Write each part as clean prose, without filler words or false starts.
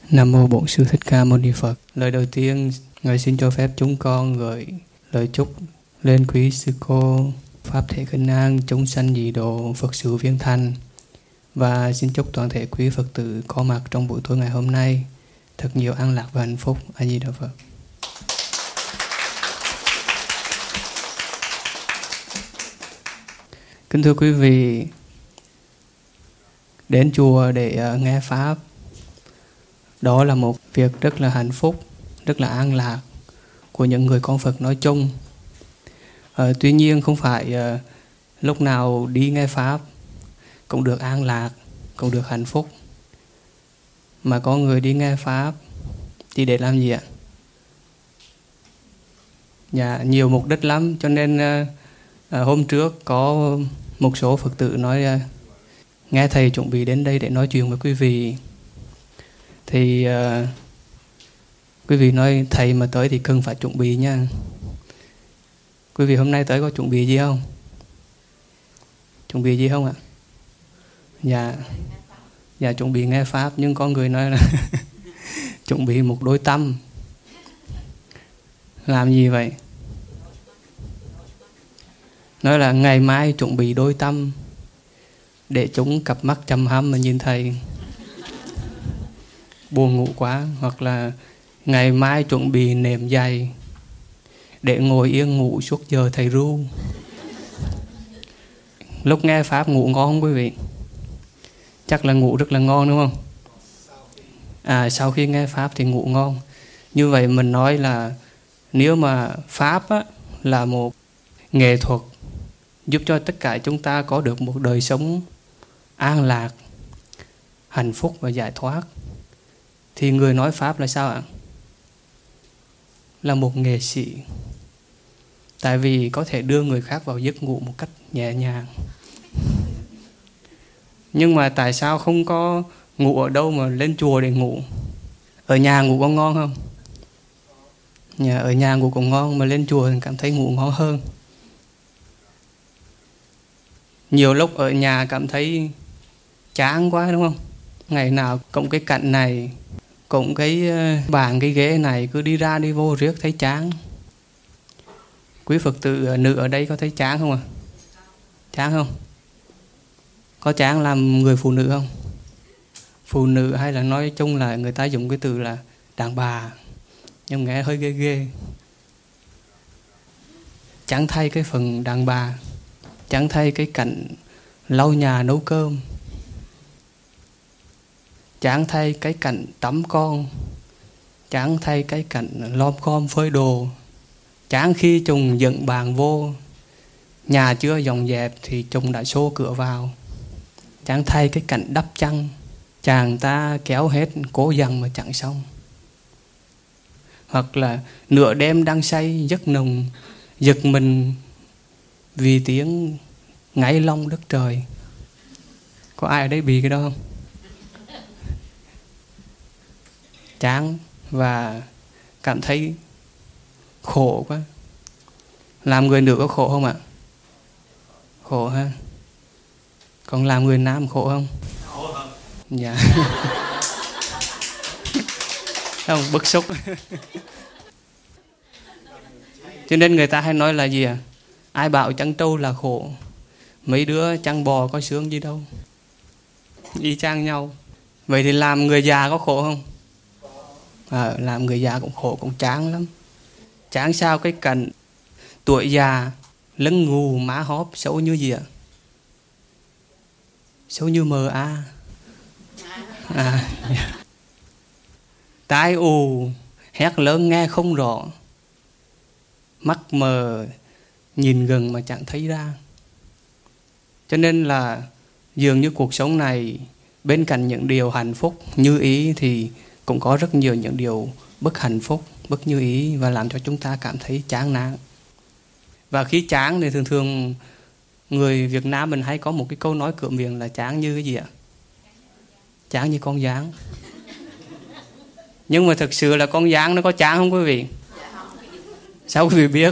Nam mô Bổn Sư Thích Ca Mâu Ni Phật. Lời đầu tiên, Ngài xin cho phép chúng con gửi lời chúc lên quý sư cô Pháp thể khinh an, chúng sanh dị độ, Phật sự viên thành. Và xin chúc toàn thể quý Phật tử có mặt trong buổi tối ngày hôm nay thật nhiều an lạc và hạnh phúc. A Di Đà Phật. Kính thưa quý vị, đến chùa để nghe Pháp, đó là một việc rất là hạnh phúc, rất là an lạc của những người con Phật nói chung. Tuy nhiên không phải lúc nào đi nghe Pháp cũng được an lạc, cũng được hạnh phúc. Mà có người đi nghe Pháp thì để làm gì ạ? Dạ, nhiều mục đích lắm. Cho nên hôm trước có một số Phật tử nói nghe thầy chuẩn bị đến đây để nói chuyện với quý vị. Thì quý vị nói thầy mà tới thì cần phải chuẩn bị nha. Quý vị hôm nay tới có chuẩn bị gì không? Chuẩn bị gì không ạ? Dạ chuẩn bị nghe Pháp. Nhưng có người nói là chuẩn bị một đôi tâm. Làm gì vậy? Nói là ngày mai chuẩn bị đôi tâm để chúng cặp mắt chăm hăm mà nhìn thầy. Buồn ngủ quá. Hoặc là ngày mai chuẩn bị nệm dày để ngồi yên ngủ suốt giờ thầy ru. Lúc nghe Pháp ngủ ngon không quý vị? Chắc là ngủ rất là ngon đúng không? Sau khi nghe Pháp thì ngủ ngon. Như vậy mình nói là nếu mà Pháp á, là một nghệ thuật giúp cho tất cả chúng ta có được một đời sống an lạc, hạnh phúc và giải thoát, thì người nói Pháp là sao ạ? Là một nghệ sĩ. Tại vì có thể đưa người khác vào giấc ngủ một cách nhẹ nhàng. Nhưng mà tại sao không có ngủ ở đâu mà lên chùa để ngủ? Ở nhà ngủ có ngon không? Ở nhà ngủ cũng ngon, mà lên chùa thì cảm thấy ngủ ngon hơn. Nhiều lúc ở nhà cảm thấy chán quá đúng không? Ngày nào cũng cái cạnh này, cũng cái bàn cái ghế này, cứ đi ra đi vô riết thấy chán. Quý Phật tử nữ ở đây có thấy chán không ạ? Chán không? Có chán làm người phụ nữ không? Phụ nữ hay là nói chung là người ta dùng cái từ là đàn bà, nhưng nghe hơi ghê ghê. Chẳng thay cái phần đàn bà, chẳng thay cái cảnh lau nhà nấu cơm, chẳng thay cái cảnh tắm con, chẳng thay cái cảnh lom khom phơi đồ, chẳng khi chồng dựng bàn vô, nhà chưa dọn dẹp thì chồng đã xô cửa vào. Chẳng thay cái cảnh đắp chăn, chàng ta kéo hết cố dằn mà chẳng xong. Hoặc là nửa đêm đang say giấc nồng, giật mình vì tiếng ngáy long đất trời. Có ai ở đây bị cái đó không? Chán và cảm thấy khổ quá. Làm người nữ có khổ không ạ? Khổ ha. Còn làm người nam khổ không? Khổ không? Dạ. Không, bức xúc. Cho nên người ta hay nói là gì à? Ai bảo chăn trâu là khổ, mấy đứa chăn bò có sướng gì đâu. Y chang nhau. Vậy thì làm người già có khổ không? Làm người già cũng khổ, cũng chán lắm. Chán sao cái cảnh tuổi già, lưng ngù, má hóp, xấu như gì ạ? Xấu như mờ a. Tai ù, hét lớn nghe không rõ, mắt mờ, nhìn gần mà chẳng thấy ra. Cho nên là dường như cuộc sống này, bên cạnh những điều hạnh phúc như ý thì cũng có rất nhiều những điều bất hạnh phúc, bất như ý, và làm cho chúng ta cảm thấy chán nản. Và khi chán thì thường thường người Việt Nam mình hay có một cái câu nói cửa miệng là chán như cái gì ạ? Chán như con gián. Nhưng mà thực sự là con gián nó có chán không quý vị? Sao quý vị biết?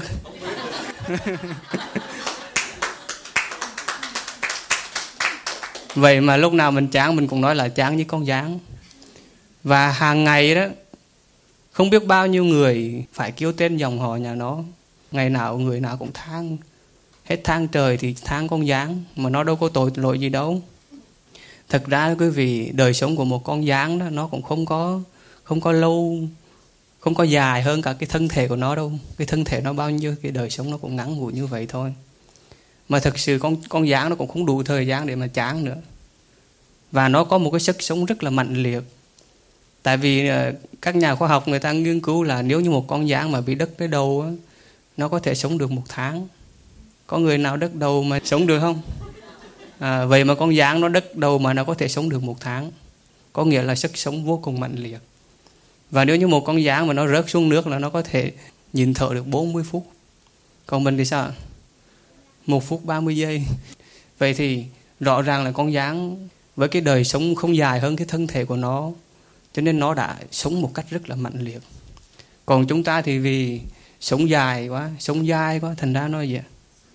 Vậy mà lúc nào mình chán mình cũng nói là chán như con gián. Và hàng ngày đó, không biết bao nhiêu người phải kêu tên dòng họ nhà nó. Ngày nào người nào cũng than. Hết than trời thì than con gián, mà nó đâu có tội lỗi gì đâu. Thật ra quý vị, đời sống của một con gián đó, nó cũng không có lâu, không có dài hơn cả cái thân thể của nó đâu. Cái thân thể nó bao nhiêu, cái đời sống nó cũng ngắn ngủi như vậy thôi. Mà thật sự con gián nó cũng không đủ thời gian để mà chán nữa. Và nó có một cái sức sống rất là mạnh liệt. Tại vì các nhà khoa học người ta nghiên cứu là nếu như một con gián mà bị đứt cái đầu á, nó có thể sống được 1 tháng. Có người nào đứt đầu mà sống được không? Vậy mà con gián nó đứt đầu mà nó có thể sống được 1 tháng. Có nghĩa là sức sống vô cùng mạnh liệt. Và nếu như một con gián mà nó rớt xuống nước là nó có thể nhịn thở được 40 phút. Còn mình thì sao? 1 phút 30 giây. Vậy thì rõ ràng là con gián với cái đời sống không dài hơn cái thân thể của nó, cho nên nó đã sống một cách rất là mạnh liệt. Còn chúng ta thì vì sống dài quá, thành ra nó gì ạ?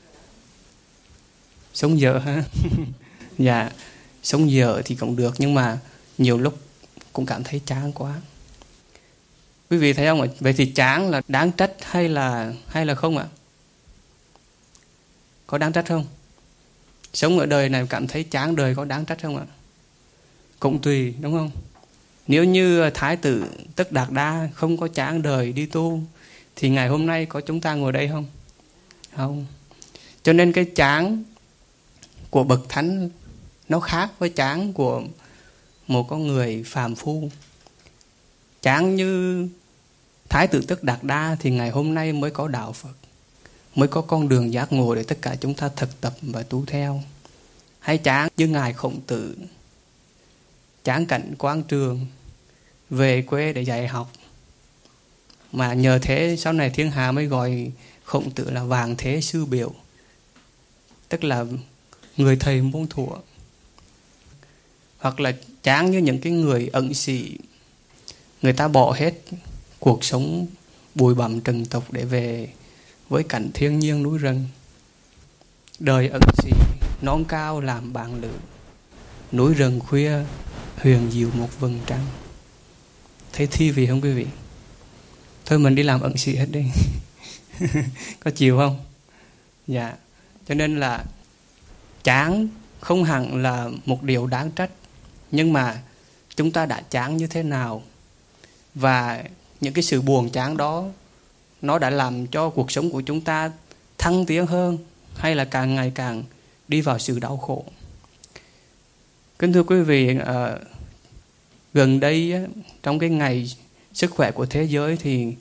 Sống dở ha. Dạ, sống dở thì cũng được, nhưng mà nhiều lúc cũng cảm thấy chán quá. Quý vị thấy không ạ? Vậy thì chán là đáng trách hay là không ạ? Có đáng trách không? Sống ở đời này cảm thấy chán đời có đáng trách không ạ? Cũng tùy, đúng không? Nếu như Thái tử Tất Đạt Đa không có chán đời đi tu thì ngày hôm nay có chúng ta ngồi đây không? Không. Cho nên cái chán của bậc thánh nó khác với chán của một con người phàm phu. Chán như Thái tử Tất Đạt Đa thì ngày hôm nay mới có đạo Phật, mới có con đường giác ngộ để tất cả chúng ta thực tập và tu theo. Hay chán như ngài Khổng Tử, chán cảnh quan trường, về quê để dạy học. Mà nhờ thế sau này thiên hạ mới gọi Khổng Tử là vàng thế sư biểu, tức là người thầy muôn thuở. Hoặc là chán như những cái người ẩn sĩ, người ta bỏ hết cuộc sống bụi bặm trần tục để về với cảnh thiên nhiên núi rừng. Đời ẩn sĩ non cao làm bạn lữ, núi rừng khuya huyền diệu một vầng trăng. Thấy thi vị không quý vị? Thôi mình đi làm ẩn sĩ hết đi. Có chịu không? Dạ. Cho nên là chán không hẳn là một điều đáng trách, nhưng mà chúng ta đã chán như thế nào, và những cái sự buồn chán đó nó đã làm cho cuộc sống của chúng ta thăng tiến hơn, hay là càng ngày càng đi vào sự đau khổ. Kính thưa quý vị, gần đây trong cái ngày sức khỏe của thế giới thì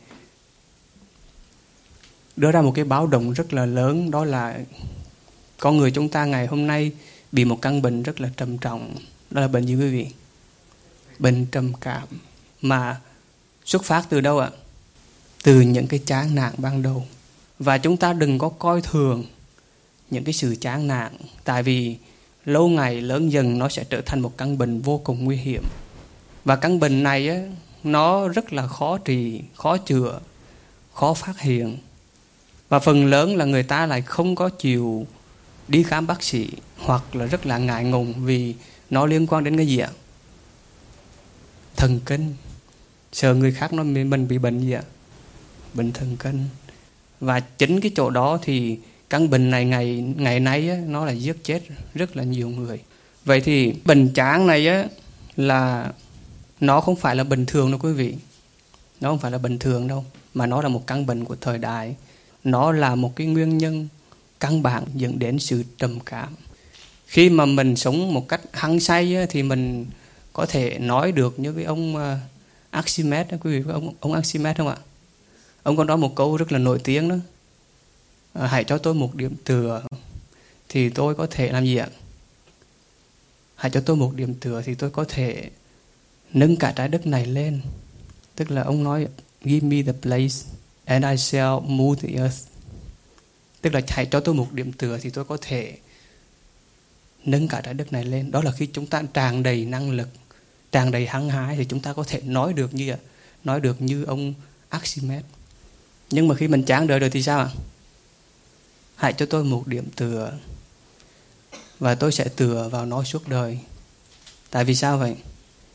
đưa ra một cái báo động rất là lớn, đó là con người chúng ta ngày hôm nay bị một căn bệnh rất là trầm trọng. Đó là bệnh gì quý vị? Bệnh trầm cảm. Mà xuất phát từ đâu ạ? Từ những cái chán nản ban đầu. Và chúng ta đừng có coi thường những cái sự chán nản, tại vì lâu ngày lớn dần nó sẽ trở thành một căn bệnh vô cùng nguy hiểm. Và căn bệnh này á, nó rất là khó trị, khó chữa, khó phát hiện. Và phần lớn là người ta lại không có chịu đi khám bác sĩ, hoặc là rất là ngại ngùng vì nó liên quan đến cái gì ạ? Thần kinh. Sợ người khác nói mình bị bệnh gì ạ? Bệnh thần kinh. Và chính cái chỗ đó thì căn bệnh này ngày nay á, nó là giết chết rất là nhiều người. Vậy thì bệnh chán này á, là nó không phải là bình thường đâu quý vị. Nó không phải là bình thường đâu, mà nó là một căn bệnh của thời đại. Nó là một cái nguyên nhân căn bản dẫn đến sự trầm cảm. Khi mà mình sống một cách hăng say á, thì mình có thể nói được như cái ông Archimedes, quý vị có ông Archimedes không ạ? Ông có nói một câu rất là nổi tiếng đó: hãy cho tôi một điểm tựa thì tôi có thể làm gì ạ? Hãy cho tôi một điểm tựa thì tôi có thể nâng cả trái đất này lên. Tức là ông nói give me the place and I shall move the earth. Tức là hãy cho tôi một điểm tựa thì tôi có thể nâng cả trái đất này lên. Đó là khi chúng ta tràn đầy năng lực, tràn đầy hăng hái thì chúng ta có thể nói được như ông Archimedes. Nhưng mà khi mình chán đời rồi thì sao ạ? Hãy cho tôi một điểm tựa và tôi sẽ tựa vào nó suốt đời. Tại vì sao vậy?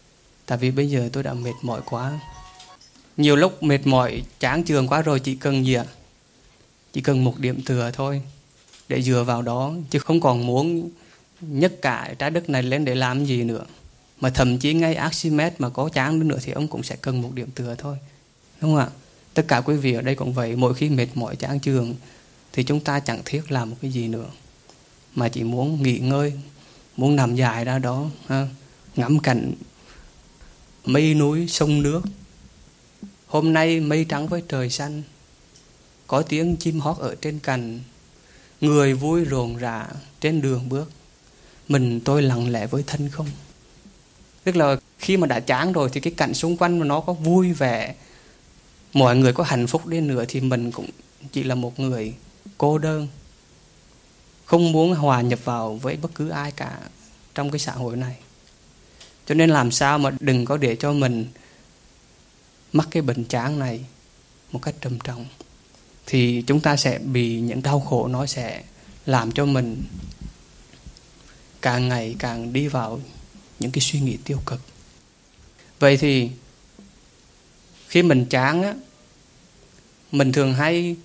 Tại vì bây giờ tôi đã mệt mỏi quá. Nhiều lúc mệt mỏi, chán chường quá rồi, chỉ cần gì ạ? Chỉ cần một điểm tựa thôi, để dựa vào đó, chứ không còn muốn nhấc cả trái đất này lên để làm gì nữa. Mà thậm chí ngay Archimedes mà có chán nữa thì ông cũng sẽ cần một điểm tựa thôi. Đúng không ạ? Tất cả quý vị ở đây cũng vậy. Mỗi khi mệt mỏi chán chường thì chúng ta chẳng thiết làm một cái gì nữa, mà chỉ muốn nghỉ ngơi, muốn nằm dài ra đó, ngắm cảnh mây núi sông nước. Hôm nay mây trắng với trời xanh, có tiếng chim hót ở trên cành, người vui rộn rã trên đường bước, mình tôi lặng lẽ với thân không. Tức là khi mà đã chán rồi thì cái cảnh xung quanh nó có vui vẻ, mọi người có hạnh phúc đi nữa thì mình cũng chỉ là một người cô đơn, không muốn hòa nhập vào với bất cứ ai cả trong cái xã hội này. Cho nên làm sao mà đừng có để cho mình mắc cái bệnh chán này một cách trầm trọng, thì chúng ta sẽ bị những đau khổ, nó sẽ làm cho mình càng ngày càng đi vào những cái suy nghĩ tiêu cực. Vậy thì khi mình chán á, mình thường hay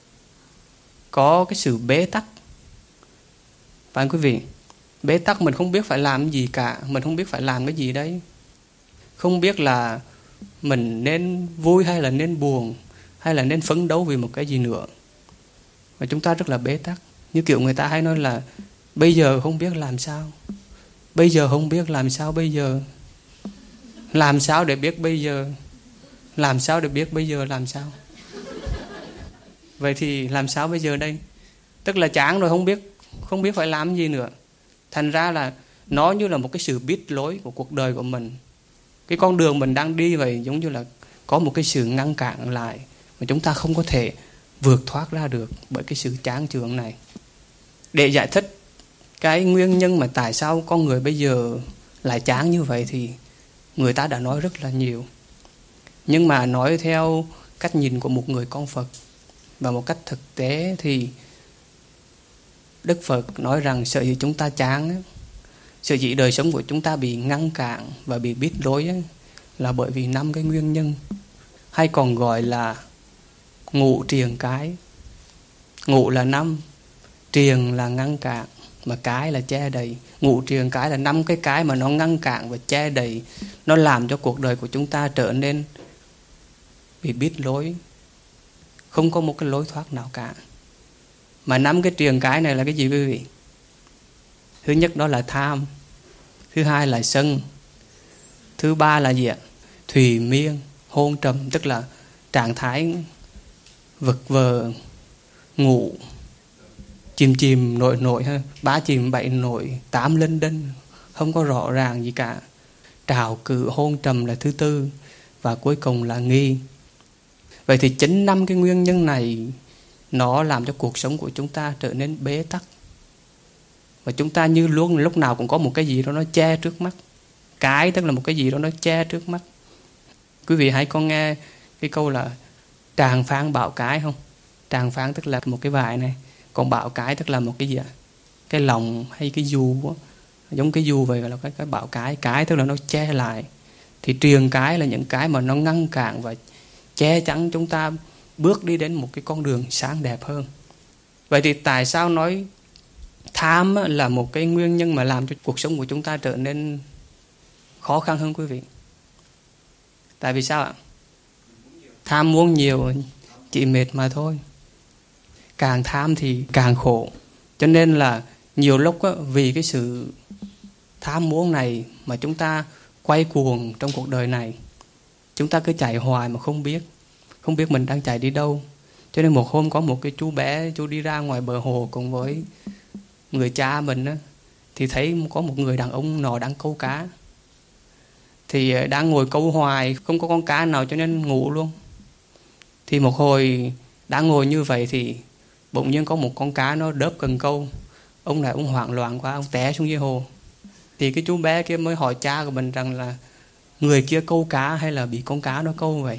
có cái sự bế tắc. Phải không quý vị? Bế tắc, mình không biết phải làm gì cả, mình không biết phải làm cái gì đấy, không biết là mình nên vui hay là nên buồn, hay là nên phấn đấu vì một cái gì nữa. Và chúng ta rất là bế tắc. Như kiểu người ta hay nói là bây giờ không biết làm sao, bây giờ không biết làm sao bây giờ, làm sao để biết bây giờ, làm sao để biết bây giờ làm sao. Vậy thì làm sao bây giờ đây? Tức là chán rồi, không biết phải làm gì nữa. Thành ra là nó như là một cái sự biết lối của cuộc đời của mình. Cái con đường mình đang đi vậy giống như là có một cái sự ngăn cản lại, mà chúng ta không có thể vượt thoát ra được bởi cái sự chán chường này. Để giải thích cái nguyên nhân mà tại sao con người bây giờ lại chán như vậy thì người ta đã nói rất là nhiều. Nhưng mà nói theo cách nhìn của một người con Phật và một cách thực tế thì Đức Phật nói rằng sở dĩ chúng ta chán, sở dĩ đời sống của chúng ta bị ngăn cản và bị bít lối là bởi vì 5 cái nguyên nhân, hay còn gọi là ngũ triền cái. Ngũ là 5, triền là ngăn cản, mà cái là che đầy. Ngũ triền cái là 5 cái mà nó ngăn cản và che đầy, nó làm cho cuộc đời của chúng ta trở nên bị bít lối, không có một cái lối thoát nào cả. Mà 5 cái triền cái này là cái gì quý vị? Thứ nhất đó là tham, thứ hai là sân, thứ ba là gì ạ? Thùy miên, hôn trầm, tức là trạng thái vật vờ, ngủ, chìm nổi ha, 3 chìm 7 nổi, 8 linh đinh, không có rõ ràng gì cả. Trào cự, hôn trầm là thứ tư, và cuối cùng là nghi. Vậy thì chính 5 cái nguyên nhân này nó làm cho cuộc sống của chúng ta trở nên bế tắc. Và chúng ta như luôn lúc nào cũng có một cái gì đó nó che trước mắt. Cái tức là một cái gì đó nó che trước mắt. Quý vị hãy có nghe cái câu là tràng phán bạo cái không? Tràng phán tức là một cái vải này, còn bạo cái tức là một cái gì ạ? Cái lòng hay cái dù đó. Giống cái dù vậy là cái bạo cái. Cái tức là nó che lại. Thì triền cái là những cái mà nó ngăn cản và che chắn chúng ta bước đi đến một cái con đường sáng đẹp hơn. Vậy thì tại sao nói tham là một cái nguyên nhân mà làm cho cuộc sống của chúng ta trở nên khó khăn hơn quý vị? Tại vì sao ạ? Tham muốn nhiều chỉ mệt mà thôi. Càng tham thì càng khổ. Cho nên là nhiều lúc vì cái sự tham muốn này mà chúng ta quay cuồng trong cuộc đời này. Chúng ta cứ chạy hoài mà không biết mình đang chạy đi đâu. Cho nên một hôm có một cái chú bé, chú đi ra ngoài bờ hồ cùng với người cha mình á, thì thấy có một người đàn ông nọ đang câu cá. Thì đang ngồi câu hoài, không có con cá nào cho nên ngủ luôn. Thì một hồi đang ngồi như vậy thì bỗng nhiên có một con cá nó đớp cần câu. Ông này ông hoảng loạn quá, ông té xuống dưới hồ. Thì cái chú bé kia mới hỏi cha của mình rằng là người kia câu cá hay là bị con cá nó câu vậy?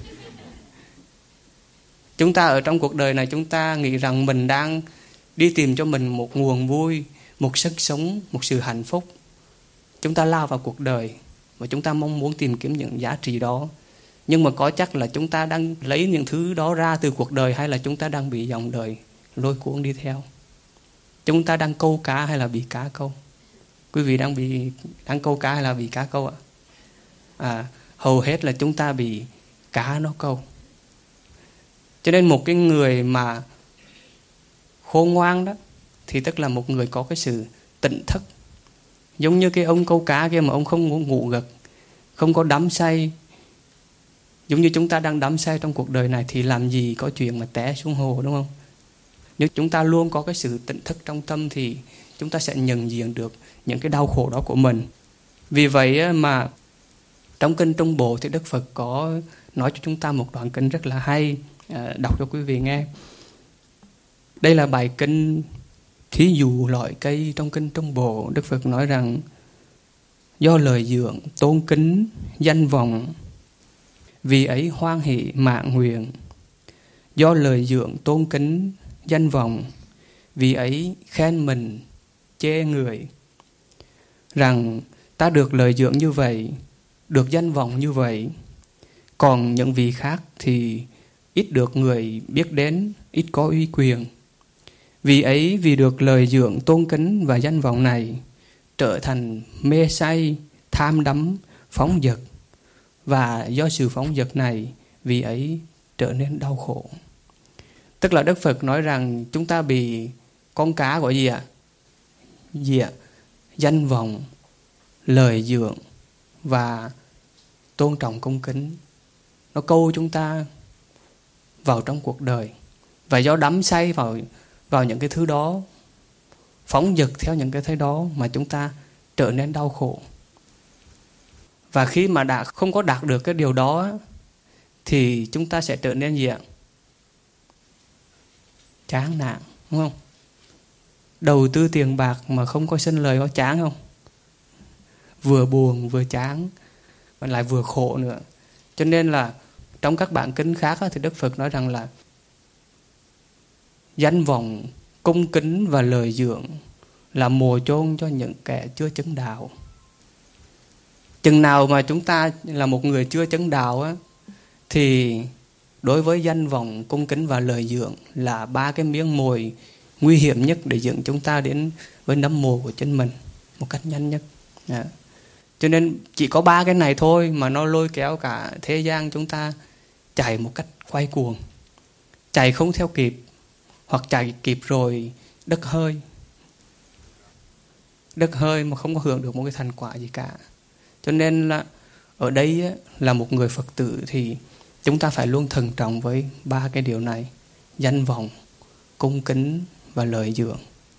Chúng ta ở trong cuộc đời này chúng ta nghĩ rằng mình đang đi tìm cho mình một nguồn vui, một sức sống, một sự hạnh phúc. Chúng ta lao vào cuộc đời và chúng ta mong muốn tìm kiếm những giá trị đó. Nhưng mà có chắc là chúng ta đang lấy những thứ đó ra từ cuộc đời, hay là chúng ta đang bị dòng đời lôi cuốn đi theo? Chúng ta đang câu cá hay là bị cá câu? Quý vị đang câu cá hay là bị cá câu ạ? Hầu hết là chúng ta bị cá nó câu. Cho nên một cái người mà khôn ngoan đó thì tức là một người có cái sự tỉnh thức. Giống như cái ông câu cá kia mà ông không ngủ gật, không có đắm say. Giống như chúng ta đang đắm say trong cuộc đời này thì làm gì có chuyện mà té xuống hồ, đúng không? Nếu chúng ta luôn có cái sự tỉnh thức trong tâm thì chúng ta sẽ nhận diện được những cái đau khổ đó của mình. Vì vậy mà trong kinh Trung Bộ thì Đức Phật có nói cho chúng ta một đoạn kinh rất là hay, đọc cho quý vị nghe. Đây là bài kinh thí dụ loại cây trong kinh Trung Bộ. Đức Phật nói rằng: do lời dượng tôn kính danh vọng, vì ấy hoan hỷ mạng nguyện. Do lời dượng tôn kính danh vọng, vì ấy khen mình chê người. Rằng ta được lời dượng như vậy, được danh vọng như vậy, còn những vị khác thì ít được người biết đến, ít có uy quyền. Vì ấy, vì được lời dượng tôn kính và danh vọng này, trở thành mê say, tham đắm, phóng dật. Và do sự phóng dật này, vì ấy trở nên đau khổ. Tức là Đức Phật nói rằng chúng ta bị con cá của gì ạ? Danh vọng, lời dượng và tôn trọng cung kính. Nó câu chúng ta vào trong cuộc đời. Và do đắm say vào những cái thứ đó, phóng dật theo những cái thứ đó mà chúng ta trở nên đau khổ. Và khi mà không có đạt được cái điều đó thì chúng ta sẽ trở nên gì ạ? Chán nản, đúng không? Đầu tư tiền bạc mà không có sinh lời có chán không? Vừa buồn vừa chán mà lại vừa khổ nữa. Cho nên là trong các bản kinh khác thì Đức Phật nói rằng là danh vọng, cung kính và lời dượng là mồ chôn cho những kẻ chưa chứng đạo. Chừng nào mà chúng ta là một người chưa chứng đạo thì đối với danh vọng, cung kính và lời dượng là ba cái miếng mồi nguy hiểm nhất để dẫn chúng ta đến với nấm mồ của chính mình một cách nhanh nhất. Cho nên chỉ có ba cái này thôi mà nó lôi kéo cả thế gian chúng ta chạy một cách quay cuồng, chạy không theo kịp, hoặc chạy kịp rồi đứt hơi mà không có hưởng được một cái thành quả gì cả. Cho nên là ở đây là một người Phật tử thì chúng ta phải luôn thận trọng với ba cái điều này: danh vọng, cung kính và lời dượng.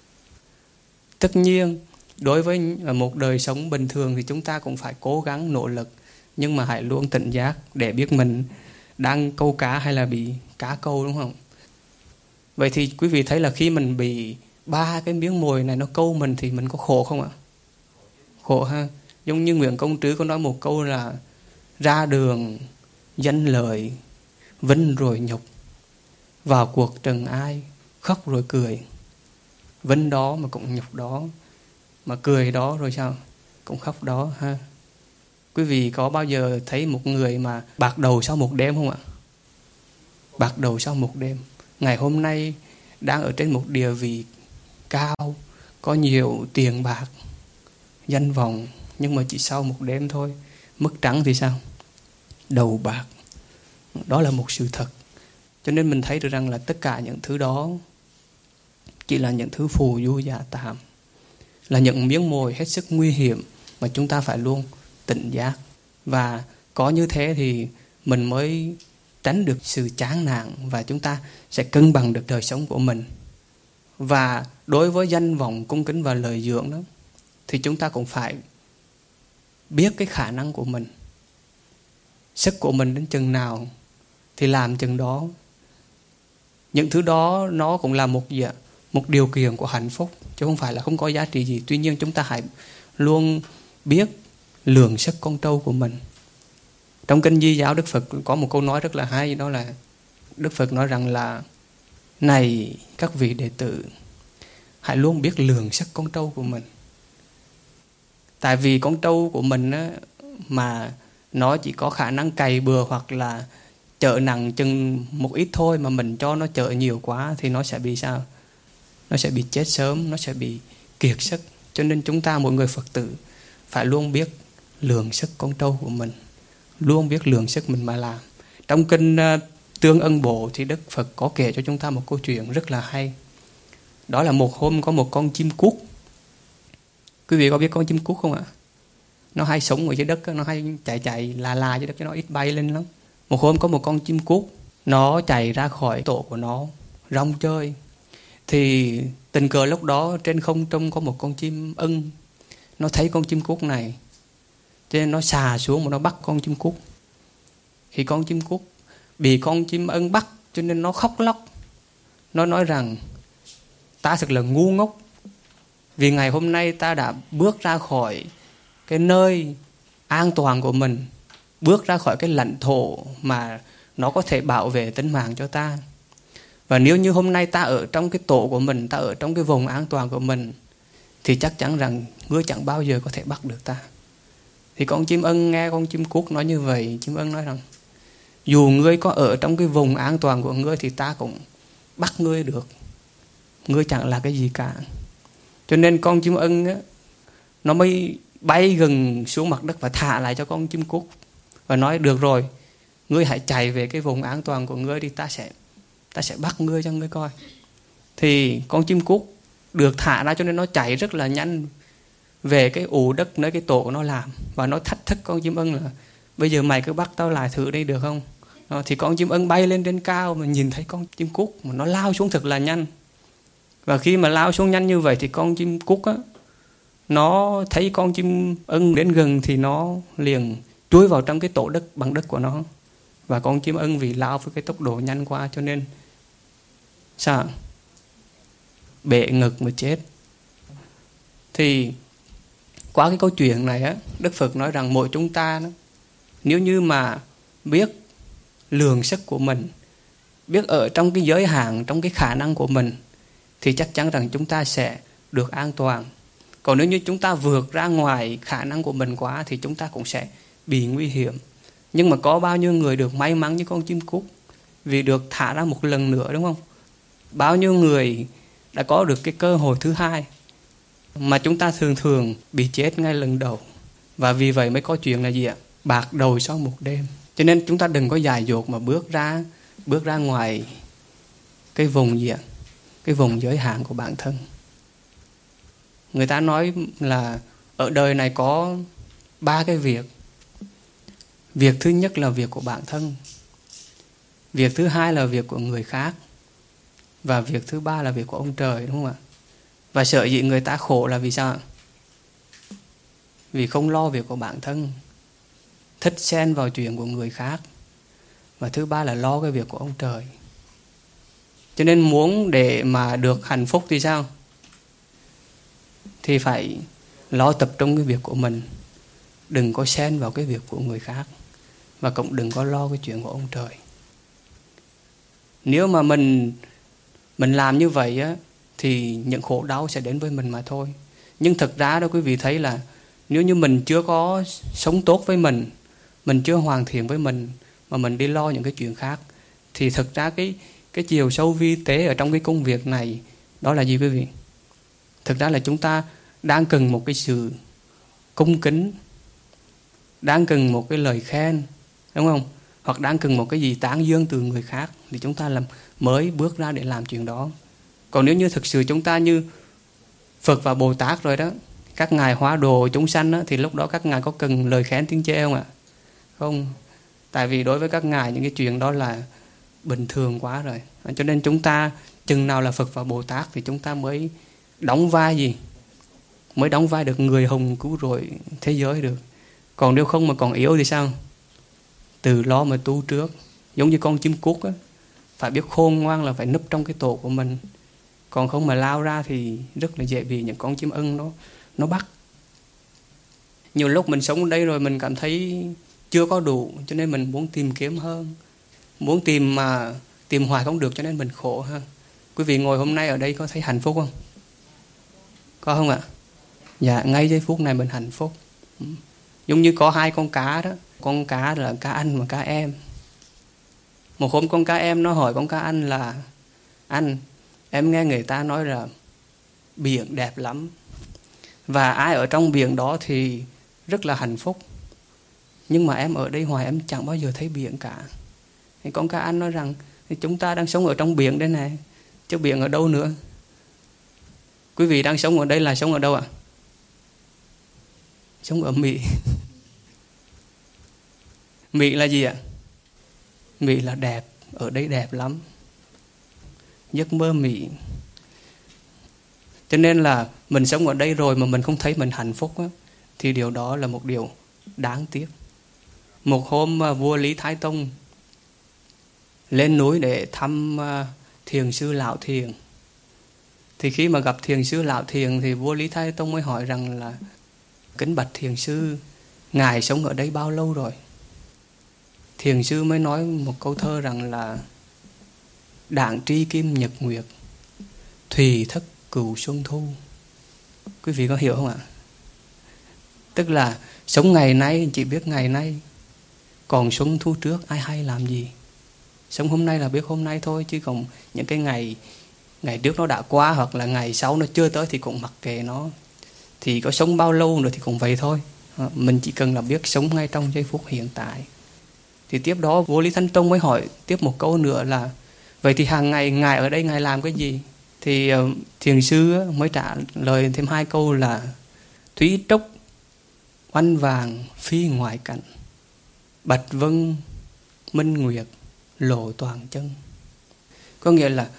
Tất nhiên đối với một đời sống bình thường thì chúng ta cũng phải cố gắng nỗ lực, nhưng mà hãy luôn tỉnh giác để biết mình đang câu cá hay là bị cá câu, đúng không? Vậy thì quý vị thấy là khi mình bị ba cái miếng mồi này nó câu mình thì mình có khổ không ạ? Khổ ha. Giống như Nguyễn Công Trứ có nói một câu là: ra đường danh lợi, vinh rồi nhục, vào cuộc trần ai, khóc rồi cười. Vinh đó mà cũng nhục đó, mà cười đó rồi sao? Cũng khóc đó ha. Quý vị có bao giờ thấy một người mà bạc đầu sau một đêm không ạ? Bạc đầu sau một đêm. Ngày hôm nay đang ở trên một địa vị cao, có nhiều tiền bạc, danh vọng, nhưng mà chỉ sau một đêm thôi, mất trắng thì sao? Đầu bạc. Đó là một sự thật. Cho nên mình thấy được rằng là tất cả những thứ đó chỉ là những thứ phù du giả tạm, là những miếng mồi hết sức nguy hiểm mà chúng ta phải luôn tỉnh giác. Và có như thế thì mình mới tránh được sự chán nản và chúng ta sẽ cân bằng được đời sống của mình. Và đối với danh vọng, cung kính và lời dượng đó thì chúng ta cũng phải biết cái khả năng của mình, sức của mình đến chừng nào thì làm chừng đó. Những thứ đó nó cũng là một điều kiện của hạnh phúc, chứ không phải là không có giá trị gì. Tuy nhiên chúng ta hãy luôn biết lượng sức con trâu của mình. Trong kinh Di Giáo, Đức Phật có một câu nói rất là hay, đó là Đức Phật nói rằng là: này các vị đệ tử, hãy luôn biết lượng sức con trâu của mình. Tại vì con trâu của mình mà nó chỉ có khả năng cày bừa hoặc là chở nặng chừng một ít thôi, mà mình cho nó chở nhiều quá thì nó sẽ bị sao? Nó sẽ bị chết sớm, nó sẽ bị kiệt sức. Cho nên chúng ta mỗi người Phật tử phải luôn biết lượng sức con trâu của mình, luôn biết lượng sức mình mà làm. Trong kinh Tương Ân Bộ thì Đức Phật có kể cho chúng ta một câu chuyện rất là hay. Đó là một hôm có một con chim cút. Quý vị có biết con chim cút không ạ? Nó hay sống ở dưới đất, nó hay chạy là dưới đất cho nó ít bay lên lắm. Một hôm có một con chim cút, nó chạy ra khỏi tổ của nó rong chơi. Thì tình cờ lúc đó trên không trung có một con chim ưng. Nó thấy con chim cút này, cho nên nó xà xuống mà nó bắt con chim cút. Thì con chim cút bị con chim ưng bắt, cho nên nó khóc lóc. Nó nói rằng ta thật là ngu ngốc, vì ngày hôm nay ta đã bước ra khỏi cái nơi an toàn của mình, bước ra khỏi cái lãnh thổ mà nó có thể bảo vệ tính mạng cho ta. Và nếu như hôm nay ta ở trong cái tổ của mình, ta ở trong cái vùng an toàn của mình, thì chắc chắn rằng ngươi chẳng bao giờ có thể bắt được ta. Thì con chim ưng nghe con chim cút nói như vậy, chim ưng nói rằng dù ngươi có ở trong cái vùng an toàn của ngươi thì ta cũng bắt ngươi được, ngươi chẳng là cái gì cả. Cho nên con chim ưng á, nó mới bay gần xuống mặt đất và thả lại cho con chim cút và nói được rồi, ngươi hãy chạy về cái vùng an toàn của ngươi đi, ta sẽ bắt ngươi cho ngươi coi. Thì con chim cút được thả ra cho nên nó chạy rất là nhanh về cái ụ đất nơi cái tổ của nó làm, và nó thách thức con chim ưng là bây giờ mày cứ bắt tao lại thử đây được không? Thì con chim ưng bay lên trên cao mà nhìn thấy con chim cút mà nó lao xuống thật là nhanh. Và khi mà lao xuống nhanh như vậy thì con chim cút á, nó thấy con chim ưng đến gần thì nó liền chui vào trong cái tổ đất bằng đất của nó. Và con chim ưng vì lao với cái tốc độ nhanh quá cho nên sao? Bể ngực mà chết. Thì qua cái câu chuyện này á, Đức Phật nói rằng mỗi chúng ta đó, nếu như mà biết lượng sức của mình, biết ở trong cái giới hạn, trong cái khả năng của mình, thì chắc chắn rằng chúng ta sẽ được an toàn. Còn nếu như chúng ta vượt ra ngoài khả năng của mình quá thì chúng ta cũng sẽ bị nguy hiểm. Nhưng mà có bao nhiêu người được may mắn như con chim cút vì được thả ra một lần nữa, đúng không? Bao nhiêu người đã có được cái cơ hội thứ hai, mà chúng ta thường bị chết ngay lần đầu. Và vì vậy mới có chuyện là gì ạ? Bạc đầu sau một đêm. Cho nên chúng ta đừng có dại dột mà bước ra ngoài cái vùng gì ạ? Cái vùng giới hạn của bản thân. Người ta nói là ở đời này có 3 cái việc. Việc thứ nhất là việc của bản thân, việc thứ hai là việc của người khác, và việc thứ ba là việc của ông trời, đúng không ạ? Và sợ dĩ người ta khổ là vì sao? Vì không lo việc của bản thân, thích xen vào chuyện của người khác. Và thứ ba là lo cái việc của ông trời. Cho nên muốn để mà được hạnh phúc thì sao? Thì phải lo tập trung cái việc của mình, đừng có xen vào cái việc của người khác, và cũng đừng có lo cái chuyện của ông trời. Nếu mà mình làm như vậy á, thì những khổ đau sẽ đến với mình mà thôi. Nhưng thực ra đó quý vị thấy là nếu như mình chưa có sống tốt với mình chưa hoàn thiện với mình, mà mình đi lo những cái chuyện khác, thì thực ra cái chiều sâu vi tế ở trong cái công việc này đó là gì quý vị? Thực ra là chúng ta đang cần một cái sự cung kính, đang cần một cái lời khen, đúng không? Hoặc đang cần một cái gì tán dương từ người khác thì chúng ta mới bước ra để làm chuyện đó. Còn nếu như thực sự chúng ta như Phật và Bồ Tát rồi đó, các ngài hóa độ chúng sanh đó, thì lúc đó các ngài có cần lời khen tiếng chê không ạ? Không. Tại vì đối với các ngài những cái chuyện đó là bình thường quá rồi. Cho nên chúng ta chừng nào là Phật và Bồ Tát thì chúng ta mới đóng vai gì? Mới đóng vai được người hùng cứu rỗi thế giới được. Còn nếu không mà còn yếu thì sao? Từ lo mà tu trước. Giống như con chim cút á, phải biết khôn ngoan là phải núp trong cái tổ của mình. Còn không mà lao ra thì rất là dễ bị những con chim ưng nó bắt. Nhiều lúc mình sống ở đây rồi mình cảm thấy chưa có đủ, cho nên mình muốn tìm kiếm hơn. Muốn tìm mà tìm hoài không được cho nên mình khổ hơn. Quý vị ngồi hôm nay ở đây có thấy hạnh phúc không? Có không ạ? Dạ, ngay giây phút này mình hạnh phúc. Giống như có hai con cá đó. Con cá là cá anh và cá em. Một hôm con cá em nó hỏi con cá anh là: anh, em nghe người ta nói là biển đẹp lắm, và ai ở trong biển đó thì rất là hạnh phúc, nhưng mà em ở đây hoài em chẳng bao giờ thấy biển cả. Thì con cá anh nói rằng: chúng ta đang sống ở trong biển đây này, chứ biển ở đâu nữa? Quý vị đang sống ở đây là sống ở đâu ạ? Sống ở Mỹ. Mỹ là gì ạ? Mỹ là đẹp, ở đây đẹp lắm. Giấc mơ Mỹ. Cho nên là mình sống ở đây rồi mà mình không thấy mình hạnh phúc á, thì điều đó là một điều đáng tiếc. Một hôm vua Lý Thái Tông lên núi để thăm thiền sư Lão Thiền. Thì khi mà gặp thiền sư Lão Thiền thì vua Lý Thái Tông mới hỏi rằng là: kính bạch thiền sư, ngài sống ở đây bao lâu rồi? Thiền sư mới nói một câu thơ rằng là: đặng tri kim nhật nguyệt, thùy thất cửu xuân thu. Quý vị có hiểu không ạ? Tức là sống ngày nay chỉ biết ngày nay, còn xuân thu trước ai hay làm gì. Sống hôm nay là biết hôm nay thôi, chứ còn những cái ngày trước nó đã qua, hoặc là ngày sau nó chưa tới thì cũng mặc kệ nó. Thì có sống bao lâu nữa thì cũng vậy thôi. Mình chỉ cần là biết sống ngay trong giây phút hiện tại. Thì tiếp đó vua Lý Thánh Tông mới hỏi tiếp một câu nữa là: vậy thì hàng ngày ngài ở đây ngài làm cái gì? Thì thiền sư mới trả lời thêm hai câu là: thúy trúc oanh vàng phi ngoại cảnh, bạch vân minh nguyệt lộ toàn chân. Có nghĩa là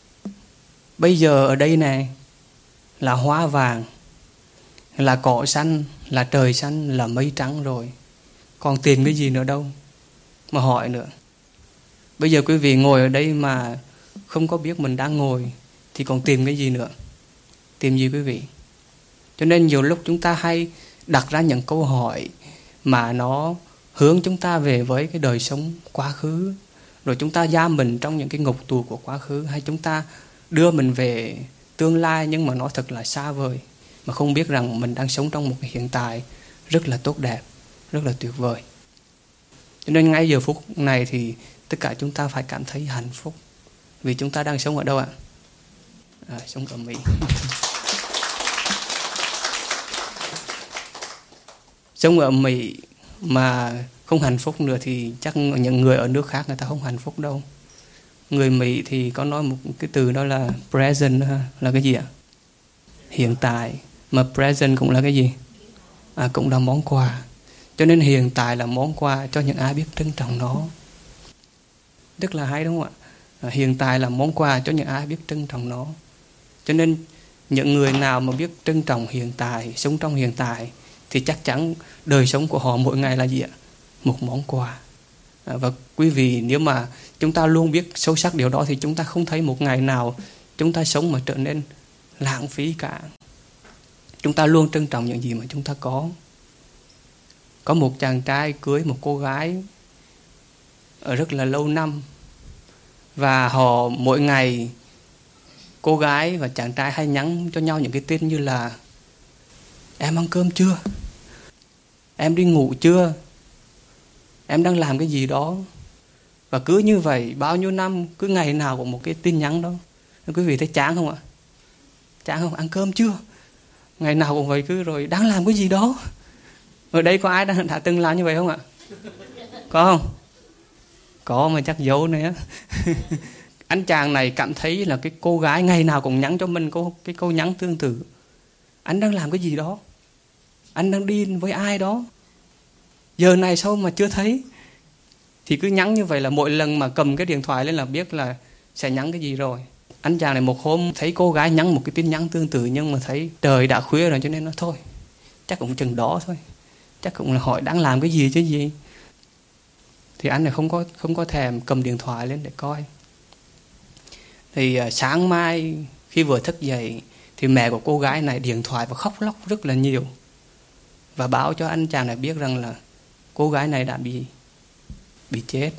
bây giờ ở đây này là hoa vàng, là cỏ xanh, là trời xanh, là mây trắng rồi, còn tìm cái gì nữa đâu mà hỏi nữa. Bây giờ quý vị ngồi ở đây mà không có biết mình đang ngồi thì còn tìm cái gì nữa? Tìm gì quý vị? Cho nên nhiều lúc chúng ta hay đặt ra những câu hỏi mà nó hướng chúng ta về với cái đời sống quá khứ, rồi chúng ta giam mình trong những cái ngục tù của quá khứ, hay chúng ta đưa mình về tương lai nhưng mà nó thật là xa vời, mà không biết rằng mình đang sống trong một cái hiện tại rất là tốt đẹp, rất là tuyệt vời. Cho nên ngay giờ phút này thì tất cả chúng ta phải cảm thấy hạnh phúc, vì chúng ta đang sống ở đâu ạ? Sống ở Mỹ. Sống ở Mỹ mà không hạnh phúc nữa thì chắc những người ở nước khác người ta không hạnh phúc đâu. Người Mỹ thì có nói một cái từ đó là present, là cái gì ạ? Hiện tại. Mà present cũng là cái gì? Cũng là món quà. Cho nên hiện tại là món quà cho những ai biết trân trọng nó. Rất là hay đúng không ạ? Hiện tại là món quà cho những ai biết trân trọng nó. Cho nên những người nào mà biết trân trọng hiện tại, sống trong hiện tại, thì chắc chắn đời sống của họ mỗi ngày là gì ạ? Một món quà. Và quý vị, nếu mà chúng ta luôn biết sâu sắc điều đó thì chúng ta không thấy một ngày nào chúng ta sống mà trở nên lãng phí cả. Chúng ta luôn trân trọng những gì mà chúng ta có. Có một chàng trai cưới một cô gái ở rất là lâu năm, và họ mỗi ngày cô gái và chàng trai hay nhắn cho nhau những cái tin như là: em ăn cơm chưa? Em đi ngủ chưa? Em đang làm cái gì đó? Và cứ như vậy bao nhiêu năm, cứ ngày nào cũng một cái tin nhắn đó. Quý vị thấy chán không ạ? Chán không? Ăn cơm chưa? Ngày nào cũng vậy, cứ rồi đang làm cái gì đó. Ở đây có ai đã từng làm như vậy không ạ? Có không? Có mà chắc giấu này á. Anh chàng này cảm thấy là cái cô gái ngày nào cũng nhắn cho mình cái câu nhắn tương tự: anh đang làm cái gì đó, anh đang đi với ai đó, giờ này sao mà chưa thấy. Thì cứ nhắn như vậy là mỗi lần mà cầm cái điện thoại lên là biết là sẽ nhắn cái gì rồi. Anh chàng này một hôm thấy cô gái nhắn một cái tin nhắn tương tự, nhưng mà thấy trời đã khuya rồi cho nên nó thôi, chắc cũng chừng đó thôi, chắc cũng là hỏi đang làm cái gì chứ gì. Thì anh này không có thèm cầm điện thoại lên để coi. Thì sáng mai khi vừa thức dậy thì mẹ của cô gái này điện thoại và khóc lóc rất là nhiều, và báo cho anh chàng này biết rằng là cô gái này đã bị chết.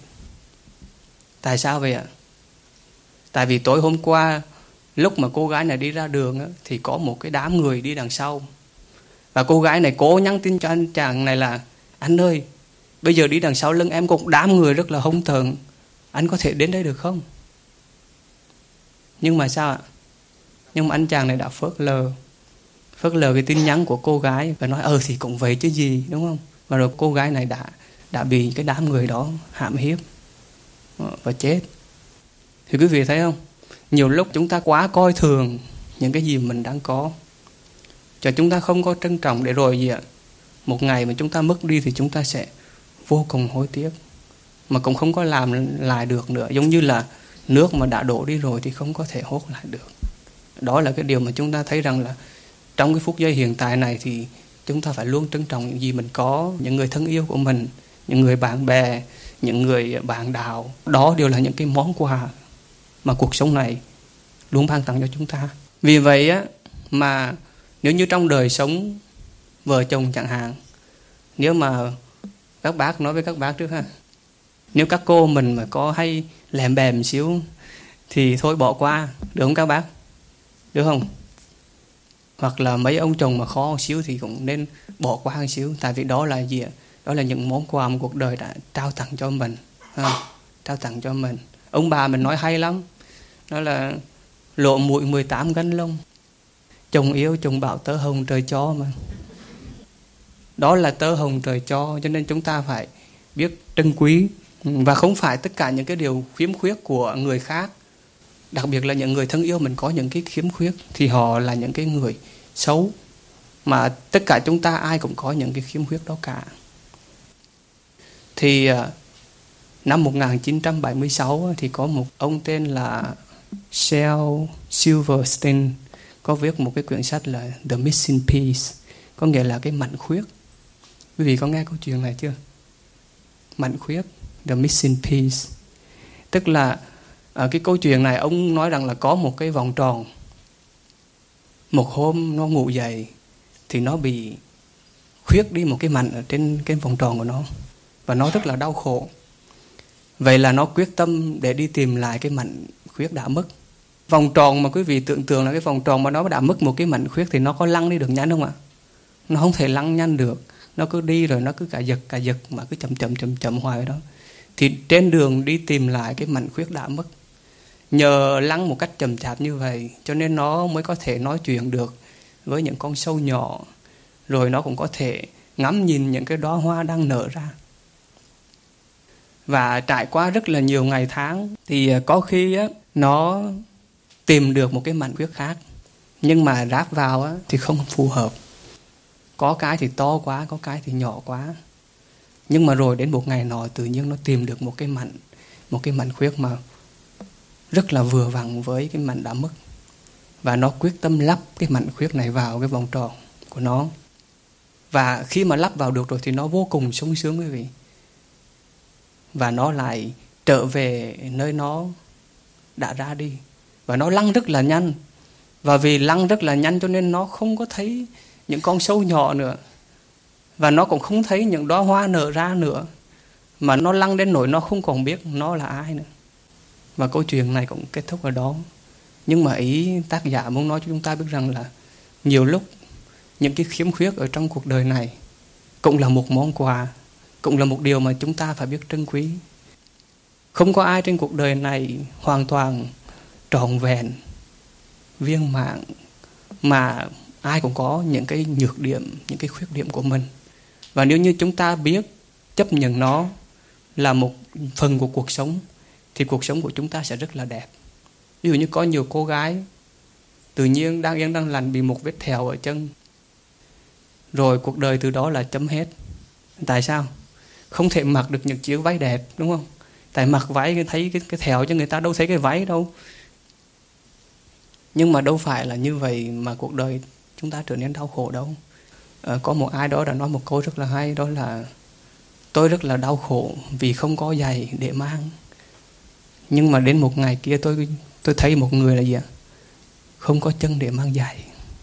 Tại sao vậy ạ? Tại vì tối hôm qua lúc mà cô gái này đi ra đường á, thì có một cái đám người đi đằng sau, Và cô gái này cố nhắn tin cho anh chàng này là: anh ơi, bây giờ đi đằng sau lưng em có một đám người rất là hung tợn, anh có thể đến đây được không? Nhưng mà sao ạ? Nhưng mà anh chàng này đã phớt lờ cái tin nhắn của cô gái và nói thì cũng vậy chứ gì, đúng không? Và rồi cô gái này đã bị cái đám người đó hãm hiếp và chết. Thì quý vị thấy không? Nhiều lúc chúng ta quá coi thường những cái gì mình đang có, cho chúng ta không có trân trọng, để rồi gì ạ? Một ngày mà chúng ta mất đi thì chúng ta sẽ vô cùng hối tiếc, mà cũng không có làm lại được nữa. Giống như là nước mà đã đổ đi rồi thì không có thể hốt lại được. Đó là cái điều mà chúng ta thấy rằng là trong cái phút giây hiện tại này thì chúng ta phải luôn trân trọng những gì mình có, những người thân yêu của mình, những người bạn bè, những người bạn đạo. Đó đều là những cái món quà mà cuộc sống này luôn ban tặng cho chúng ta. Vì vậy á, mà nếu như trong đời sống vợ chồng chẳng hạn, nếu mà các bác, nói với các bác trước ha, nếu các cô mình mà có hay lèm bèm xíu thì thôi bỏ qua, được không các bác? Được không? Hoặc là mấy ông chồng mà khó một xíu thì cũng nên bỏ qua một xíu. Tại vì đó là gì ạ? Đó là những món quà mà cuộc đời đã trao tặng cho mình, trao tặng cho mình. Ông bà mình nói hay lắm, đó là lộ mũi 18 gánh lông, chồng yêu chồng bảo tơ hồng trời cho mà. Đó là tơ hồng trời cho nên chúng ta phải biết trân quý. Và không phải tất cả những cái điều khiếm khuyết của người khác, đặc biệt là những người thân yêu mình có những cái khiếm khuyết, thì họ là những cái người xấu. Mà tất cả chúng ta ai cũng có những cái khiếm khuyết đó cả. Thì năm 1976 thì có một ông tên là Shel Silverstein có viết một cái quyển sách là The Missing Piece, có nghĩa là cái mảnh khuyết. Quý vị có nghe câu chuyện này chưa? Mảnh khuyết, The Missing Piece. Tức là cái câu chuyện này ông nói rằng là có một cái vòng tròn. Một hôm nó ngủ dậy thì nó bị khuyết đi một cái mảnh ở trên cái vòng tròn của nó, và nó rất là đau khổ. Vậy là nó quyết tâm để đi tìm lại cái mảnh khuyết đã mất. Vòng tròn mà quý vị tưởng tượng là cái vòng tròn mà nó đã mất một cái mảnh khuyết thì nó có lăn đi được nhanh không ạ? Nó không thể lăn nhanh được. Nó cứ đi rồi nó cứ cả giật mà cứ chậm hoài đó. Thì trên đường đi tìm lại cái mảnh khuyết đã mất, nhờ lăn một cách chậm chạp như vậy cho nên nó mới có thể nói chuyện được với những con sâu nhỏ, rồi nó cũng có thể ngắm nhìn những cái đóa hoa đang nở ra. Và trải qua rất là nhiều ngày tháng thì có khi á, nó tìm được một cái mảnh khuyết khác, nhưng mà ráp vào á, thì không phù hợp. Có cái thì to quá, có cái thì nhỏ quá. Nhưng mà rồi đến một ngày nọ tự nhiên nó tìm được một cái mảnh khuyết mà rất là vừa vặn với cái mảnh đã mất. Và nó quyết tâm lắp cái mảnh khuyết này vào cái vòng tròn của nó. Và khi mà lắp vào được rồi thì nó vô cùng sung sướng quý vị. Và nó lại trở về nơi nó đã ra đi. Và nó lăn rất là nhanh. Và vì lăn rất là nhanh cho nên nó không có thấy những con sâu nhỏ nữa. Và nó cũng không thấy những đóa hoa nở ra nữa. Mà nó lăn đến nỗi nó không còn biết nó là ai nữa. Và câu chuyện này cũng kết thúc ở đó. Nhưng mà ý tác giả muốn nói cho chúng ta biết rằng là nhiều lúc những cái khiếm khuyết ở trong cuộc đời này cũng là một món quà, cũng là một điều mà chúng ta phải biết trân quý. Không có ai trên cuộc đời này hoàn toàn trọn vẹn, viên mãn, mà ai cũng có những cái nhược điểm, những cái khuyết điểm của mình. Và nếu như chúng ta biết chấp nhận nó là một phần của cuộc sống thì cuộc sống của chúng ta sẽ rất là đẹp. Ví dụ như có nhiều cô gái tự nhiên đang yên đang lành bị một vết thẹo ở chân, rồi cuộc đời từ đó là chấm hết. Tại sao? Không thể mặc được những chiếc váy đẹp, đúng không? Tại mặc váy thấy cái thẹo cho người ta đâu thấy cái váy đâu. Nhưng mà đâu phải là như vậy mà cuộc đời chúng ta trở nên đau khổ đâu. Có một ai đó đã nói một câu rất là hay, đó là tôi rất là đau khổ vì không có giày để mang. Nhưng mà đến một ngày kia tôi thấy một người là gì ạ? Không có chân để mang giày.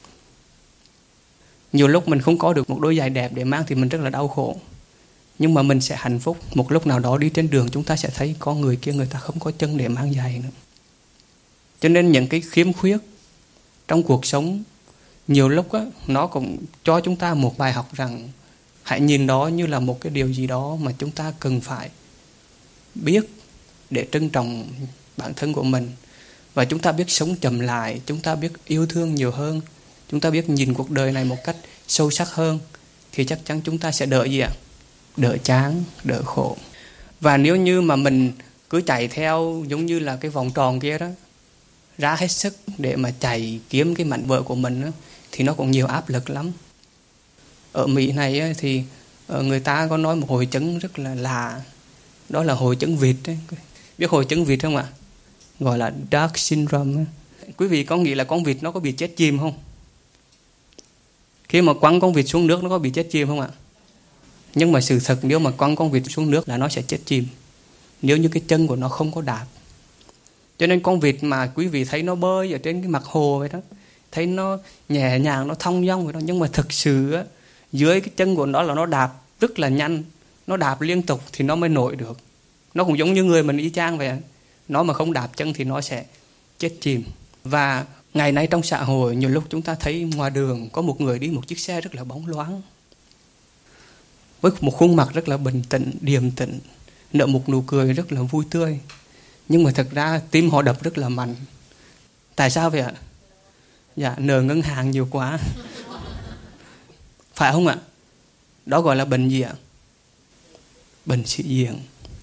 Nhiều lúc mình không có được một đôi giày đẹp để mang thì mình rất là đau khổ. Nhưng mà mình sẽ hạnh phúc. Một lúc nào đó đi trên đường chúng ta sẽ thấy có người kia người ta không có chân để mang giày nữa. Cho nên những cái khiếm khuyết trong cuộc sống nhiều lúc á, nó cũng cho chúng ta một bài học rằng hãy nhìn đó như là một cái điều gì đó mà chúng ta cần phải biết để trân trọng bản thân của mình. Và chúng ta biết sống chậm lại, chúng ta biết yêu thương nhiều hơn, chúng ta biết nhìn cuộc đời này một cách sâu sắc hơn, thì chắc chắn chúng ta sẽ đỡ gì ạ? Đỡ chán, đỡ khổ. Và nếu như mà mình cứ chạy theo giống như là cái vòng tròn kia đó, ra hết sức để mà chạy kiếm cái mảnh vỡ của mình đó, thì nó cũng nhiều áp lực lắm. Ở Mỹ này á, thì người ta có nói một hội chứng rất là lạ, đó là hội chứng vịt ấy. Biết hội chứng vịt không ạ? Gọi là Dark Syndrome. Quý vị có nghĩ là con vịt nó có bị chết chìm không? Khi mà quăng con vịt xuống nước nó có bị chết chìm không ạ? Nhưng mà sự thật nếu mà quăng con vịt xuống nước là nó sẽ chết chìm, nếu như cái chân của nó không có đạp. Cho nên con vịt mà quý vị thấy nó bơi ở trên cái mặt hồ vậy đó, thấy nó nhẹ nhàng, nó thong dong vậy đó, nhưng mà thực sự á, dưới cái chân của nó là nó đạp rất là nhanh, nó đạp liên tục thì nó mới nổi được. Nó cũng giống như người mình y chang vậy. Nó mà không đạp chân thì nó sẽ chết chìm. Và ngày nay trong xã hội, nhiều lúc chúng ta thấy ngoài đường có một người đi một chiếc xe rất là bóng loáng, với một khuôn mặt rất là bình tĩnh, điềm tĩnh, nở một nụ cười rất là vui tươi. Nhưng mà thật ra tim họ đập rất là mạnh. Tại sao vậy ạ? Dạ, nợ ngân hàng nhiều quá. Phải không ạ? Đó gọi là bệnh gì ạ? Bệnh sĩ diện.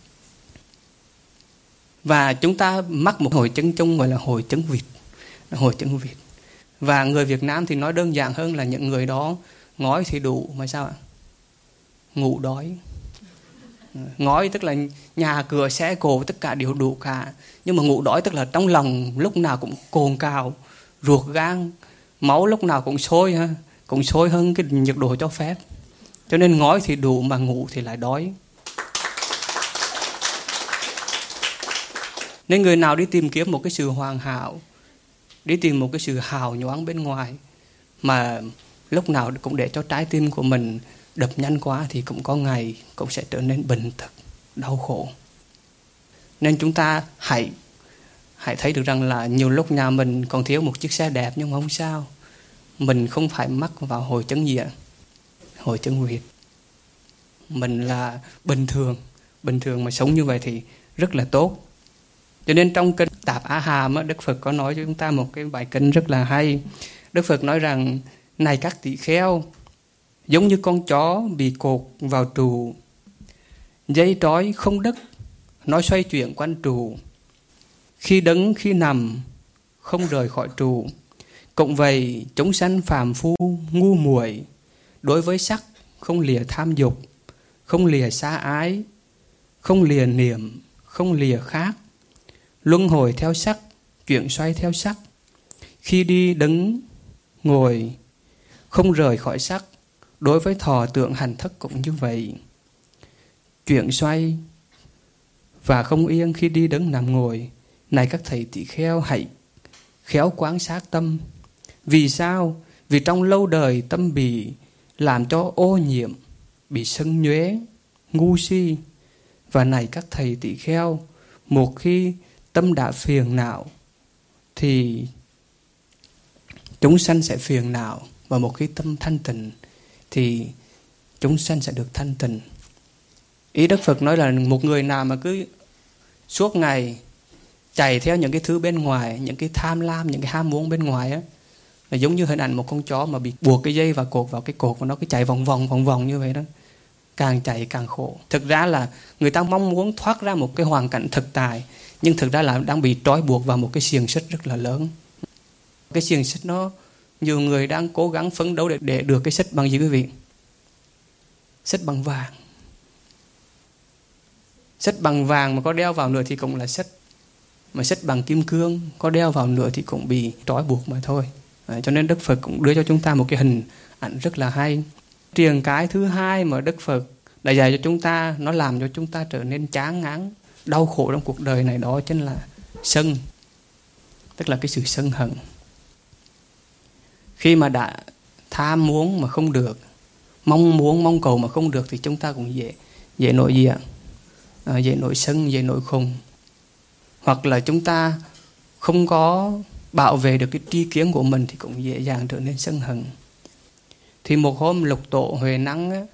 Và chúng ta mắc một hội chứng chung gọi là hội chứng vịt. Hội chứng vịt. Và người Việt Nam thì nói đơn giản hơn là những người đó ngói thì đủ mà sao ạ? Ngủ đói. Ngói tức là nhà cửa xe cộ tất cả đều đủ cả, nhưng mà ngủ đói tức là trong lòng lúc nào cũng cồn cào, ruột gan, máu lúc nào cũng sôi ha, cũng sôi hơn cái nhiệt độ cho phép. Cho nên ngói thì đủ mà ngủ thì lại đói. Nên người nào đi tìm kiếm một cái sự hoàn hảo, đi tìm một cái sự hào nhoáng bên ngoài, mà lúc nào cũng để cho trái tim của mình đập nhanh quá, thì cũng có ngày cũng sẽ trở nên bệnh tật, đau khổ. Nên chúng ta hãy thấy được rằng là nhiều lúc nhà mình còn thiếu một chiếc xe đẹp, nhưng mà không sao. Mình không phải mắc vào hội chứng gì ạ? Hội chứng vịt. Mình là bình thường mà sống như vậy thì rất là tốt. Cho nên trong kinh Tạp Á Hàm, Đức Phật có nói cho chúng ta một cái bài kinh rất là hay. Đức Phật nói rằng: này các tỳ kheo, giống như con chó bị cột vào trụ, dây trói không đứt, nó xoay chuyển quanh trụ, khi đứng khi nằm không rời khỏi trụ. Cũng vậy, chúng sanh phàm phu ngu muội, đối với sắc không lìa tham dục, không lìa xa ái, không lìa niệm, không lìa khác, luân hồi theo sắc, chuyển xoay theo sắc, khi đi đứng ngồi không rời khỏi sắc. Đối với thọ tưởng hành thức cũng như vậy, chuyển xoay và không yên khi đi đứng nằm ngồi. Này các thầy tỳ kheo, hãy khéo quan sát tâm. Vì sao? Vì trong lâu đời tâm bị làm cho ô nhiễm, bị sân nhuế, ngu si. Và này các thầy tỳ kheo, một khi tâm đã phiền não thì chúng sanh sẽ phiền não, và một khi tâm thanh tịnh thì chúng sanh sẽ được thanh tịnh. Ý Đức Phật nói là một người nào mà cứ suốt ngày chạy theo những cái thứ bên ngoài, những cái tham lam, những cái ham muốn bên ngoài á, là giống như hình ảnh một con chó mà bị buộc cái dây và cột vào cái cột, và nó cứ chạy vòng vòng như vậy đó. Càng chạy càng khổ. Thực ra là người ta mong muốn thoát ra một cái hoàn cảnh thực tại, nhưng thực ra là đang bị trói buộc vào một cái xiềng xích rất là lớn. Cái xiềng xích nó, nhiều người đang cố gắng phấn đấu để được cái xích bằng gì quý vị? Xích bằng vàng. Xích bằng vàng mà có đeo vào nữa thì cũng là xích. Mà xích bằng kim cương có đeo vào nữa thì cũng bị trói buộc mà thôi. Cho nên Đức Phật cũng đưa cho chúng ta một cái hình ảnh rất là hay. Truyền cái thứ hai mà Đức Phật đã dạy cho chúng ta, nó làm cho chúng ta trở nên chán ngán, đau khổ trong cuộc đời này, đó chính là sân. Tức là cái sự sân hận. Khi mà đã tham muốn mà không được, mong cầu mà không được, thì chúng ta cũng dễ nổi gì ạ? Dễ nổi sân, dễ nổi khùng. Hoặc là chúng ta không có bảo vệ được cái tri kiến của mình thì cũng dễ dàng trở nên sân hận. Thì một hôm Lục Tổ Huệ Năng á,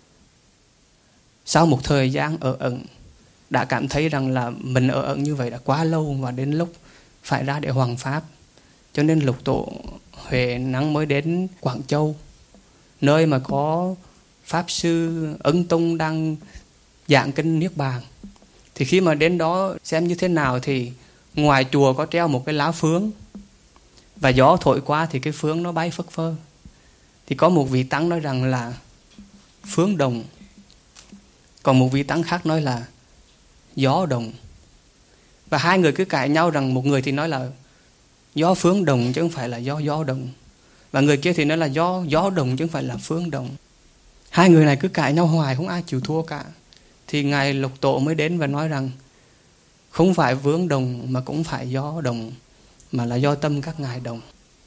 sau một thời gian ở ẩn, đã cảm thấy rằng là mình ở ẩn như vậy đã quá lâu và đến lúc phải ra để hoằng pháp. Cho nên Lục Tổ Huệ Năng mới đến Quảng Châu, nơi mà có Pháp Sư Ân Tông đang giảng kinh Niết Bàn. Thì khi mà đến đó xem như thế nào thì ngoài chùa có treo một cái lá phướng, và gió thổi qua thì cái phướng nó bay phất phơ. Thì có một vị tăng nói rằng là phướng đồng, còn một vị tăng khác nói là gió đồng. Và hai người cứ cãi nhau rằng một người thì nói là gió phướng đồng chứ không phải là gió đồng, và người kia thì nói là gió đồng chứ không phải là phướng đồng. Hai người này cứ cãi nhau hoài, không ai chịu thua cả. Thì Ngài Lục Tổ mới đến và nói rằng không phải vướng đồng mà cũng phải gió đồng, mà là do tâm các ngài đồng.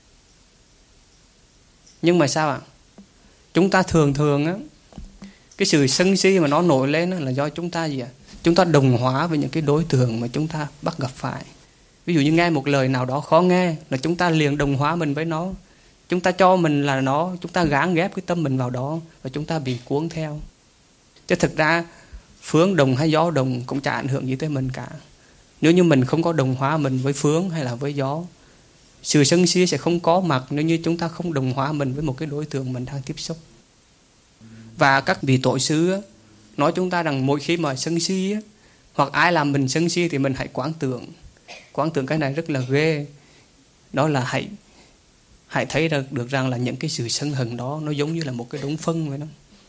Nhưng mà sao ạ? Chúng ta thường á, cái sự sân si mà nó nổi lên là do chúng ta gì ạ? Chúng ta đồng hóa với những cái đối tượng mà chúng ta bắt gặp phải. Ví dụ như nghe một lời nào đó khó nghe là chúng ta liền đồng hóa mình với nó. Chúng ta cho mình là nó, chúng ta gán ghép cái tâm mình vào đó và chúng ta bị cuốn theo. Chứ thực ra phướng đồng hay gió đồng cũng chả ảnh hưởng gì tới mình cả. Nếu như mình không có đồng hóa mình với phướng hay là với gió, sự sân si sẽ không có mặt nếu như chúng ta không đồng hóa mình với một cái đối tượng mình đang tiếp xúc. Và các vị tổ sư nói chúng ta rằng mỗi khi mà sân si hoặc ai làm mình sân si thì mình hãy quán tưởng. Quán tưởng cái này rất là ghê. Đó là hãy thấy được rằng là những cái sự sân hận đó nó giống như là một cái đống phân vậy đó.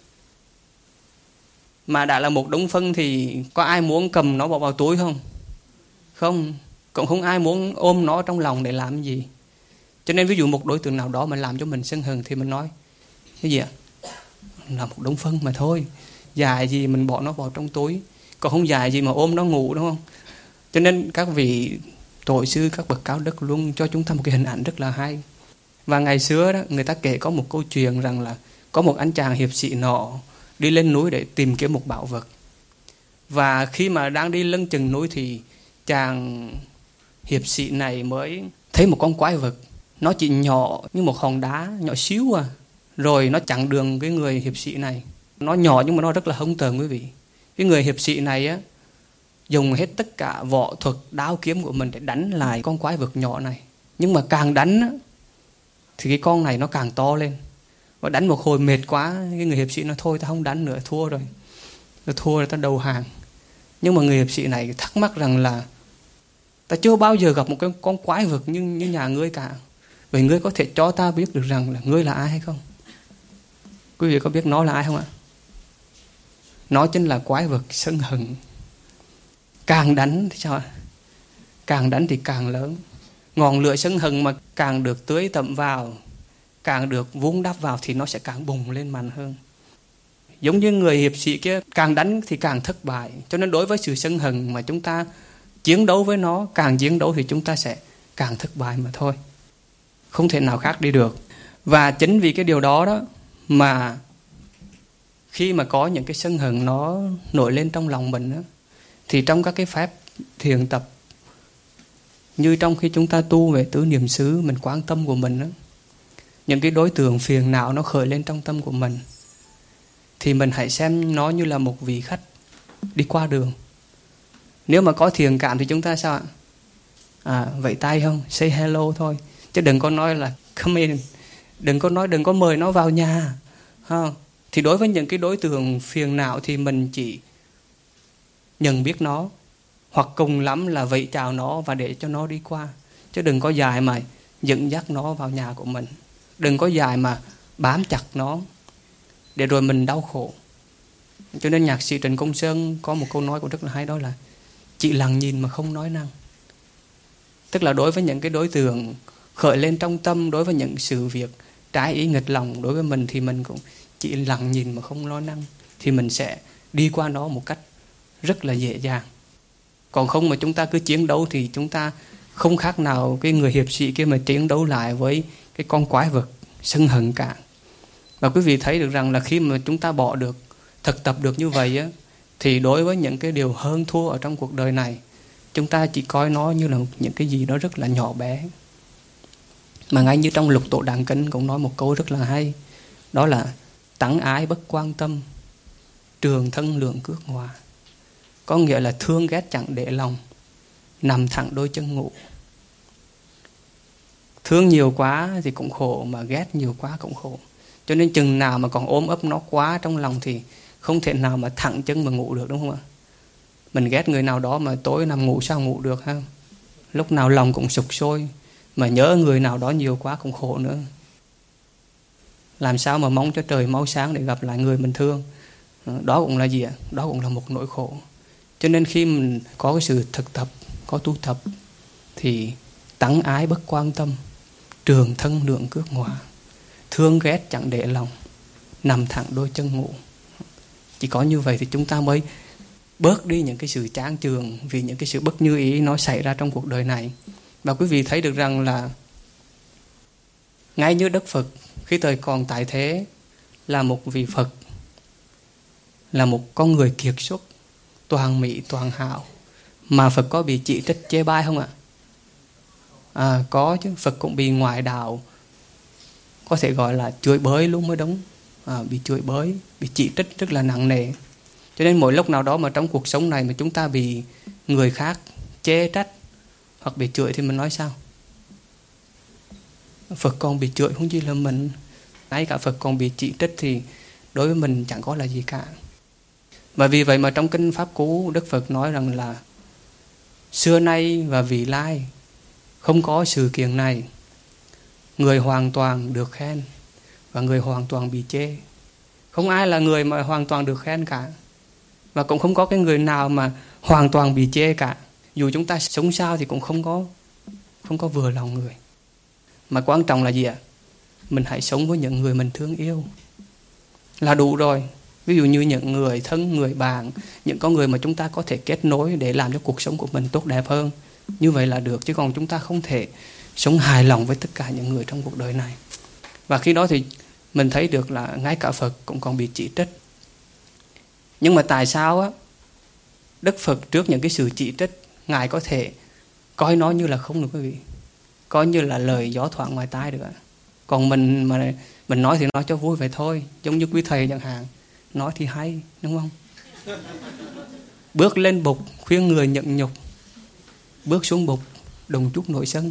Mà đã là một đống phân thì có ai muốn cầm nó bỏ vào túi không? Không. Cũng không ai muốn ôm nó trong lòng để làm gì. Cho nên ví dụ một đối tượng nào đó mà làm cho mình sân hận thì mình nói cái gì ạ? Là một đống phân mà thôi. Dài gì mình bỏ nó vào trong túi, còn không dài gì mà ôm nó ngủ, đúng không? Cho nên các vị tổ sư, các bậc cao đức luôn cho chúng ta một cái hình ảnh rất là hay. Và ngày xưa đó, người ta kể có một câu chuyện rằng là có một anh chàng hiệp sĩ nọ đi lên núi để tìm kiếm một bảo vật. Và khi mà đang đi lưng chừng núi thì chàng hiệp sĩ này mới thấy một con quái vật. Nó chỉ nhỏ như một hòn đá, nhỏ xíu à. Rồi nó chặn đường cái người hiệp sĩ này. Nó nhỏ nhưng mà nó rất là hung tợn quý vị. Cái người hiệp sĩ này á, dùng hết tất cả võ thuật, đao kiếm của mình để đánh lại con quái vật nhỏ này. Nhưng mà càng đánh á, thì cái con này nó càng to lên. Và đánh một hồi mệt quá, cái người hiệp sĩ nói thôi ta không đánh nữa, thua rồi. Nó thua rồi ta đầu hàng. Nhưng mà người hiệp sĩ này thắc mắc rằng là ta chưa bao giờ gặp một cái con quái vật như nhà ngươi cả. Vậy ngươi có thể cho ta biết được rằng là ngươi là ai hay không? Quý vị có biết nó là ai không ạ? Nó chính là quái vật sân hận. Càng đánh thì sao ạ? Càng đánh thì càng lớn. Ngọn lửa sân hận mà càng được tưới tẩm vào, càng được vun đắp vào thì nó sẽ càng bùng lên mạnh hơn. Giống như người hiệp sĩ kia, càng đánh thì càng thất bại. Cho nên đối với sự sân hận mà chúng ta chiến đấu với nó, càng chiến đấu thì chúng ta sẽ càng thất bại mà thôi. Không thể nào khác đi được. Và chính vì cái điều đó đó mà khi mà có những cái sân hận nó nổi lên trong lòng mình đó, thì trong các cái phép thiền tập, như trong khi chúng ta tu về tứ niệm xứ, mình quán tâm của mình đó, những cái đối tượng phiền não nó khởi lên trong tâm của mình, thì mình hãy xem nó như là một vị khách đi qua đường. Nếu mà có thiện cảm thì chúng ta sao ạ? Vẫy tay không? Say hello thôi. Chứ đừng có nói là come in. Đừng có mời nó vào nhà. Thì đối với những cái đối tượng phiền não thì mình chỉ nhận biết nó, hoặc cùng lắm là vẫy chào nó và để cho nó đi qua. Chứ đừng có dài mà dẫn dắt nó vào nhà của mình. Đừng có dài mà bám chặt nó để rồi mình đau khổ. Cho nên nhạc sĩ Trịnh Công Sơn có một câu nói cũng rất là hay, đó là chỉ lặng nhìn mà không nói năng. Tức là đối với những cái đối tượng khởi lên trong tâm, đối với những sự việc trái ý nghịch lòng đối với mình thì mình cũng chỉ lặng nhìn mà không nói năng, thì mình sẽ đi qua nó một cách rất là dễ dàng. Còn không mà chúng ta cứ chiến đấu thì chúng ta không khác nào cái người hiệp sĩ kia mà chiến đấu lại với cái con quái vật sân hận cả. Và quý vị thấy được rằng là khi mà chúng ta bỏ được, thực tập được như vậy á, thì đối với những cái điều hơn thua ở trong cuộc đời này, chúng ta chỉ coi nó như là những cái gì đó rất là nhỏ bé. Mà ngay như trong Lục Tổ Đàn Kinh cũng nói một câu rất là hay, đó là tắng ái bất quan tâm, trường thân lượng cước hòa. Có nghĩa là thương ghét chẳng để lòng, nằm thẳng đôi chân ngủ. Thương nhiều quá thì cũng khổ, mà ghét nhiều quá cũng khổ. Cho nên chừng nào mà còn ôm ấp nó quá trong lòng thì không thể nào mà thẳng chân mà ngủ được, đúng không ạ? Mình ghét người nào đó mà tối nằm ngủ sao ngủ được ha? Lúc nào lòng cũng sục sôi, mà nhớ người nào đó nhiều quá cũng khổ nữa. Làm sao mà mong cho trời mau sáng để gặp lại người mình thương? Đó cũng là gì ạ? Đó cũng là một nỗi khổ. Cho nên khi mình có cái sự thực tập, có tu tập, thì tắng ái bất quan tâm, trường thân lượng cước hòa. Thương ghét chẳng để lòng, nằm thẳng đôi chân ngủ. Chỉ có như vậy thì chúng ta mới bớt đi những cái sự chán chường vì những cái sự bất như ý nó xảy ra trong cuộc đời này. Và quý vị thấy được rằng là ngay như Đức Phật khi thời còn tại thế là một vị Phật, là một con người kiệt xuất, toàn mỹ toàn hảo, mà Phật có bị chỉ trích chê bai không ạ? Có chứ. Phật cũng bị ngoại đạo, có thể gọi là chửi bới luôn mới đúng. Bị chửi bới, bị chỉ trích rất là nặng nề. Cho nên mỗi lúc nào đó mà trong cuộc sống này mà chúng ta bị người khác chê trách hoặc bị chửi thì mình nói sao? Phật còn bị chửi không chỉ là mình. Ngay cả Phật còn bị chỉ trích thì đối với mình chẳng có là gì cả. Và vì vậy mà trong Kinh Pháp Cú, Đức Phật nói rằng là xưa nay và vị lai không có sự kiện này, người hoàn toàn được khen và người hoàn toàn bị chê. Không ai là người mà hoàn toàn được khen cả, và cũng không có cái người nào mà hoàn toàn bị chê cả. Dù chúng ta sống sao thì cũng không có vừa lòng người. Mà quan trọng là gì ạ? Mình hãy sống với những người mình thương yêu là đủ rồi. Ví dụ như những người thân, người bạn, những con người mà chúng ta có thể kết nối để làm cho cuộc sống của mình tốt đẹp hơn, như vậy là được. Chứ còn chúng ta không thể sống hài lòng với tất cả những người trong cuộc đời này. Và khi đó thì mình thấy được là ngay cả Phật cũng còn bị chỉ trích. Nhưng mà tại sao á, Đức Phật trước những cái sự chỉ trích, Ngài có thể coi nó như là không được quý vị, coi như là lời gió thoảng ngoài tai được ạ. Còn mình mà mình nói thì nói cho vui vậy thôi. Giống như quý thầy chẳng hạn, nói thì hay, đúng không? Bước lên bục khuyên người nhận nhục, bước xuống bục đồng chút nổi sân.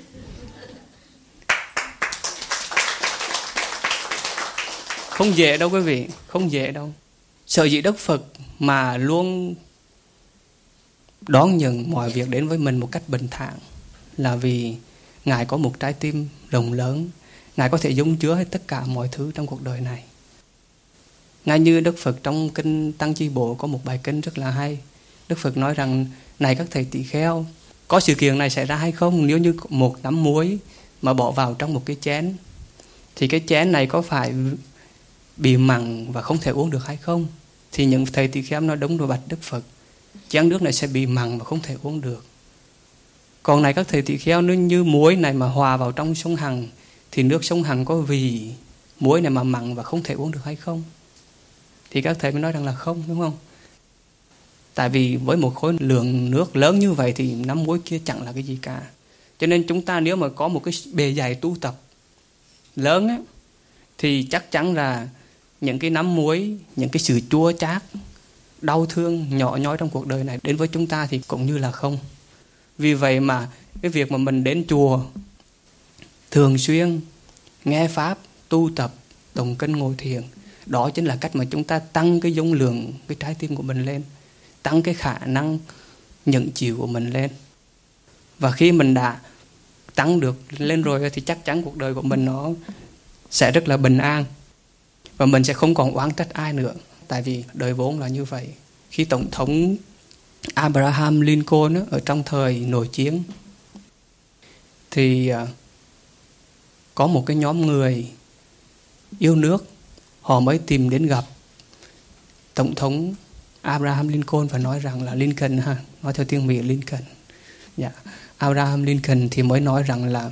Không dễ đâu quý vị, không dễ đâu. Sở dĩ Đức Phật mà luôn đón nhận mọi việc đến với mình một cách bình thản là vì Ngài có một trái tim rộng lớn. Ngài có thể dung chứa hết tất cả mọi thứ trong cuộc đời này. Ngay như Đức Phật trong Kinh Tăng Chi Bộ có một bài kinh rất là hay. Đức Phật nói rằng: này các thầy tỳ kheo, có sự kiện này xảy ra hay không? Nếu như một nắm muối mà bỏ vào trong một cái chén, thì cái chén này có phải bị mặn và không thể uống được hay không? Thì những thầy tỳ kheo nói: đúng rồi bạch Đức Phật, chén nước này sẽ bị mặn và không thể uống được. Còn này các thầy tỳ kheo, nếu như muối này mà hòa vào trong sông Hằng, thì nước sông Hằng có vì muối này mà mặn và không thể uống được hay không? Thì các thầy mới nói rằng là không, đúng không? Tại vì với một khối lượng nước lớn như vậy thì nắm muối kia chẳng là cái gì cả. Cho nên chúng ta nếu mà có một cái bề dày tu tập lớn á, thì chắc chắn là những cái nắm muối, những cái sự chua chát, đau thương nhỏ nhoi trong cuộc đời này đến với chúng ta thì cũng như là không. Vì vậy mà cái việc mà mình đến chùa thường xuyên nghe Pháp, tu tập, tụng kinh, ngồi thiền, đó chính là cách mà chúng ta tăng cái dung lượng cái trái tim của mình lên, tăng cái khả năng nhận chịu của mình lên. Và khi mình đã tăng được lên rồi thì chắc chắn cuộc đời của mình nó sẽ rất là bình an, và mình sẽ không còn oán trách ai nữa. Tại vì đời vốn là như vậy. Khi Tổng thống Abraham Lincoln ở trong thời nội chiến thì có một cái nhóm người yêu nước, họ mới tìm đến gặp Tổng thống Abraham Lincoln và nói rằng là Lincoln ha, nói theo tiếng Mỹ Lincoln. Abraham Lincoln thì mới nói rằng là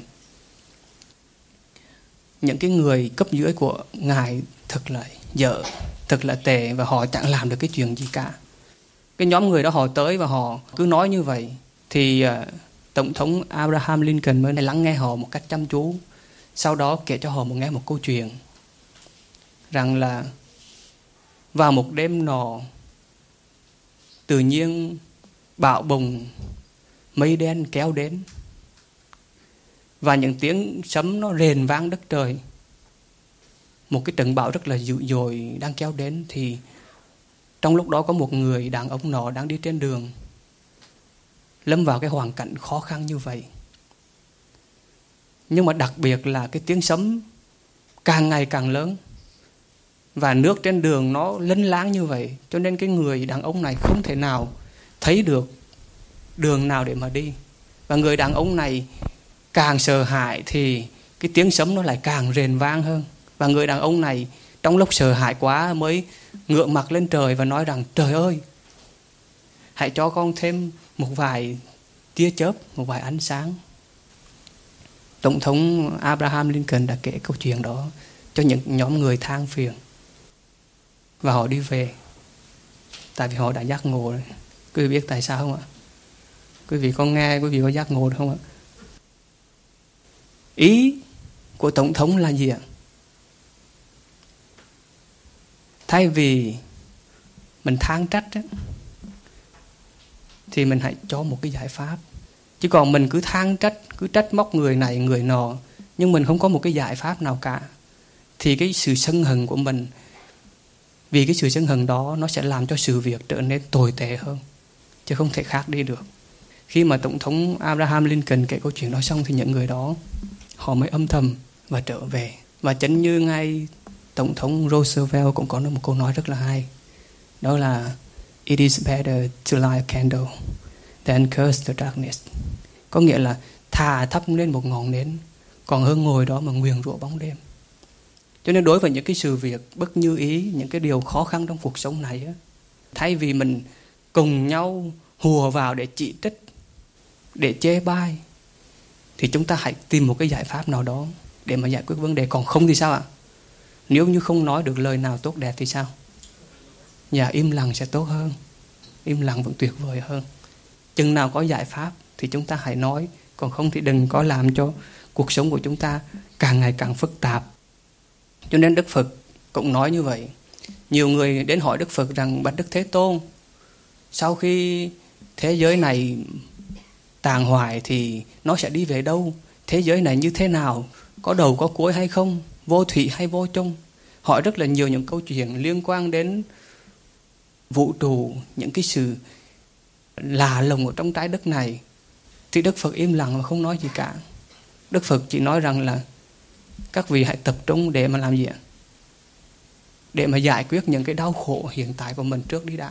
những cái người cấp dưới của ngài thật là dở, thật là tệ, và họ chẳng làm được cái chuyện gì cả. Cái nhóm người đó họ tới và họ cứ nói như vậy. Thì Tổng thống Abraham Lincoln mới lắng nghe họ một cách chăm chú. Sau đó kể cho họ nghe một câu chuyện rằng là vào một đêm nọ, tự nhiên bão bùng, mây đen kéo đến, và những tiếng sấm nó rền vang đất trời. Một cái trận bão rất là dữ dội đang kéo đến. Thì trong lúc đó có một người đàn ông nọ đang đi trên đường, lâm vào cái hoàn cảnh khó khăn như vậy. Nhưng mà đặc biệt là cái tiếng sấm càng ngày càng lớn, và nước trên đường nó lênh láng như vậy, cho nên cái người đàn ông này không thể nào thấy được đường nào để mà đi. Và người đàn ông này càng sợ hãi thì cái tiếng sấm nó lại càng rền vang hơn. Và người đàn ông này trong lúc sợ hãi quá mới ngửa mặt lên trời và nói rằng: trời ơi, hãy cho con thêm một vài tia chớp, một vài ánh sáng. Tổng thống Abraham Lincoln đã kể câu chuyện đó cho những nhóm người than phiền, và họ đi về, tại vì họ đã giác ngộ rồi. Quý vị biết tại sao không ạ? Quý vị có nghe, quý vị có giác ngộ không ạ? Ý của tổng thống là gì ạ? Thay vì mình than trách á, thì mình hãy cho một cái giải pháp. Chứ còn mình cứ than trách, cứ trách móc người này người nọ, nhưng mình không có một cái giải pháp nào cả, thì cái sự sân hận của mình, vì cái sự sân hận đó nó sẽ làm cho sự việc trở nên tồi tệ hơn, chứ không thể khác đi được. Khi mà tổng thống Abraham Lincoln kể câu chuyện đó xong, thì những người đó họ mới âm thầm và trở về. Và chính như ngay tổng thống Roosevelt cũng có một câu nói rất là hay, đó là "It is better to light a candle than curse the darkness." Có nghĩa là thà thắp lên một ngọn nến còn hơn ngồi đó mà nguyền rủa bóng đêm. Cho nên đối với những cái sự việc bất như ý, những cái điều khó khăn trong cuộc sống này á, thay vì mình cùng nhau hùa vào để chỉ trích, để chê bai, thì chúng ta hãy tìm một cái giải pháp nào đó để mà giải quyết vấn đề. Còn không thì sao ạ? Nếu như không nói được lời nào tốt đẹp thì sao? Dạ, im lặng sẽ tốt hơn. Im lặng vẫn tuyệt vời hơn. Chừng nào có giải pháp thì chúng ta hãy nói, còn không thì đừng có làm cho cuộc sống của chúng ta càng ngày càng phức tạp. Cho nên Đức Phật cũng nói như vậy. Nhiều người đến hỏi Đức Phật rằng: bạch Đức Thế Tôn, sau khi thế giới này tàn hoại thì nó sẽ đi về đâu? Thế giới này như thế nào? Có đầu có cuối hay không? Vô thủy hay vô chung? Hỏi rất là nhiều những câu chuyện liên quan đến vũ trụ, những cái sự lạ lùng ở trong trái đất này. Thì Đức Phật im lặng và không nói gì cả. Đức Phật chỉ nói rằng là các vị hãy tập trung để mà làm gì ạ? Để mà giải quyết những cái đau khổ hiện tại của mình trước đi đã.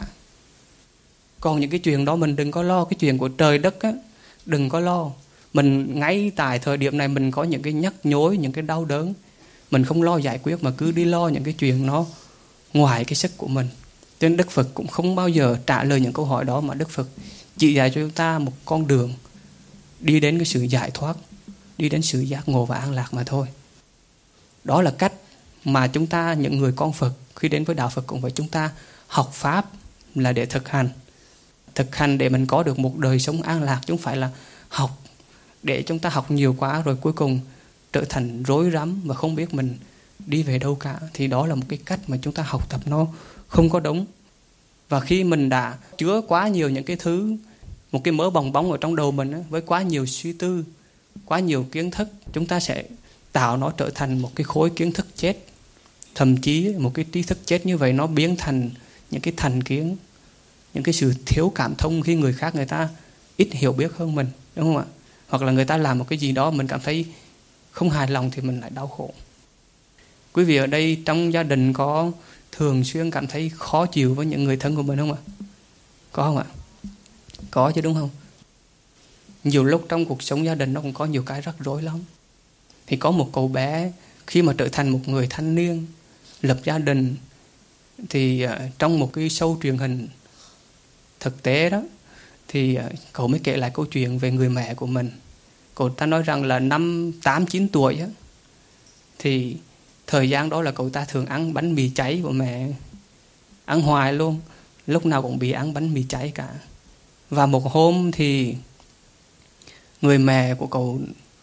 Còn những cái chuyện đó mình đừng có lo. Cái chuyện của trời đất á, đừng có lo. Mình ngay tại thời điểm này mình có những cái nhức nhối, những cái đau đớn, mình không lo giải quyết mà cứ đi lo những cái chuyện nó ngoài cái sức của mình. Cho nên Đức Phật cũng không bao giờ trả lời những câu hỏi đó, mà Đức Phật chỉ dạy cho chúng ta một con đường đi đến cái sự giải thoát, đi đến sự giác ngộ và an lạc mà thôi. Đó là cách mà chúng ta, những người con Phật, khi đến với đạo Phật cũng vậy, chúng ta học Pháp là để thực hành. Thực hành để mình có được một đời sống an lạc, chứ không phải là học để chúng ta học nhiều quá rồi cuối cùng trở thành rối rắm và không biết mình đi về đâu cả. Thì đó là một cái cách mà chúng ta học tập nó không có đúng. Và khi mình đã chứa quá nhiều những cái thứ, một cái mớ bòng bóng ở trong đầu mình với quá nhiều suy tư, quá nhiều kiến thức, chúng ta sẽ tạo nó trở thành một cái khối kiến thức chết. Thậm chí một cái trí thức chết như vậy nó biến thành những cái thành kiến, những cái sự thiếu cảm thông khi người khác người ta ít hiểu biết hơn mình, đúng không ạ? Hoặc là người ta làm một cái gì đó mình cảm thấy không hài lòng thì mình lại đau khổ. Quý vị ở đây trong gia đình có thường xuyên cảm thấy khó chịu với những người thân của mình không ạ? Có không ạ? Có chứ, đúng không? Nhiều lúc trong cuộc sống gia đình nó cũng có nhiều cái rắc rối lắm. Thì có một cậu bé khi mà trở thành một người thanh niên, lập gia đình, thì trong một cái show truyền hình thực tế đó, thì cậu mới kể lại câu chuyện về người mẹ của mình. Cậu ta nói rằng là năm 8-9 tuổi á, thì thời gian đó là cậu ta thường ăn bánh mì cháy của mẹ, ăn hoài luôn, lúc nào cũng bị ăn bánh mì cháy cả. Và một hôm thì người mẹ của cậu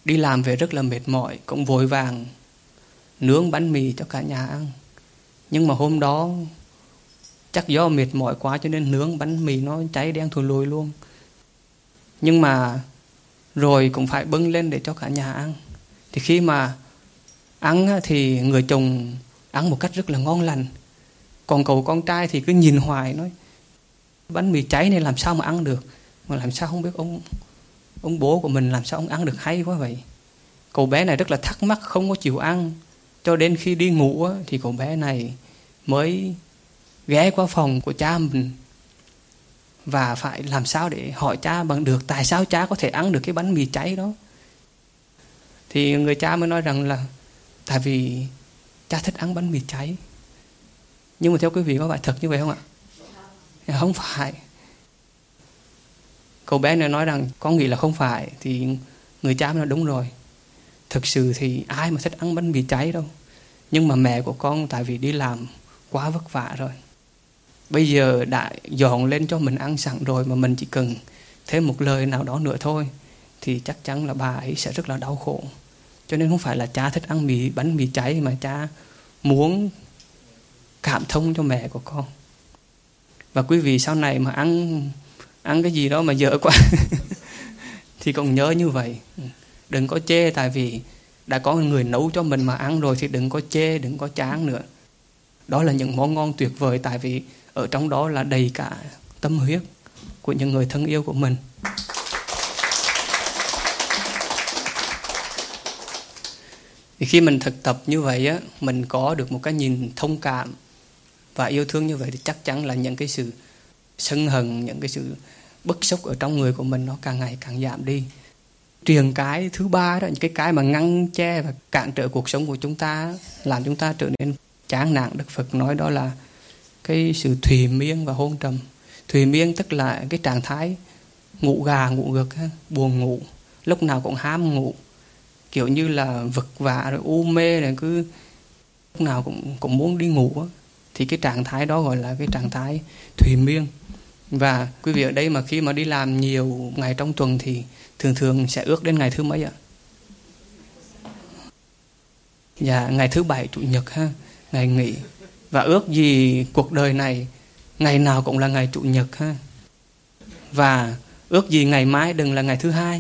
đi làm về rất là mệt mỏi, cũng vội vàng nướng bánh mì cho cả nhà ăn. Nhưng mà hôm đó chắc do mệt mỏi quá cho nên nướng bánh mì nó cháy đen thùi lùi luôn. Nhưng mà rồi cũng phải bưng lên để cho cả nhà ăn. Thì khi mà ăn thì người chồng ăn một cách rất là ngon lành. Còn cậu con trai thì cứ nhìn hoài, nói bánh mì cháy này làm sao mà ăn được. Mà làm sao không biết ông bố của mình làm sao ông ăn được hay quá vậy. Cậu bé này rất là thắc mắc, không có chịu ăn. Cho đến khi đi ngủ thì cậu bé này mới ghé qua phòng của cha mình và phải làm sao để hỏi cha bằng được tại sao cha có thể ăn được cái bánh mì cháy đó. Thì người cha mới nói rằng là tại vì cha thích ăn bánh mì cháy. Nhưng mà theo quý vị có phải thật như vậy không ạ? Không phải. Cậu bé này nói rằng con nghĩ là không phải. Thì người cha mới nói đúng rồi, thực sự thì ai mà thích ăn bánh mì cháy đâu. Nhưng mà mẹ của con tại vì đi làm quá vất vả rồi, bây giờ đã dọn lên cho mình ăn sẵn rồi, mà mình chỉ cần thêm một lời nào đó nữa thôi thì chắc chắn là bà ấy sẽ rất là đau khổ. Cho nên không phải là cha thích ăn bánh mì cháy, mà cha muốn cảm thông cho mẹ của con. Và quý vị sau này mà ăn cái gì đó mà dở quá thì cũng nhớ như vậy. Đừng có chê, tại vì đã có người nấu cho mình mà ăn rồi thì đừng có chê, đừng có chán nữa. Đó là những món ngon tuyệt vời, tại vì ở trong đó là đầy cả tâm huyết của những người thân yêu của mình. Thì khi mình thực tập như vậy á, mình có được một cái nhìn thông cảm và yêu thương như vậy thì chắc chắn là những cái sự sân hận, những cái sự bức xúc ở trong người của mình nó càng ngày càng giảm đi. Truyền cái thứ ba đó, những cái mà ngăn che và cản trở cuộc sống của chúng ta, làm chúng ta trở nên chán nản, Đức Phật nói đó là cái sự thùy miên và hôn trầm. Thùy miên tức là cái trạng thái ngủ gà ngủ gật, buồn ngủ, lúc nào cũng ham ngủ, kiểu như là vật vã rồi u mê rồi, cứ lúc nào cũng muốn đi ngủ. Thì cái trạng thái đó gọi là cái trạng thái thùy miên. Và quý vị ở đây mà khi mà đi làm nhiều ngày trong tuần thì thường sẽ ước đến ngày thứ mấy ạ? Dạ, ngày thứ Bảy, Chủ nhật ha, ngày nghỉ. Và ước gì cuộc đời này ngày nào cũng là ngày Chủ nhật ha. Và ước gì ngày mai đừng là ngày thứ Hai.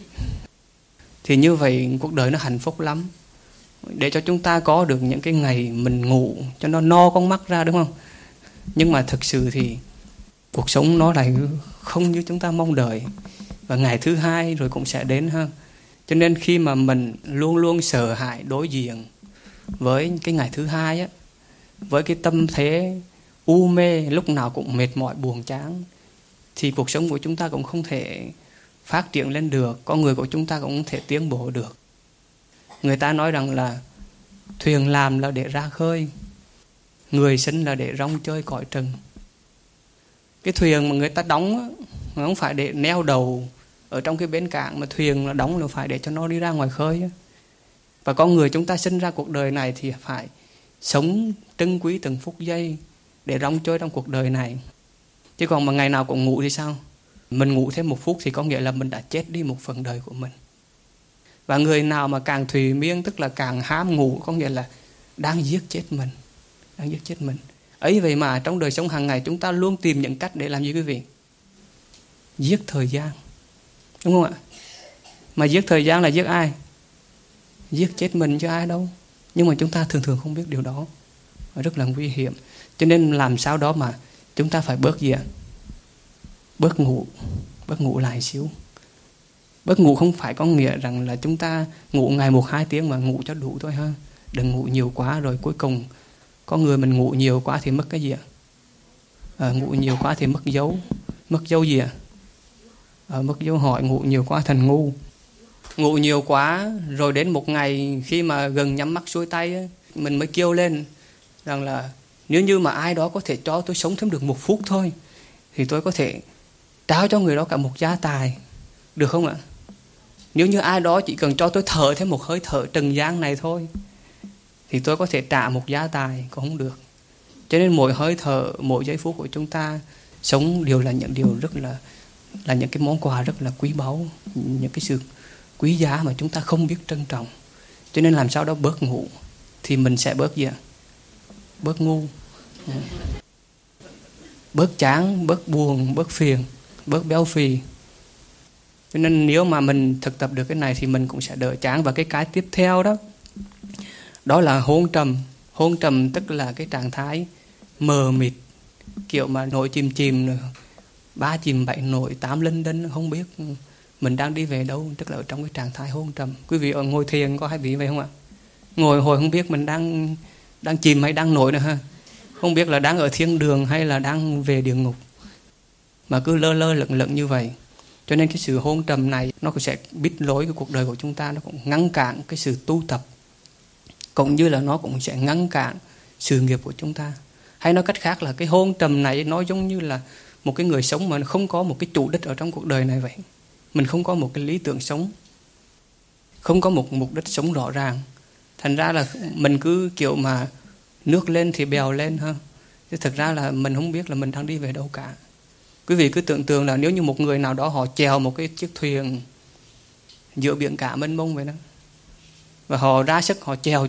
Thì như vậy cuộc đời nó hạnh phúc lắm. Để cho chúng ta có được những cái ngày mình ngủ cho nó no con mắt ra, đúng không? Nhưng mà thực sự thì cuộc sống nó lại không như chúng ta mong đợi. Và ngày thứ Hai rồi cũng sẽ đến ha. Cho nên khi mà mình luôn luôn sợ hãi đối diện với cái ngày thứ Hai á, với cái tâm thế u mê, lúc nào cũng mệt mỏi buồn chán, thì cuộc sống của chúng ta cũng không thể phát triển lên được, con người của chúng ta cũng không thể tiến bộ được. Người ta nói rằng là thuyền làm là để ra khơi, người sinh là để rong chơi cõi trần. Cái thuyền mà người ta đóng á, không phải để neo đầu ở trong cái bến cảng, mà thuyền là đóng là phải để cho nó đi ra ngoài khơi á. Và con người chúng ta sinh ra cuộc đời này thì phải sống trân quý từng phút giây để rong chơi trong cuộc đời này. Chứ còn mà ngày nào cũng ngủ thì sao? Mình ngủ thêm một phút thì có nghĩa là mình đã chết đi một phần đời của mình. Và người nào mà càng thùy miên, tức là càng ham ngủ, có nghĩa là đang giết chết mình. Đang giết chết mình. Ấy vậy mà trong đời sống hàng ngày chúng ta luôn tìm những cách để làm gì quý vị? Giết thời gian. Đúng không ạ? Mà giết thời gian là giết ai? Giết chết mình chứ ai đâu. Nhưng mà chúng ta thường không biết điều đó. Rất là nguy hiểm. Cho nên làm sao đó mà chúng ta phải bớt gì ạ? Bớt ngủ lại xíu. Bớt ngủ không phải có nghĩa rằng là chúng ta ngủ ngày 1-2 tiếng mà ngủ cho đủ thôi ha. Đừng ngủ nhiều quá rồi cuối cùng có người mình ngủ nhiều quá thì mất cái gì ạ? Ngủ nhiều quá thì mất dấu. Mất dấu gì ạ? Mất dấu hỏi. Ngủ nhiều quá thành ngu. Ngủ nhiều quá rồi đến một ngày khi mà gần nhắm mắt xuôi tay mình mới kêu lên rằng là nếu như mà ai đó có thể cho tôi sống thêm được 1 phút thôi thì tôi có thể trao cho người đó cả một gia tài. Được không ạ? Nếu như ai đó chỉ cần cho tôi thở thêm một hơi thở trần gian này thôi thì tôi có thể trả một gia tài, cũng không được. Cho nên mỗi hơi thở, mỗi giây phút của chúng ta sống đều là những điều rất là những cái món quà rất là quý báu, những cái sự quý giá mà chúng ta không biết trân trọng. Cho nên làm sao đó bớt ngủ thì mình sẽ bớt gì ạ? Bớt ngu, bớt chán, bớt buồn, bớt phiền, bớt béo phì. Cho nên nếu mà mình thực tập được cái này thì mình cũng sẽ đỡ chán. Và cái tiếp theo đó, đó là hôn trầm. Hôn trầm tức là cái trạng thái mờ mịt, kiểu mà nổi chìm chìm, 3 chìm 7 nổi, 8 linh đinh, không biết mình đang đi về đâu, tức là ở trong cái trạng thái hôn trầm. Quý vị ở ngồi thiền có hay bị vậy không ạ? Ngồi hồi không biết mình đang chìm hay đang nổi nữa ha, không biết là đang ở thiên đường hay là đang về địa ngục, mà cứ lơ lơ lửng lửng như vậy. Cho nên cái sự hôn trầm này nó cũng sẽ bít lối cái cuộc đời của chúng ta, nó cũng ngăn cản cái sự tu tập, cũng như là nó cũng sẽ ngăn cản sự nghiệp của chúng ta. Hay nói cách khác là cái hôn trầm này nó giống như là một cái người sống mà không có một cái chủ đích ở trong cuộc đời này vậy. Mình không có một cái lý tưởng sống, không có một mục đích sống rõ ràng. Thành ra là mình cứ kiểu mà nước lên thì bèo lên ha. Chứ thực ra là mình không biết là mình đang đi về đâu cả. Quý vị cứ tưởng tượng là nếu như một người nào đó họ chèo một cái chiếc thuyền giữa biển cả mênh mông vậy đó, và họ ra sức họ chèo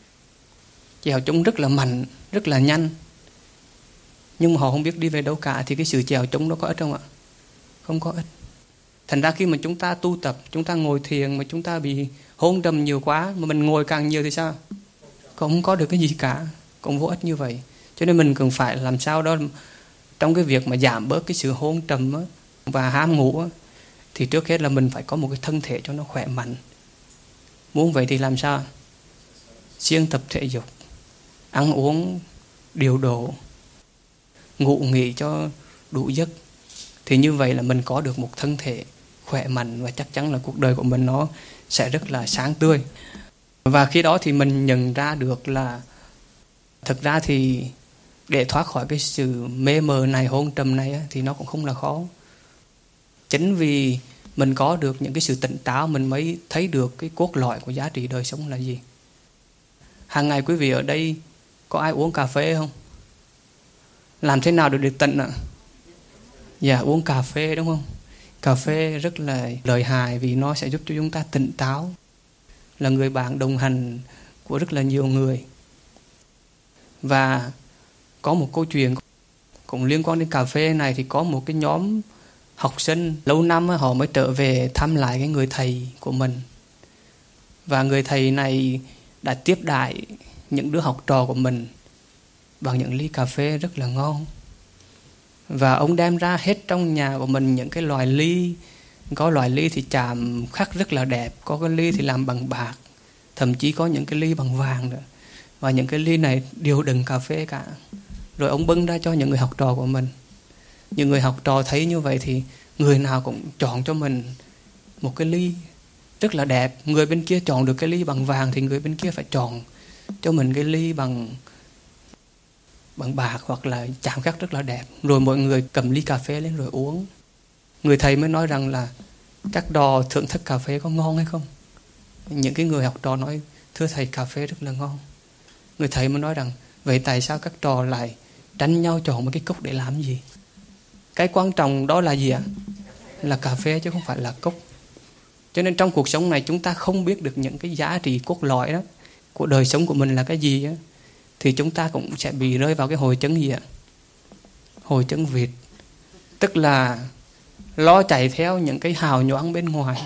chúng rất là mạnh, rất là nhanh, nhưng mà họ không biết đi về đâu cả, thì cái sự chèo chúng nó có ích không ạ? Không có ích. Thành ra khi mà chúng ta tu tập, chúng ta ngồi thiền mà chúng ta bị hôn trầm nhiều quá, mà mình ngồi càng nhiều thì sao? Không có được cái gì cả, cũng vô ích như vậy. Cho nên mình cần phải làm sao đó trong cái việc mà giảm bớt cái sự hôn trầm á, và ham ngủ á, thì trước hết là mình phải có một cái thân thể cho nó khỏe mạnh. Muốn vậy thì làm sao? Siêng tập thể dục, ăn uống điều độ, ngủ nghỉ cho đủ giấc, thì như vậy là mình có được một thân thể khỏe mạnh, và chắc chắn là cuộc đời của mình nó sẽ rất là sáng tươi. Và khi đó thì mình nhận ra được là thực ra thì để thoát khỏi cái sự mê mờ này, hôn trầm này á, thì nó cũng không là khó. Chính vì mình có được những cái sự tỉnh táo, mình mới thấy được cái cốt lõi của giá trị đời sống là gì. Hàng ngày quý vị ở đây có ai uống cà phê không? Làm thế nào để được tỉnh ạ? Dạ, uống cà phê đúng không? Cà phê rất là lợi hại vì nó sẽ giúp cho chúng ta tỉnh táo, là người bạn đồng hành của rất là nhiều người. Và có một câu chuyện cũng liên quan đến cà phê này, thì có một cái nhóm học sinh lâu năm họ mới trở về thăm lại cái người thầy của mình. Và người thầy này đã tiếp đãi những đứa học trò của mình bằng những ly cà phê rất là ngon. Và ông đem ra hết trong nhà của mình những cái loại ly. Có loại ly thì chạm khắc rất là đẹp, có cái ly thì làm bằng bạc, thậm chí có những cái ly bằng vàng nữa. Và những cái ly này đều đựng cà phê cả. Rồi ông bưng ra cho những người học trò của mình. Những người học trò thấy như vậy thì người nào cũng chọn cho mình một cái ly rất là đẹp. Người bên kia chọn được cái ly bằng vàng thì người bên kia phải chọn cho mình cái ly bằng bạc hoặc là chạm khắc rất là đẹp. Rồi mọi người cầm ly cà phê lên rồi uống. Người thầy mới nói rằng là các trò thưởng thức cà phê có ngon hay không? Những cái người học trò nói thưa thầy, cà phê rất là ngon. Người thầy mới nói rằng vậy tại sao các trò lại tranh nhau chọn một cái cốc để làm gì? Cái quan trọng đó là gì ạ? Là cà phê chứ không phải là cốc. Cho nên trong cuộc sống này chúng ta không biết được những cái giá trị cốt lõi đó của đời sống của mình là cái gì á, thì chúng ta cũng sẽ bị rơi vào cái hồi chấn gì ạ? Hồi chấn vịt. Tức là lo chạy theo những cái hào nhoáng bên ngoài.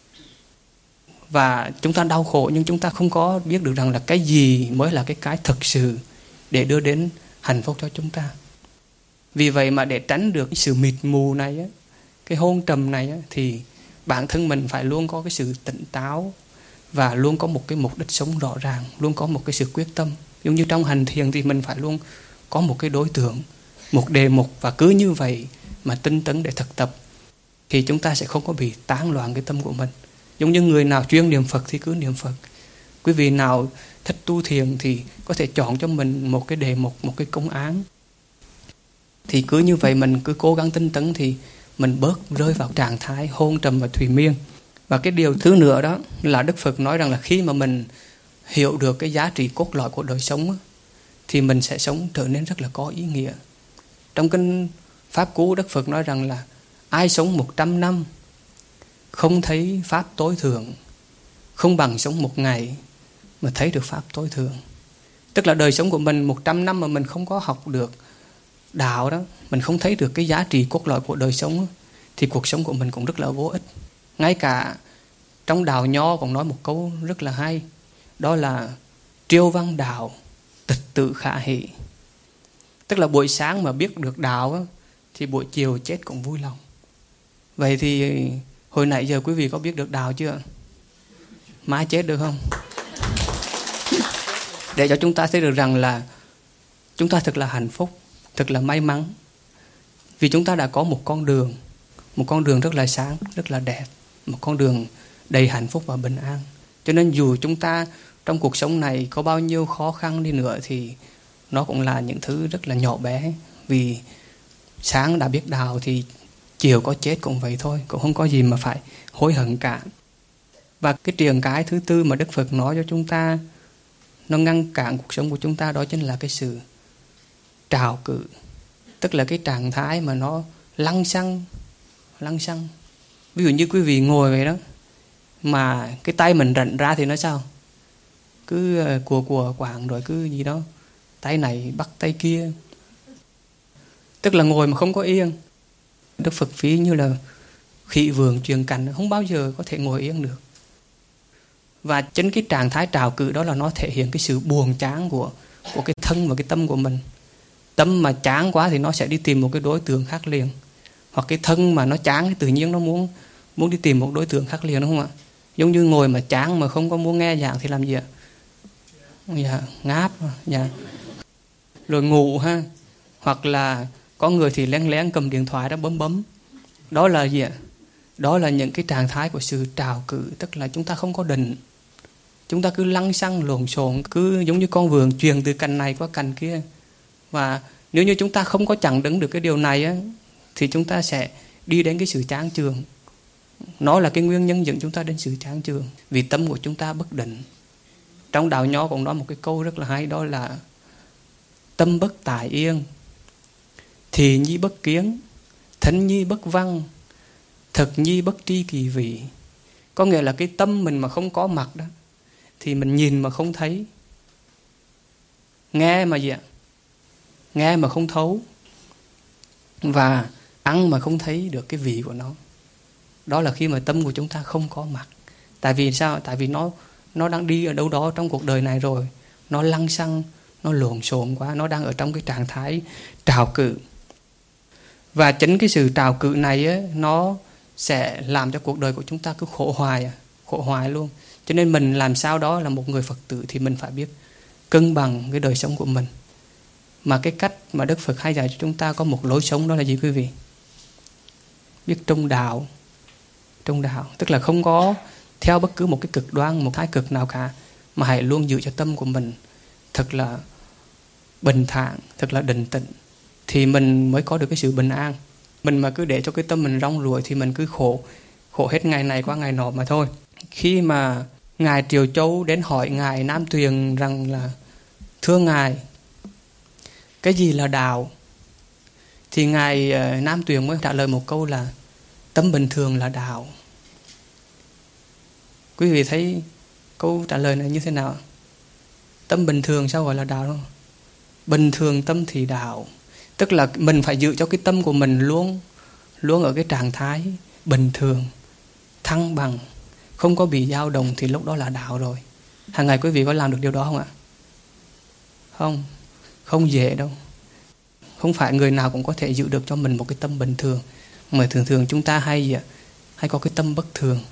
Và chúng ta đau khổ nhưng chúng ta không có biết được rằng là cái gì mới là cái thực sự để đưa đến hạnh phúc cho chúng ta. Vì vậy mà để tránh được cái sự mịt mù này á, cái hôn trầm này á, thì bản thân mình phải luôn có cái sự tỉnh táo và luôn có một cái mục đích sống rõ ràng, luôn có một cái sự quyết tâm. Giống như trong hành thiền thì mình phải luôn có một cái đối tượng, một đề mục, và cứ như vậy mà tinh tấn để thực tập thì chúng ta sẽ không có bị tán loạn cái tâm của mình. Giống như người nào chuyên niệm Phật thì cứ niệm Phật. Quý vị nào thích tu thiền thì có thể chọn cho mình một cái đề mục, một cái công án. Thì cứ như vậy mình cứ cố gắng tinh tấn thì mình bớt rơi vào trạng thái hôn trầm và thùy miên. Và cái điều thứ nữa đó là Đức Phật nói rằng là khi mà mình hiểu được cái giá trị cốt lõi của đời sống thì mình sẽ sống trở nên rất là có ý nghĩa. Trong kinh Pháp Cú, Đức Phật nói rằng là ai sống 100 năm không thấy pháp tối thượng, không bằng sống một ngày mà thấy được pháp tối thượng. Tức là đời sống của mình 100 năm mà mình không có học được đạo đó, mình không thấy được cái giá trị cốt lõi của đời sống đó, thì cuộc sống của mình cũng rất là vô ích. Ngay cả trong đạo Nho cũng nói một câu rất là hay, đó là triêu văn đạo, tịch tự khả hỷ. Tức là buổi sáng mà biết được đạo đó, thì buổi chiều chết cũng vui lòng. Vậy thì hồi nãy giờ quý vị có biết được đạo chưa? Mai chết được không? Để cho chúng ta thấy được rằng là chúng ta thật là hạnh phúc, thật là may mắn. Vì chúng ta đã có một con đường rất là sáng, rất là đẹp, một con đường đầy hạnh phúc và bình an. Cho nên dù chúng ta trong cuộc sống này có bao nhiêu khó khăn đi nữa thì nó cũng là những thứ rất là nhỏ bé. Vì sáng đã biết đạo thì chiều có chết cũng vậy thôi, cũng không có gì mà phải hối hận cả. Và cái triền cái thứ tư mà Đức Phật nói cho chúng ta, nó ngăn cản cuộc sống của chúng ta, đó chính là cái sự trào cự. Tức là cái trạng thái mà nó lăng xăng. Ví dụ như quý vị ngồi vậy đó, mà cái tay mình rảnh ra thì nó sao? Cứ của quạng rồi cứ gì đó, tay này bắt tay kia. Tức là ngồi mà không có yên. Đức Phật ví như là khỉ vườn truyền cành, không bao giờ có thể ngồi yên được. Và chính cái trạng thái trào cự đó là nó thể hiện cái sự buồn chán của cái thân và cái tâm của mình. Tâm mà chán quá thì nó sẽ đi tìm một cái đối tượng khác liền. Hoặc cái thân mà nó chán thì tự nhiên nó muốn đi tìm một đối tượng khác liền, đúng không ạ? Giống như ngồi mà chán mà không có muốn nghe giảng thì làm gì ạ? Dạ, ngáp. Dạ. Rồi ngủ ha. Hoặc là có người thì lén lén cầm điện thoại đó bấm. Đó là gì ạ? Đó là những cái trạng thái của sự trào cự. Tức là chúng ta không có định. Chúng ta cứ lăng xăng lộn xộn, cứ giống như con vượn truyền từ cành này qua cành kia. Và nếu như chúng ta không có chặn đứng được cái điều này á, thì chúng ta sẽ đi đến cái sự chán chường. Nó là cái nguyên nhân dẫn chúng ta đến sự chán chường. Vì tâm của chúng ta bất định. Trong đạo Nho cũng nói một cái câu rất là hay, đó là tâm bất tại yên, thì nhi bất kiến, thánh nhi bất văn, thực nhi bất tri kỳ vị. Có nghĩa là cái tâm mình mà không có mặt đó, thì mình nhìn mà không thấy, nghe mà gì ạ? Nghe mà không thấu, và ăn mà không thấy được cái vị của nó. Đó là khi mà tâm của chúng ta không có mặt. Tại vì sao? Tại vì nó đang đi ở đâu đó trong cuộc đời này rồi. Nó lăng xăng, nó lộn xộn quá, nó đang ở trong cái trạng thái trào cự. Và chính cái sự trào cự này á, nó sẽ làm cho cuộc đời của chúng ta cứ khổ hoài luôn. Cho nên mình làm sao đó là một người Phật tử thì mình phải biết cân bằng cái đời sống của mình. Mà cái cách mà Đức Phật hay dạy cho chúng ta có một lối sống, đó là gì quý vị? Biết trung đạo. Tức là không có theo bất cứ một cái cực đoan, một thái cực nào cả, mà hãy luôn giữ cho tâm của mình thật là bình thản, thật là định tĩnh, thì mình mới có được cái sự bình an. Mình mà cứ để cho cái tâm mình rong ruổi thì mình cứ khổ hết ngày này qua ngày nọ mà thôi. Khi mà Ngài Triều Châu đến hỏi Ngài Nam Tuyền rằng là thưa Ngài, cái gì là đạo? Thì Ngài Nam Tuyền mới trả lời một câu là tâm bình thường là đạo. Quý vị thấy câu trả lời này như thế nào? Tâm bình thường sao gọi là đạo không? Bình thường tâm thì đạo. Tức là mình phải giữ cho cái tâm của mình luôn ở cái trạng thái bình thường, thăng bằng, không có bị dao động, thì lúc đó là đạo rồi. Hàng ngày quý vị có làm được điều đó không ạ? Không dễ đâu. Không phải người nào cũng có thể giữ được cho mình một cái tâm bình thường. Mà thường chúng ta hay có cái tâm bất thường.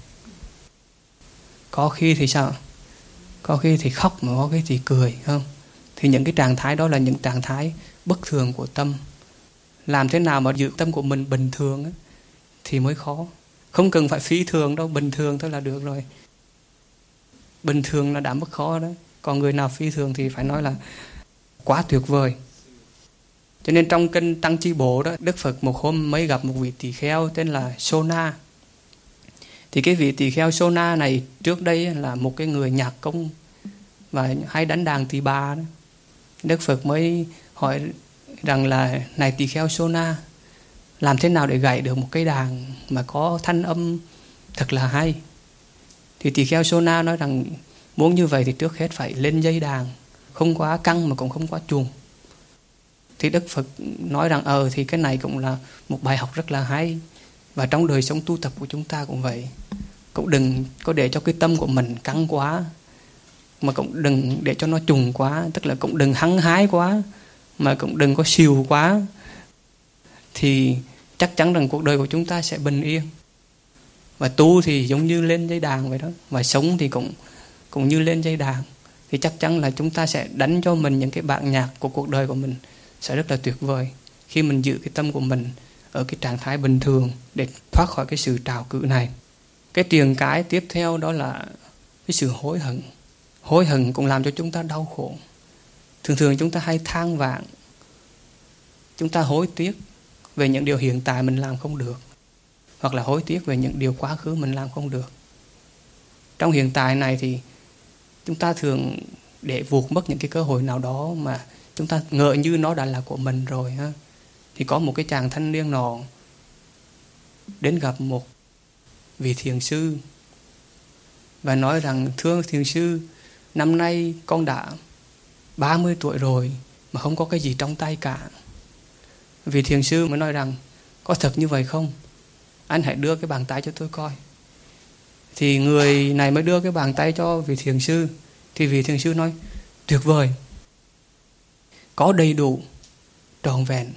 Có khi thì sao? Có khi thì khóc, mà có khi thì cười, không? Thì những cái trạng thái đó là những trạng thái bất thường của tâm. Làm thế nào mà giữ tâm của mình bình thường ấy, thì mới khó. Không cần phải phi thường đâu, bình thường thôi là được rồi. Bình thường là đã mất khó đó. Còn người nào phi thường thì phải nói là quá tuyệt vời. Cho nên trong kinh Tăng Chi Bộ đó, Đức Phật một hôm mới gặp một vị tỳ kheo tên là Sona. Thì cái vị tỳ kheo Sona này trước đây là một cái người nhạc công và hay đánh đàn tỳ bà đó. Đức Phật mới hỏi rằng là này tỳ kheo Sona, làm thế nào để gảy được một cái đàn mà có thanh Thật là hay. Thì tỳ kheo Sona nói rằng muốn như vậy thì trước hết phải lên dây đàn, không quá căng mà cũng không quá chuồng. Thì Đức Phật nói rằng thì cái này cũng là một bài học rất là hay. Và trong đời sống tu tập của chúng ta cũng vậy. Cũng đừng có để cho cái tâm của mình căng quá, mà cũng đừng để cho nó trùng quá. Tức là cũng đừng hăng hái quá, mà cũng đừng có xìu quá. Thì chắc chắn rằng cuộc đời của chúng ta sẽ bình yên. Và tu thì giống như lên dây đàn vậy đó. Và sống thì cũng như lên dây đàn. Thì chắc chắn là chúng ta sẽ đánh cho mình những cái bản nhạc của cuộc đời của mình sẽ rất là tuyệt vời, khi mình giữ cái tâm của mình ở cái trạng thái bình thường để thoát khỏi cái sự trào cử này. Cái triền cái tiếp theo đó là cái sự hối hận. Hối hận cũng làm cho chúng ta đau khổ. Thường thường chúng ta hay than vãn, chúng ta hối tiếc về những điều hiện tại mình làm không được, hoặc là hối tiếc về những điều quá khứ mình làm không được. Trong hiện tại này thì chúng ta thường để vụt mất những cái cơ hội nào đó mà chúng ta ngỡ như nó đã là của mình rồi ha. Thì có một cái chàng thanh niên nọ đến gặp một vị thiền sư và nói rằng: thưa thiền sư, năm nay con đã 30 tuổi rồi mà không có cái gì trong tay cả. Vị thiền sư mới nói rằng: có thật như vậy không? Anh hãy đưa cái bàn tay cho tôi coi. Thì người này mới đưa cái bàn tay cho vị thiền sư. Thì vị thiền sư nói: tuyệt vời, có đầy đủ, trọn vẹn.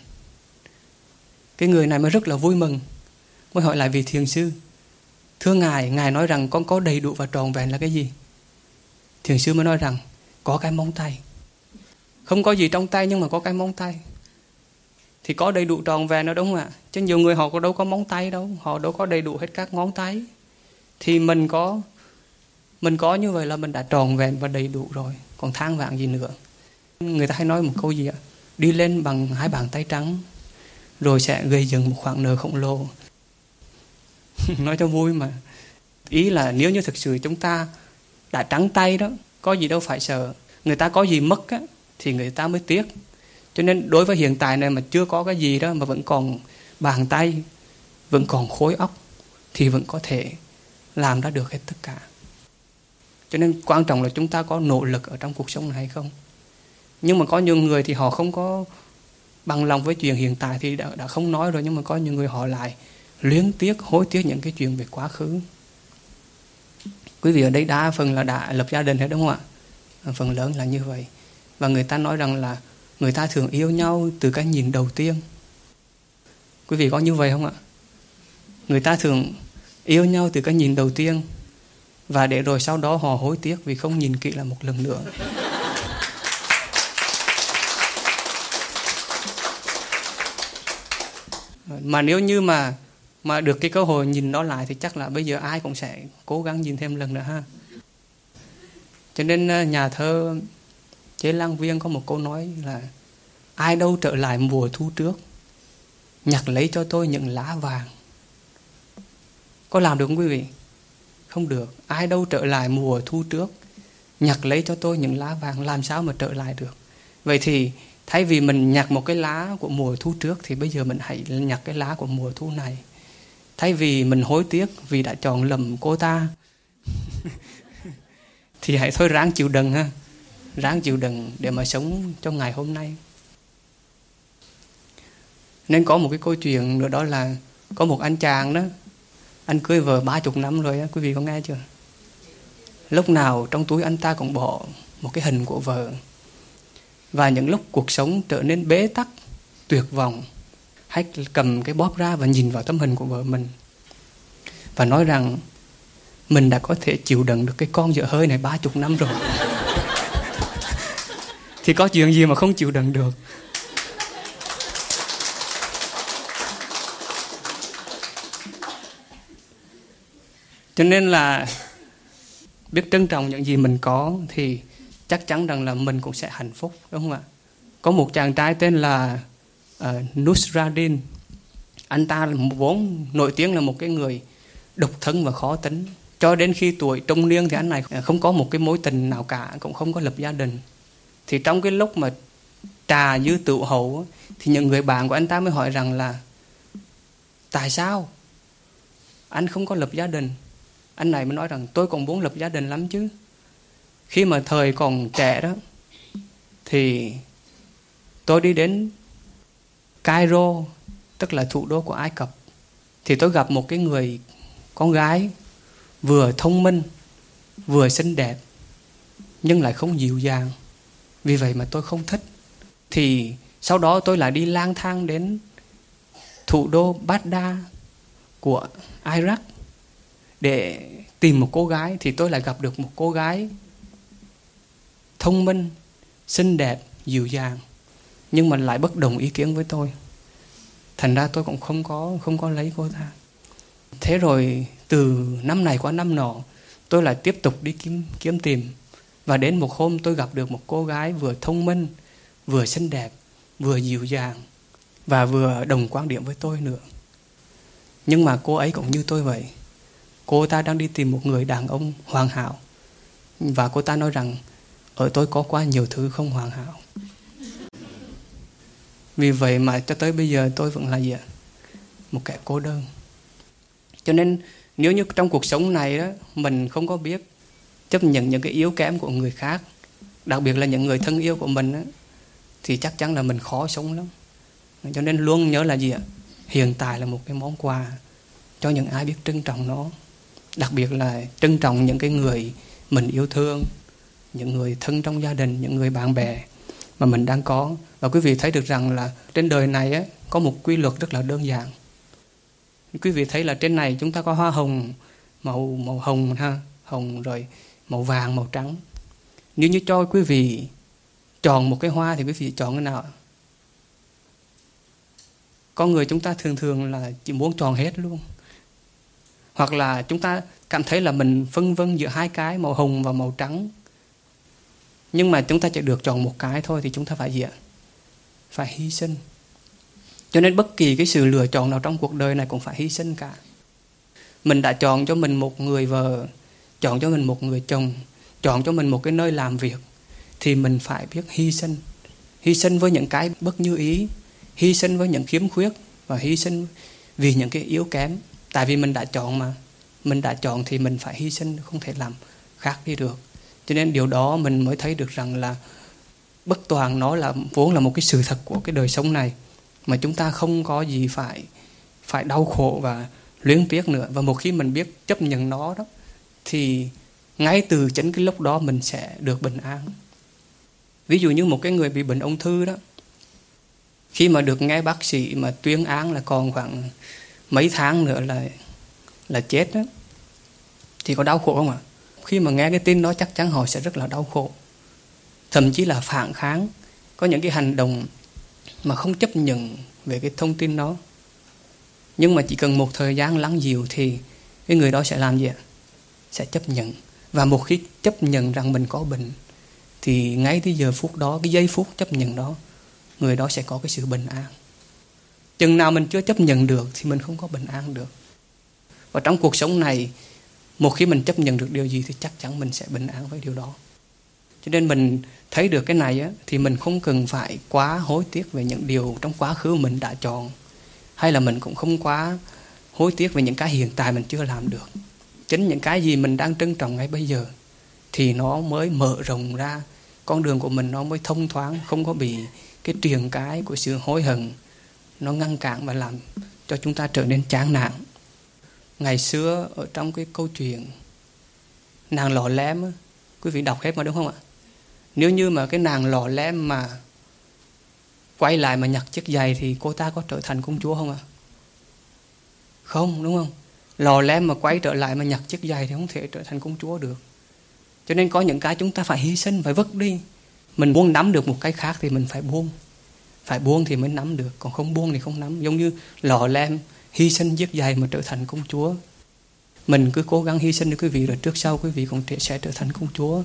Cái người này mới rất là vui mừng, mới hỏi lại vị thiền sư: thưa ngài nói rằng con có đầy đủ và trọn vẹn là cái gì? Thiền sư mới nói rằng: có cái móng tay. Không có gì trong tay nhưng mà có cái móng tay. Thì có đầy đủ trọn vẹn đó, đúng không ạ? Chứ nhiều người họ có đâu có móng tay đâu, họ đâu có đầy đủ hết các ngón tay. Thì mình có như vậy là mình đã trọn vẹn và đầy đủ rồi, còn than vãn gì nữa. Người ta hay nói một câu gì ạ? Đi lên bằng 2 bàn tay trắng rồi sẽ gây dựng một khoản nợ khổng lồ. Nói cho vui mà. Ý là nếu như thực sự chúng ta đã trắng tay đó, có gì đâu phải sợ. Người ta có gì mất á, thì người ta mới tiếc. Cho nên đối với hiện tại này mà chưa có cái gì đó, mà vẫn còn bàn tay, vẫn còn khối óc, thì vẫn có thể làm ra được hết tất cả. Cho nên quan trọng là chúng ta có nỗ lực ở trong cuộc sống này hay không. Nhưng mà có nhiều người thì họ không có bằng lòng với chuyện hiện tại thì đã không nói rồi. Nhưng mà có nhiều người họ lại luyến tiếc, hối tiếc những cái chuyện về quá khứ. Quý vị ở đây đa phần là đã lập gia đình hết, đúng không ạ? Phần lớn là như vậy. Và người ta nói rằng là người ta thường yêu nhau từ cái nhìn đầu tiên. Quý vị có như vậy không ạ? Người ta thường yêu nhau từ cái nhìn đầu tiên, và để rồi sau đó họ hối tiếc vì không nhìn kỹ lại một lần nữa. Mà nếu như mà được cái cơ hội nhìn nó lại thì chắc là bây giờ ai cũng sẽ cố gắng nhìn thêm lần nữa ha. Cho nên nhà thơ Chế Lang Viên có một câu nói là: ai đâu trở lại mùa thu trước, nhặt lấy cho tôi những lá vàng. Có làm được không quý vị? Không được. Ai đâu trở lại mùa thu trước, nhặt lấy cho tôi những lá vàng. Làm sao mà trở lại được? Vậy thì thay vì mình nhặt một cái lá của mùa thu trước, thì bây giờ mình hãy nhặt cái lá của mùa thu này. Thay vì mình hối tiếc vì đã chọn lầm cô ta thì hãy thôi ráng chịu đựng ha. Ráng chịu đựng để mà sống trong ngày hôm nay. Nên có một cái câu chuyện nữa, đó là có một anh chàng đó, anh cưới vợ 30 năm rồi á. Quý vị có nghe chưa? Lúc nào trong túi anh ta cũng bỏ một cái hình của vợ. Và những lúc cuộc sống trở nên bế tắc, tuyệt vọng, hãy cầm cái bóp ra và nhìn vào tấm hình của vợ mình và nói rằng mình đã có thể chịu đựng được cái con dở hơi này 30 năm rồi. Thì có chuyện gì mà không chịu đựng được. Cho nên là biết trân trọng những gì mình có thì chắc chắn rằng là mình cũng sẽ hạnh phúc, đúng không ạ? Có một chàng trai tên là Nusradin. Anh ta vốn nổi tiếng là một cái người độc thân và khó tính. Cho đến khi tuổi trung niên thì anh này không có một cái mối tình nào cả, cũng không có lập gia đình. Thì trong cái lúc mà trà dư tửu hậu thì những người bạn của anh ta mới hỏi rằng là: tại sao anh không có lập gia đình? Anh này mới nói rằng tôi còn muốn lập gia đình lắm chứ. Khi mà thời còn trẻ đó thì tôi đi đến Cairo, tức là thủ đô của Ai Cập. Thì tôi gặp một cái người con gái vừa thông minh, vừa xinh đẹp, nhưng lại không dịu dàng. Vì vậy mà tôi không thích. Thì sau đó tôi lại đi lang thang đến thủ đô Baghdad của Iraq để tìm một cô gái. Thì tôi lại gặp được một cô gái thông minh, xinh đẹp, dịu dàng, nhưng mà lại bất đồng ý kiến với tôi. Thành ra tôi cũng không có lấy cô ta. Thế rồi từ năm này qua năm nọ, tôi lại tiếp tục đi kiếm tìm. Và đến một hôm tôi gặp được một cô gái vừa thông minh, vừa xinh đẹp, vừa dịu dàng và vừa đồng quan điểm với tôi nữa. Nhưng mà cô ấy cũng như tôi vậy. Cô ta đang đi tìm một người đàn ông hoàn hảo. Và cô ta nói rằng ở tôi có quá nhiều thứ không hoàn hảo. Vì vậy mà cho tới bây giờ tôi vẫn là gì ạ? Một kẻ cô đơn. Cho nên nếu như trong cuộc sống này đó, mình không có biết chấp nhận những cái yếu kém của người khác, đặc biệt là những người thân yêu của mình đó, thì chắc chắn là mình khó sống lắm. Cho nên luôn nhớ là gì ạ? Hiện tại là một cái món quà cho những ai biết trân trọng nó. Đặc biệt là trân trọng những cái người mình yêu thương, những người thân trong gia đình, những người bạn bè mà mình đang có. Và quý vị thấy được rằng là trên đời này á, có một quy luật rất là đơn giản. Quý vị thấy là trên này chúng ta có hoa hồng, màu hồng ha, hồng rồi màu vàng, màu trắng. Nếu như cho quý vị chọn một cái hoa thì quý vị chọn cái nào? Con người chúng ta thường là chỉ muốn chọn hết luôn. Hoặc là chúng ta cảm thấy là mình phân vân giữa hai cái, màu hồng và màu trắng. Nhưng mà chúng ta chỉ được chọn một cái thôi thì chúng ta phải gì ạ? Phải hy sinh. Cho nên bất kỳ cái sự lựa chọn nào trong cuộc đời này cũng phải hy sinh cả. Mình đã chọn cho mình một người vợ, chọn cho mình một người chồng, chọn cho mình một cái nơi làm việc, thì mình phải biết hy sinh. Hy sinh với những cái bất như ý, hy sinh với những khiếm khuyết, và hy sinh vì những cái yếu kém. Tại vì mình đã chọn mà. Mình đã chọn thì mình phải hy sinh, không thể làm khác đi được. Cho nên điều đó mình mới thấy được rằng là bất toàn nó là vốn là một cái sự thật của cái đời sống này, mà chúng ta không có gì phải đau khổ và luyến tiếc nữa. Và một khi mình biết chấp nhận nó đó, thì ngay từ chính cái lúc đó mình sẽ được bình an. Ví dụ như một cái người bị bệnh ung thư đó, khi mà được nghe bác sĩ mà tuyên án là còn khoảng mấy tháng nữa là chết đó, thì có đau khổ không ạ? Khi mà nghe cái tin đó chắc chắn họ sẽ rất là đau khổ, thậm chí là phản kháng, có những cái hành động mà không chấp nhận về cái thông tin đó. Nhưng mà chỉ cần một thời gian lắng dịu thì cái người đó sẽ làm gì ạ? Sẽ chấp nhận. Và một khi chấp nhận rằng mình có bệnh, thì ngay cái giờ phút đó, cái giây phút chấp nhận đó, người đó sẽ có cái sự bình an. Chừng nào mình chưa chấp nhận được thì mình không có bình an được. Và trong cuộc sống này, một khi mình chấp nhận được điều gì thì chắc chắn mình sẽ bình an với điều đó. Cho nên mình thấy được cái này á, thì mình không cần phải quá hối tiếc về những điều trong quá khứ mình đã chọn, hay là mình cũng không quá hối tiếc về những cái hiện tại mình chưa làm được. Chính những cái gì mình đang trân trọng ngay bây giờ thì nó mới mở rộng ra, con đường của mình nó mới thông thoáng, không có bị cái triền cái của sự hối hận nó ngăn cản và làm cho chúng ta trở nên chán nản. Ngày xưa ở trong cái câu chuyện nàng lọ lem á, quý vị đọc hết mà đúng không ạ? Nếu như mà cái nàng lọ lem mà quay lại mà nhặt chiếc giày thì cô ta có trở thành công chúa không ạ? Không, đúng không? Lọ lem mà quay trở lại mà nhặt chiếc giày thì không thể trở thành công chúa được. Cho nên có những cái chúng ta phải hy sinh, phải vứt đi. Mình muốn nắm được một cái khác thì mình phải buông. Phải buông thì mới nắm được, còn không buông thì không nắm. Giống như lọ lem hy sinh chiếc giày mà trở thành công chúa. Mình cứ cố gắng hy sinh đi quý vị, rồi trước sau quý vị cũng sẽ trở thành công chúa.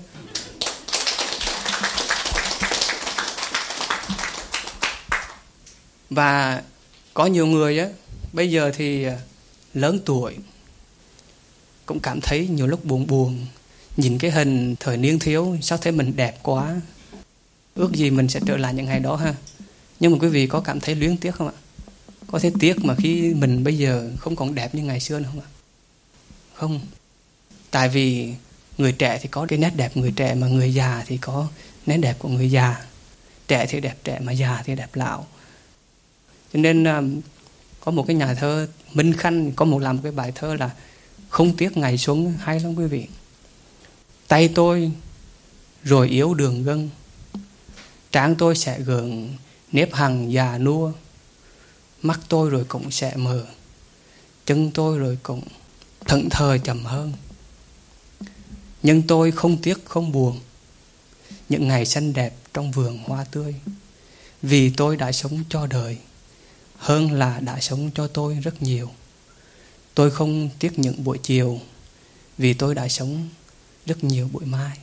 Và có nhiều người á, bây giờ thì lớn tuổi cũng cảm thấy nhiều lúc buồn. Nhìn cái hình thời niên thiếu, sao thấy mình đẹp quá, ước gì mình sẽ trở lại những ngày đó ha. Nhưng mà quý vị có cảm thấy luyến tiếc không ạ? Có thấy tiếc mà khi mình bây giờ không còn đẹp như ngày xưa nữa không ạ? Không. Tại vì người trẻ thì có cái nét đẹp người trẻ, mà người già thì có nét đẹp của người già. Trẻ thì đẹp trẻ, mà già thì đẹp lão. Cho nên có một cái nhà thơ Minh Khanh làm một cái bài thơ là Không tiếc ngày xuân, hay lắm quý vị. Tay tôi rồi yếu đường gân, trán tôi sẽ gượng nếp hằng già nua, mắt tôi rồi cũng sẽ mờ, chân tôi rồi cũng thẫn thờ chậm hơn. Nhưng tôi không tiếc không buồn những ngày xanh đẹp trong vườn hoa tươi, vì tôi đã sống cho đời hơn là đã sống cho tôi rất nhiều. Tôi không tiếc những buổi chiều, vì tôi đã sống rất nhiều buổi mai.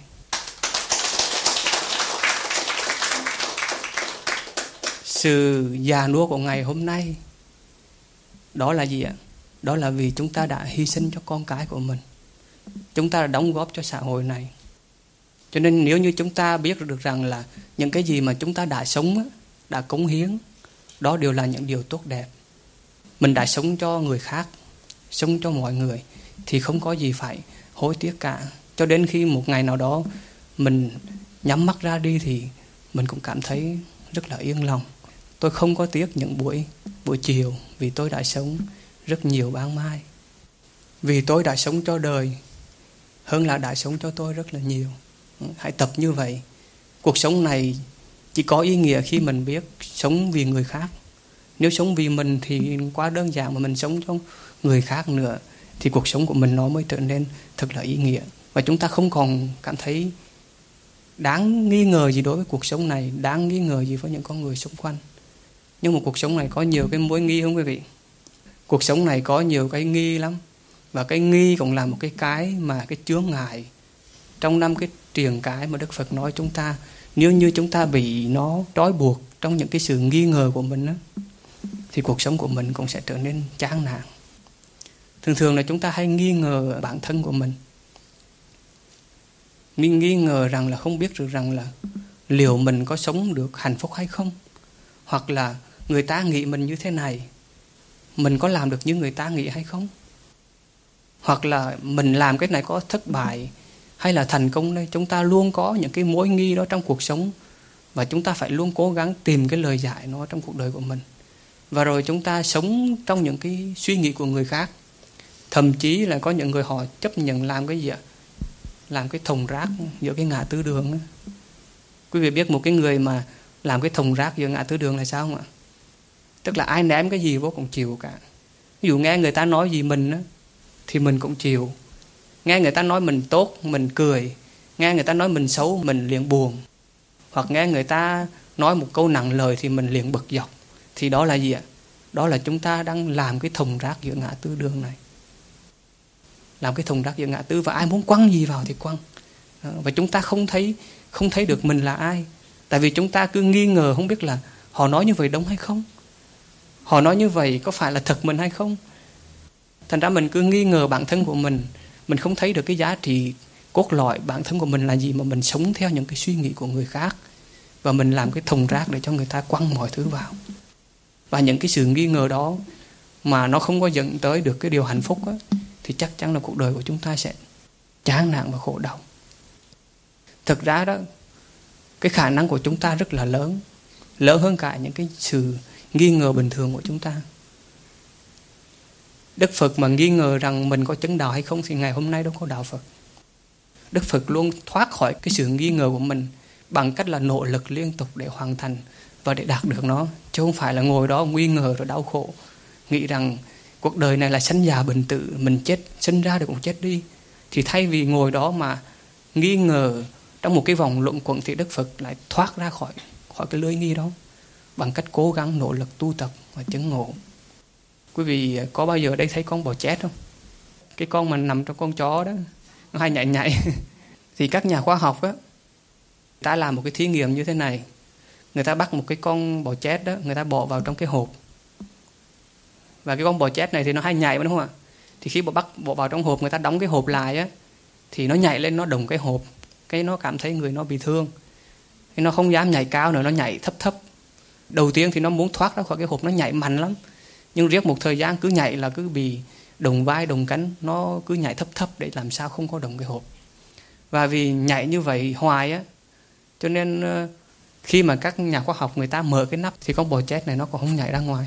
Sự già nua của ngày hôm nay đó là gì ạ? Đó là vì chúng ta đã hy sinh cho con cái của mình. Chúng ta đã đóng góp cho xã hội này. Cho nên nếu như chúng ta biết được rằng là những cái gì mà chúng ta đã sống, đã cống hiến, đó đều là những điều tốt đẹp. Mình đã sống cho người khác, sống cho mọi người, thì không có gì phải hối tiếc cả. Cho đến khi một ngày nào đó mình nhắm mắt ra đi thì mình cũng cảm thấy rất là yên lòng. Tôi không có tiếc những buổi chiều, vì tôi đã sống rất nhiều ban mai. Vì tôi đã sống cho đời hơn là đã sống cho tôi rất là nhiều. Hãy tập như vậy. Cuộc sống này chỉ có ý nghĩa khi mình biết sống vì người khác. Nếu sống vì mình thì quá đơn giản, mà mình sống cho người khác nữa thì cuộc sống của mình nó mới trở nên thật là ý nghĩa. Và chúng ta không còn cảm thấy đáng nghi ngờ gì đối với cuộc sống này, đáng nghi ngờ gì với những con người xung quanh. Nhưng mà cuộc sống này có nhiều cái mối nghi không quý vị? Cuộc sống này có nhiều cái nghi lắm. Và cái nghi cũng là một cái mà cái chướng ngại. Trong 5 cái triền cái mà Đức Phật nói chúng ta, nếu như chúng ta bị nó trói buộc trong những cái sự nghi ngờ của mình á, thì cuộc sống của mình cũng sẽ trở nên chán nản. Thường thường là chúng ta hay nghi ngờ bản thân của mình. Mình nghi ngờ rằng là không biết được rằng là liệu mình có sống được hạnh phúc hay không. Hoặc là người ta nghĩ mình như thế này, mình có làm được như người ta nghĩ hay không. Hoặc là mình làm cái này có thất bại hay là thành công đây. Chúng ta luôn có những cái mối nghi đó trong cuộc sống. Và chúng ta phải luôn cố gắng tìm cái lời giải nó trong cuộc đời của mình. Và rồi chúng ta sống trong những cái suy nghĩ của người khác. Thậm chí là có những người họ chấp nhận làm cái gì ạ? Làm cái thùng rác giữa cái ngã tư đường đó. Quý vị biết một cái người mà làm cái thùng rác giữa ngã tư đường là sao không ạ? Tức là ai ném cái gì vô cũng chịu cả. Ví dụ nghe người ta nói gì mình á, thì mình cũng chịu. Nghe người ta nói mình tốt, mình cười. Nghe người ta nói mình xấu, mình liền buồn. Hoặc nghe người ta nói một câu nặng lời thì mình liền bực dọc. Thì đó là gì ạ? Đó là chúng ta đang làm cái thùng rác giữa ngã tư đường này. Làm cái thùng rác giữa ngã tư, và ai muốn quăng gì vào thì quăng. Và chúng ta không thấy được mình là ai. Tại vì chúng ta cứ nghi ngờ không biết là họ nói như vậy đúng hay không. Họ nói như vậy có phải là thật mình hay không. Thành ra mình cứ nghi ngờ bản thân của mình. Mình không thấy được cái giá trị cốt lõi bản thân của mình là gì, mà mình sống theo những cái suy nghĩ của người khác. Và mình làm cái thùng rác để cho người ta quăng mọi thứ vào. Và những cái sự nghi ngờ đó mà nó không có dẫn tới được cái điều hạnh phúc á, thì chắc chắn là cuộc đời của chúng ta sẽ chán nản và khổ đau. Thực ra đó, cái khả năng của chúng ta rất là lớn. Lớn hơn cả những cái sự nghi ngờ bình thường của chúng ta. Đức Phật mà nghi ngờ rằng mình có chứng đạo hay không thì ngày hôm nay đâu có đạo Phật. Đức Phật luôn thoát khỏi cái sự nghi ngờ của mình bằng cách là nỗ lực liên tục để hoàn thành và để đạt được nó. Chứ không phải là ngồi đó nghi ngờ rồi đau khổ, nghĩ rằng cuộc đời này là sanh già bệnh tử, mình chết, sinh ra rồi cũng chết đi. Thì thay vì ngồi đó mà nghi ngờ trong một cái vòng luẩn quẩn, thì Đức Phật lại thoát ra khỏi cái lưới nghi đó bằng cách cố gắng nỗ lực tu tập và chứng ngộ. Quý vị có bao giờ đây thấy con bò chết không? Cái con mà nằm trong con chó đó, nó hay nhảy nhảy. Thì các nhà khoa học á, người ta làm một cái thí nghiệm như thế này. Người ta bắt một cái con bò chết đó, người ta bỏ vào trong cái hộp. Và cái con bò chết này thì nó hay nhảy, đúng không ạ? Thì khi bỏ vào trong hộp, người ta đóng cái hộp lại á, thì nó nhảy lên, nó đụng cái hộp. Cái nó cảm thấy người nó bị thương. Cái nó không dám nhảy cao nữa, nó nhảy thấp thấp. Đầu tiên thì nó muốn thoát ra khỏi cái hộp, nó nhảy mạnh lắm. Nhưng riết một thời gian cứ nhảy là cứ bị đồng vai đồng cánh, nó cứ nhảy thấp thấp để làm sao không có động cái hộp. Và vì nhảy như vậy hoài á, cho nên khi mà các nhà khoa học người ta mở cái nắp thì con bò chết này nó còn không nhảy ra ngoài.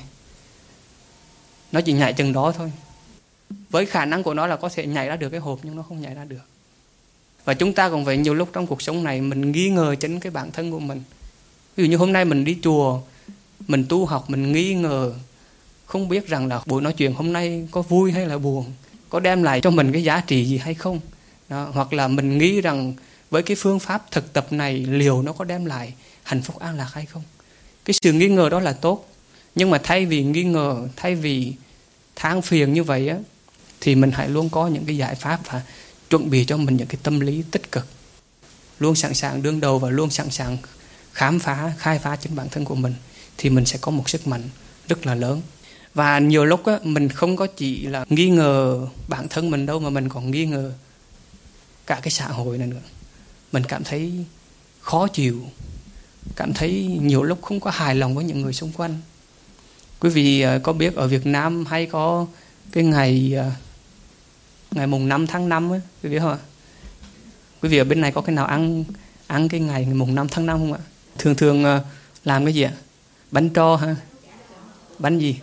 Nó chỉ nhảy chừng đó thôi. Với khả năng của nó là có thể nhảy ra được cái hộp, nhưng nó không nhảy ra được. Và chúng ta cũng vậy, nhiều lúc trong cuộc sống này mình nghi ngờ chính cái bản thân của mình. Ví dụ như hôm nay mình đi chùa, mình tu học, mình nghi ngờ, không biết rằng là buổi nói chuyện hôm nay có vui hay là buồn, có đem lại cho mình cái giá trị gì hay không. Đó. Hoặc là mình nghĩ rằng với cái phương pháp thực tập này liệu nó có đem lại hạnh phúc an lạc hay không. Cái sự nghi ngờ đó là tốt. Nhưng mà thay vì nghi ngờ, thay vì than phiền như vậy á, thì mình hãy luôn có những cái giải pháp và chuẩn bị cho mình những cái tâm lý tích cực. Luôn sẵn sàng đương đầu và luôn sẵn sàng khám phá, khai phá chính bản thân của mình. Thì mình sẽ có một sức mạnh rất là lớn. Và nhiều lúc á, mình không có chỉ là nghi ngờ bản thân mình đâu, mà mình còn nghi ngờ cả cái xã hội này nữa. Mình cảm thấy khó chịu, cảm thấy nhiều lúc không có hài lòng với những người xung quanh. Quý vị có biết ở Việt Nam hay có cái ngày mùng 5 tháng 5 á, quý vị không ạ? Quý vị ở bên này có cái nào ăn cái ngày mùng 5 tháng 5 không ạ? Thường làm cái gì ạ? Bánh tro ha? Bánh gì?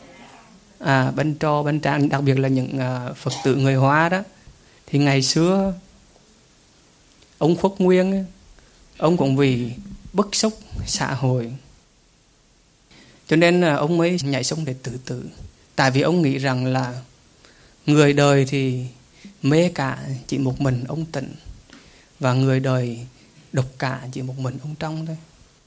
Bánh tro, bánh tráng, đặc biệt là những Phật tử người Hoa đó. Thì ngày xưa ông Khuất Nguyên, ông cũng vì bức xúc xã hội, cho nên ông mới nhảy sông để tự tử. Tại vì ông nghĩ rằng là người đời thì mê cả chỉ một mình ông Tịnh, và người đời độc cả chỉ một mình ông Trong thôi.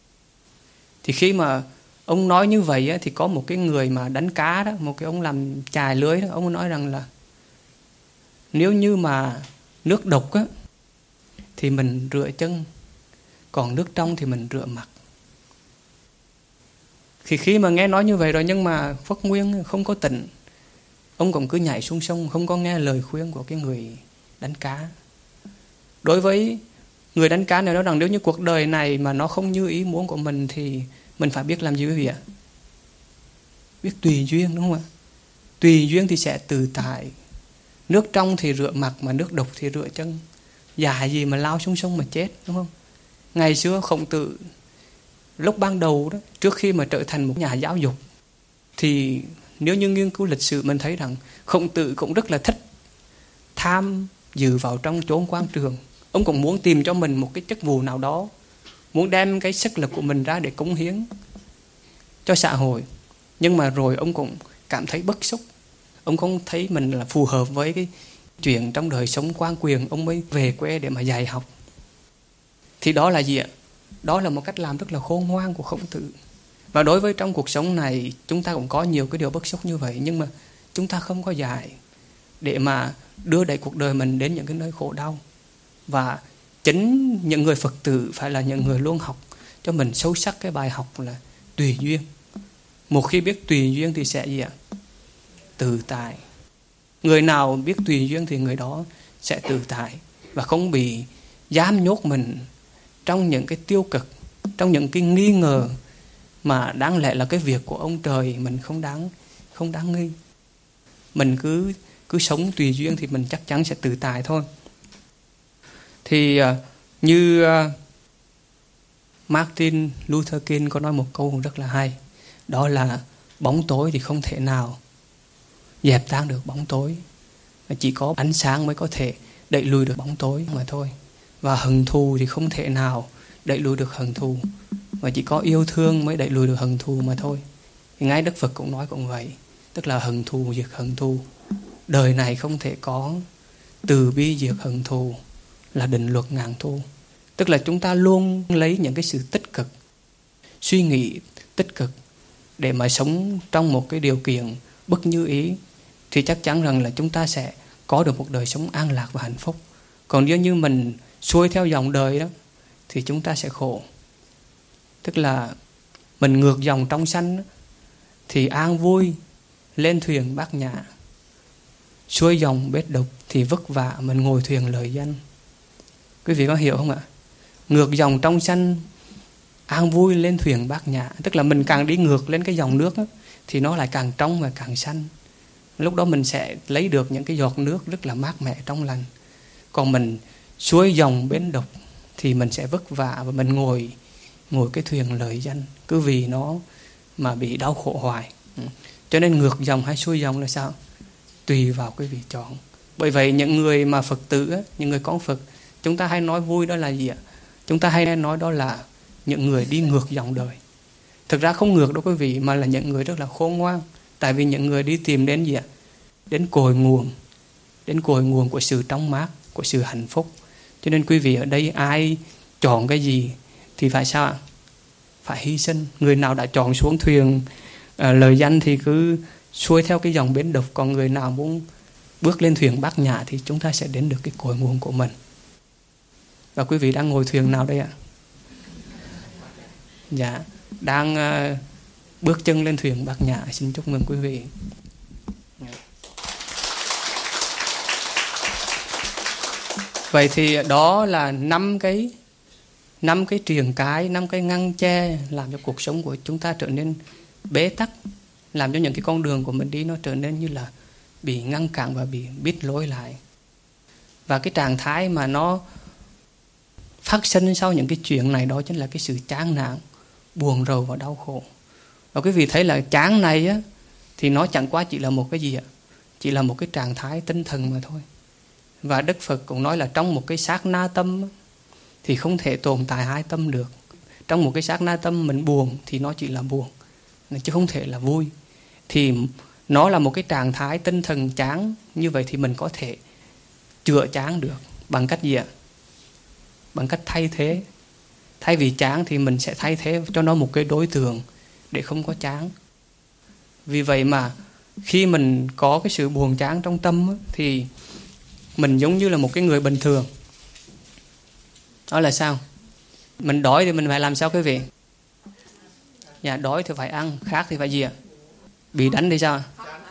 Thì khi mà ông nói như vậy á, thì có một cái người mà đánh cá đó, một cái ông làm chài lưới đó, ông nói rằng là nếu như mà nước độc á thì mình rửa chân, còn nước trong thì mình rửa mặt. Thì khi mà nghe nói như vậy rồi, nhưng mà Khuất Nguyên không có Tịnh, ông cũng cứ nhảy xuống sông, không có nghe lời khuyên của cái người đánh cá. Đối với người đánh cá này nói rằng nếu như cuộc đời này mà nó không như ý muốn của mình thì mình phải biết làm gì quý vị ạ? Biết tùy duyên, đúng không ạ? Tùy duyên thì sẽ tự tại. Nước trong thì rửa mặt, mà nước độc thì rửa chân. Dại gì mà lao xuống sông mà chết, đúng không? Ngày xưa Khổng Tử lúc ban đầu đó, trước khi mà trở thành một nhà giáo dục, thì nếu như nghiên cứu lịch sử mình thấy rằng Khổng Tử cũng rất là thích tham dự vào trong chốn quan trường. Ông cũng muốn tìm cho mình một cái chức vụ nào đó, muốn đem cái sức lực của mình ra để cống hiến cho xã hội. Nhưng mà rồi ông cũng cảm thấy bức xúc, ông không thấy mình là phù hợp với cái chuyện trong đời sống quan quyền, ông mới về quê để mà dạy học. Thì đó là gì ạ? Đó là một cách làm rất là khôn ngoan của Khổng Tử. Và đối với trong cuộc sống này, chúng ta cũng có nhiều cái điều bức xúc như vậy, nhưng mà chúng ta không có dạy để mà đưa đẩy cuộc đời mình đến những cái nơi khổ đau. Và chính những người Phật tử phải là những người luôn học cho mình sâu sắc cái bài học là tùy duyên. Một khi biết tùy duyên thì sẽ gì ạ? Tự tại. Người nào biết tùy duyên thì người đó sẽ tự tại và không bị giam nhốt mình trong những cái tiêu cực, trong những cái nghi ngờ mà đáng lẽ là cái việc của ông trời mình không đáng nghi. Mình cứ sống tùy duyên thì mình chắc chắn sẽ tự tại thôi. Thì như Martin Luther King có nói một câu rất là hay, đó là bóng tối thì không thể nào dẹp tan được bóng tối, chỉ có ánh sáng mới có thể đẩy lùi được bóng tối mà thôi. Và hận thù thì không thể nào đẩy lùi được hận thù, và chỉ có yêu thương mới đẩy lùi được hận thù mà thôi. Thì ngay Đức Phật cũng nói cũng vậy, tức là hận thù diệt hận thù, đời này không thể có, từ bi diệt hận thù là định luật ngàn thu. Tức là chúng ta luôn lấy những cái sự tích cực, suy nghĩ tích cực để mà sống trong một cái điều kiện bất như ý, thì chắc chắn rằng là chúng ta sẽ có được một đời sống an lạc và hạnh phúc. Còn nếu như mình xuôi theo dòng đời đó thì chúng ta sẽ khổ. Tức là mình ngược dòng trong sanh đó, thì an vui lên thuyền bát nhã, xuôi dòng bết độc thì vất vả mình ngồi thuyền lời danh. Quý vị có hiểu không ạ? Ngược dòng trong sanh, an vui lên thuyền bát nhã. Tức là mình càng đi ngược lên cái dòng nước đó, thì nó lại càng trong và càng xanh. Lúc đó mình sẽ lấy được những cái giọt nước rất là mát mẻ trong lành. Còn mình xuôi dòng bến độc thì mình sẽ vất vả, và mình ngồi cái thuyền lợi danh, cứ vì nó mà bị đau khổ hoài. Cho nên ngược dòng hay xuôi dòng là sao? Tùy vào quý vị chọn. Bởi vậy những người mà Phật tử, những người con Phật, chúng ta hay nói vui đó là gì ạ? Chúng ta hay nói đó là những người đi ngược dòng đời. Thực ra không ngược đâu quý vị, mà là những người rất là khôn ngoan. Tại vì những người đi tìm đến gì ạ? Đến cội nguồn của sự trong mát, của sự hạnh phúc. Cho nên quý vị ở đây ai chọn cái gì thì phải sao ạ? Phải hy sinh. Người nào đã chọn xuống thuyền lời danh thì cứ xuôi theo cái dòng bến độc. Còn người nào muốn bước lên thuyền Bát Nhã thì chúng ta sẽ đến được cái cội nguồn của mình. Và quý vị đang ngồi thuyền nào đây ạ? Dạ, đang bước chân lên thuyền Bát Nhã. Xin chúc mừng quý vị. Vậy thì đó là 5 cái triền cái, 5 cái ngăn che làm cho cuộc sống của chúng ta trở nên bế tắc, làm cho những cái con đường của mình đi nó trở nên như là bị ngăn cản và bị bít lối lại. Và cái trạng thái mà nó phát sinh sau những cái chuyện này đó chính là cái sự chán nản, buồn rầu và đau khổ. Và quý vị thấy là chán này á, thì nó chẳng qua chỉ là một cái gì ạ? Chỉ là một cái trạng thái tinh thần mà thôi. Và Đức Phật cũng nói là trong một cái sát na tâm thì không thể tồn tại hai tâm được. Trong một cái sát na tâm mình buồn thì nó chỉ là buồn, chứ không thể là vui. Thì nó là một cái trạng thái tinh thần chán. Như vậy thì mình có thể chữa chán được bằng cách gì ạ? Bằng cách thay thế. Thay vì chán thì mình sẽ thay thế cho nó một cái đối tượng để không có chán. Vì vậy mà khi mình có cái sự buồn chán trong tâm thì mình giống như là một cái người bình thường. Đó là sao? Mình đói thì mình phải làm sao quý vị? Dạ, đói thì phải ăn, khát thì phải gì ạ? Bị đánh thì sao?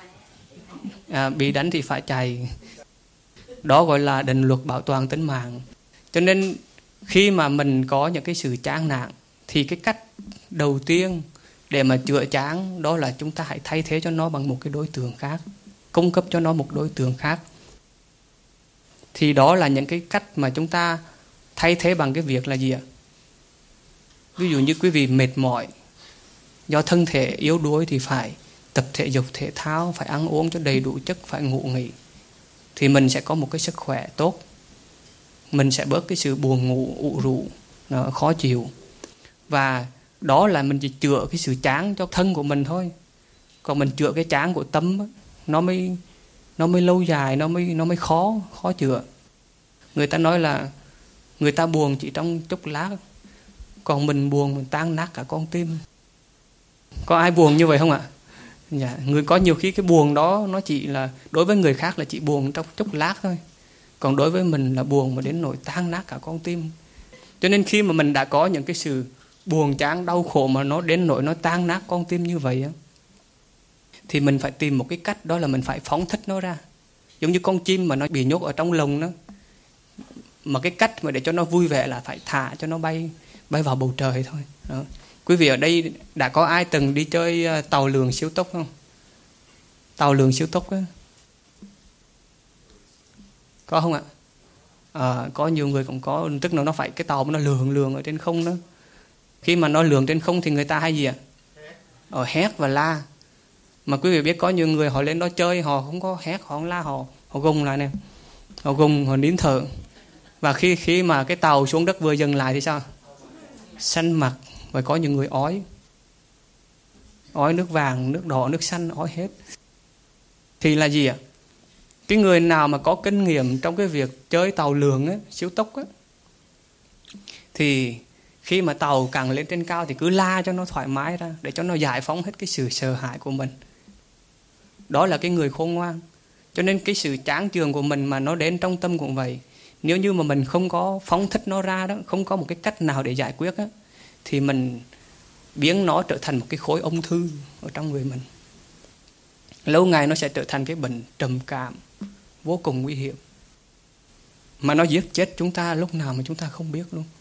Bị đánh thì phải chạy. Đó gọi là định luật bảo toàn tính mạng. Cho nên khi mà mình có những cái sự chán nản thì cái cách đầu tiên để mà chữa chán đó là chúng ta hãy thay thế cho nó bằng một cái đối tượng khác, cung cấp cho nó một đối tượng khác. Thì đó là những cái cách mà chúng ta thay thế bằng cái việc là gì ạ? Ví dụ như quý vị mệt mỏi do thân thể yếu đuối thì phải tập thể dục thể thao, phải ăn uống cho đầy đủ chất, phải ngủ nghỉ. Thì mình sẽ có một cái sức khỏe tốt. Mình sẽ bớt cái sự buồn ngủ, ủ rũ, khó chịu. Và đó là mình chỉ chữa cái sự chán cho thân của mình thôi. Còn mình chữa cái chán của tâm nó mới lâu dài, nó mới khó chữa. Người ta nói là người ta buồn chỉ trong chốc lát, còn mình buồn mình tan nát cả con tim. Có ai buồn như vậy không ạ? Dạ, người có nhiều khi cái buồn đó nó chỉ là đối với người khác là chỉ buồn trong chốc lát thôi. Còn đối với mình là buồn mà đến nỗi tan nát cả con tim. Cho nên khi mà mình đã có những cái sự buồn chán đau khổ mà nó đến nỗi nó tan nát con tim như vậy á, thì mình phải tìm một cái cách, đó là mình phải phóng thích nó ra. Giống như con chim mà nó bị nhốt ở trong lồng đó, mà cái cách mà để cho nó vui vẻ là phải thả cho nó bay vào bầu trời thôi đó. Quý vị ở đây đã có ai từng đi chơi tàu lượn siêu tốc không? Tàu lượn siêu tốc á, có không ạ? Có nhiều người cũng có, tức là nó phải cái tàu nó lượn ở trên không đó. Khi mà nó lượn trên không thì người ta hay gì ạ? Hét và la. Mà quý vị biết có nhiều người họ lên đó chơi, họ không có hét, họ không la, họ gùng lại nè, họ gùng, họ nín thở. Và khi mà cái tàu xuống đất vừa dừng lại thì sao? Xanh mặt. Và có những người ói nước vàng, nước đỏ, nước xanh, ói hết. Thì là gì ạ? Cái người nào mà có kinh nghiệm trong cái việc chơi tàu lượn á, siêu tốc á, thì khi mà tàu càng lên trên cao thì cứ la cho nó thoải mái ra, để cho nó giải phóng hết cái sự sợ hãi của mình. Đó là cái người khôn ngoan. Cho nên cái sự chán chường của mình mà nó đến trong tâm cũng vậy. Nếu như mà mình không có phóng thích nó ra đó, không có một cái cách nào để giải quyết á, thì mình biến nó trở thành một cái khối ung thư ở trong người mình. Lâu ngày nó sẽ trở thành cái bệnh trầm cảm vô cùng nguy hiểm, mà nó giết chết chúng ta lúc nào mà chúng ta không biết luôn.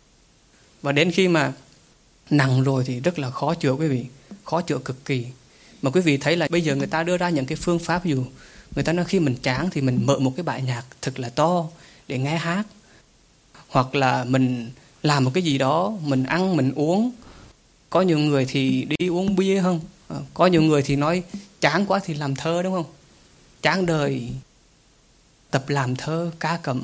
Và đến khi mà nặng rồi thì rất là khó chữa quý vị, khó chữa cực kỳ. Mà quý vị thấy là bây giờ người ta đưa ra những cái phương pháp, ví dụ người ta nói khi mình chán thì mình mở một cái bài nhạc thật là to để nghe hát, hoặc là mình làm một cái gì đó, mình ăn mình uống. Có nhiều người thì đi uống bia không, có nhiều người thì nói chán quá thì làm thơ, đúng không? Chán đời tập làm thơ ca cầm,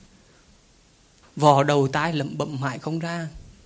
vò đầu tai lẩm bẩm mãi không ra,